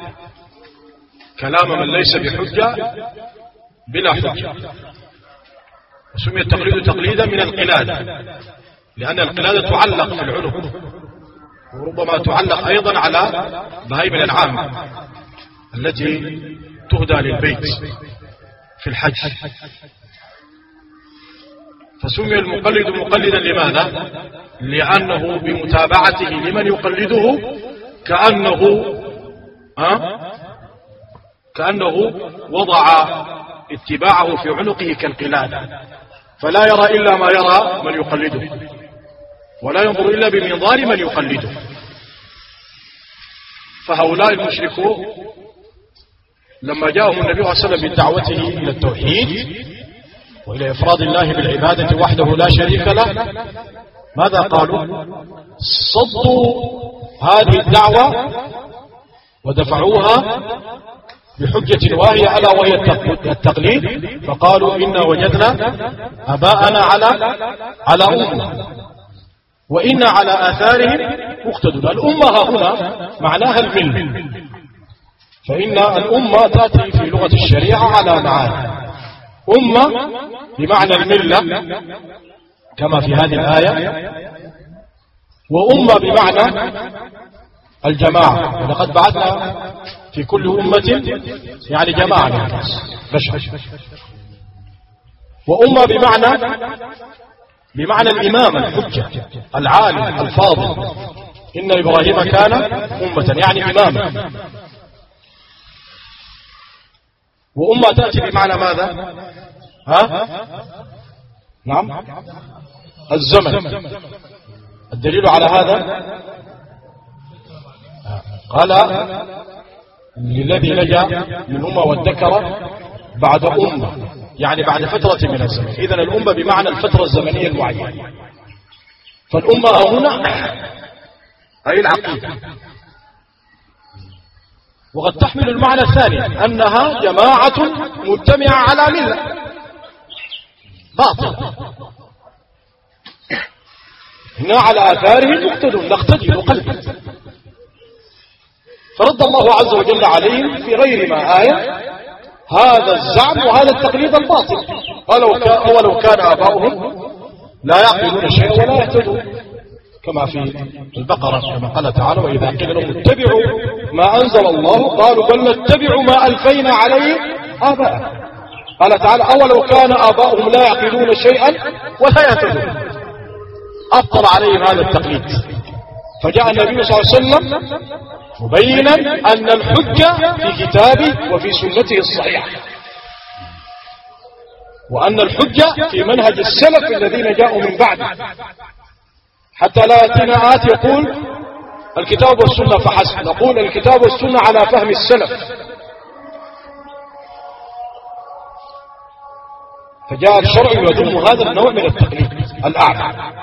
كلام من ليس بحجة بلا حجة. وسمي التقليد تقليدا من القلادة، لأن القلادة تعلق في العنق، وربما تعلق أيضا على بهائم الأنعام التي تهدى للبيت في الحج. فسمي المقلد مقلدا لماذا؟ لأنه بمتابعته لمن يقلده كأنه وضع اتباعه في عنقه كالقلادة، فلا يرى إلا ما يرى من يقلده، ولا ينظر إلا بمنظار من يقلده. فهؤلاء المشركون لما جاءهم النبي صلى الله عليه وسلم بدعوته إلى التوحيد وإلى إفراد الله بالعبادة وحده لا شريك له، ماذا قالوا؟ صدوا هذه الدعوة ودفعوها بحجة واهية ألا وهي التقليد، فقالوا إنا وجدنا أباءنا على أمة وإنا على آثارهم مقتدون. الأمة هنا معناها الملة، فإن الأمة تأتي في لغة الشريعة على معاني: أمة بمعنى الملة كما في هذه الآية، وأمة بمعنى الجماعة، ولقد بعثنا في كل أمة يعني جماعة من الناس بشر. وأمة بمعنى الإمام الحجة العالم الفاضل. إن إبراهيم كان أمة يعني إماما. وأمة تأتي بمعنى ماذا؟ نعم، الزمن. الدليل على هذا قال للذي نجا من أمة وادكر بعد أمة، يعني بعد فترة من الزمن. إذن الأمة بمعنى الفترة الزمنية المعينة. فالأمة هنا أي العقيدة. وقد تحمل المعنى الثاني أنها جماعة مجتمعة على ملة باطل، هنا على آثارهم مقتدون نقتدي نقلد. فرد الله عز وجل عليهم في غير ما آية هذا الزعم وهذا التقليد الباطل. ولو كان آباؤهم لا يعقلون شيئا ولا يهتدون، كما في البقرة كما قال تعالى وإذا قيل لهم اتبعوا ما أنزل الله قالوا بل نتبع ما ألفينا عليه آباءنا. قال تعالى أولو كان آباؤهم لا يعقلون شيئا ولا يهتدون. أبطل عليهم هذا التقليد. فجاء النبي صلى الله عليه وسلم مبينا أن الحجة في كتابه وفي سنته الصحيحة، وأن الحجة في منهج السلف الذين جاءوا من بعده، حتى لا يأتينا آت يقول الكتاب والسنة فحسب. نقول الكتاب والسنة على فهم السلف. فجاء الشرع يذم هذا النوع من التقليد الأعمى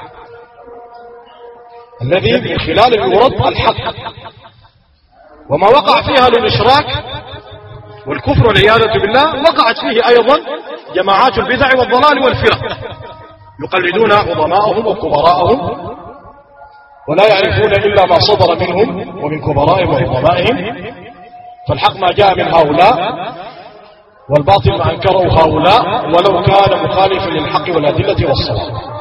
الذي من خلاله يرد الحق. وما وقع فيها للإشراك والكفر والعياذة بالله وقعت فيه أيضا جماعات البدع والضلال والفرق يقلدون عظماءهم وكبراءهم ولا يعرفون إلا ما صدر منهم ومن كبرائهم وعظمائهم. فالحق ما جاء من هؤلاء والباطل ما أنكره هؤلاء ولو كان مخالفا للحق والأدلة والصواب.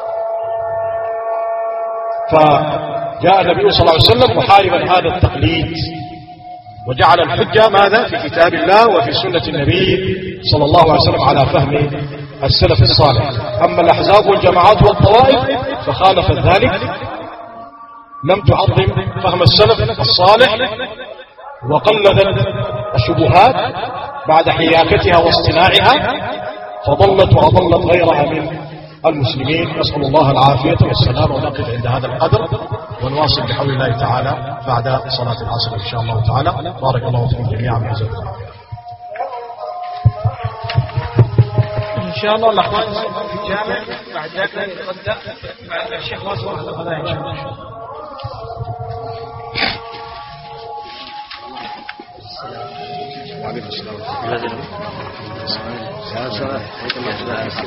فجاء النبي صلى الله عليه وسلم محاربا هذا التقليد وجعل الحجة ماذا؟ في كتاب الله وفي سنة النبي صلى الله عليه وسلم على فهم السلف الصالح. أما الأحزاب والجماعات والطوائف فخالفت ذلك، لم تعظم فهم السلف الصالح وقلدت الشبهات بعد حياكتها واصطناعها فضلت وأضلت غيرها من المسلمين. نسأل الله العافية والسلام. ونقف عند هذا القدر ونواصل بحول الله تعالى بعد صلاة العصر إن شاء الله تعالى. بارك الله فيكم جميعا وجزاكم الله خيرا. إن شاء الله الأخوان في الجامع بعد ذلك نتغدى مع الشيخ واصل الغداء إن شاء الله. وعليكم السلام.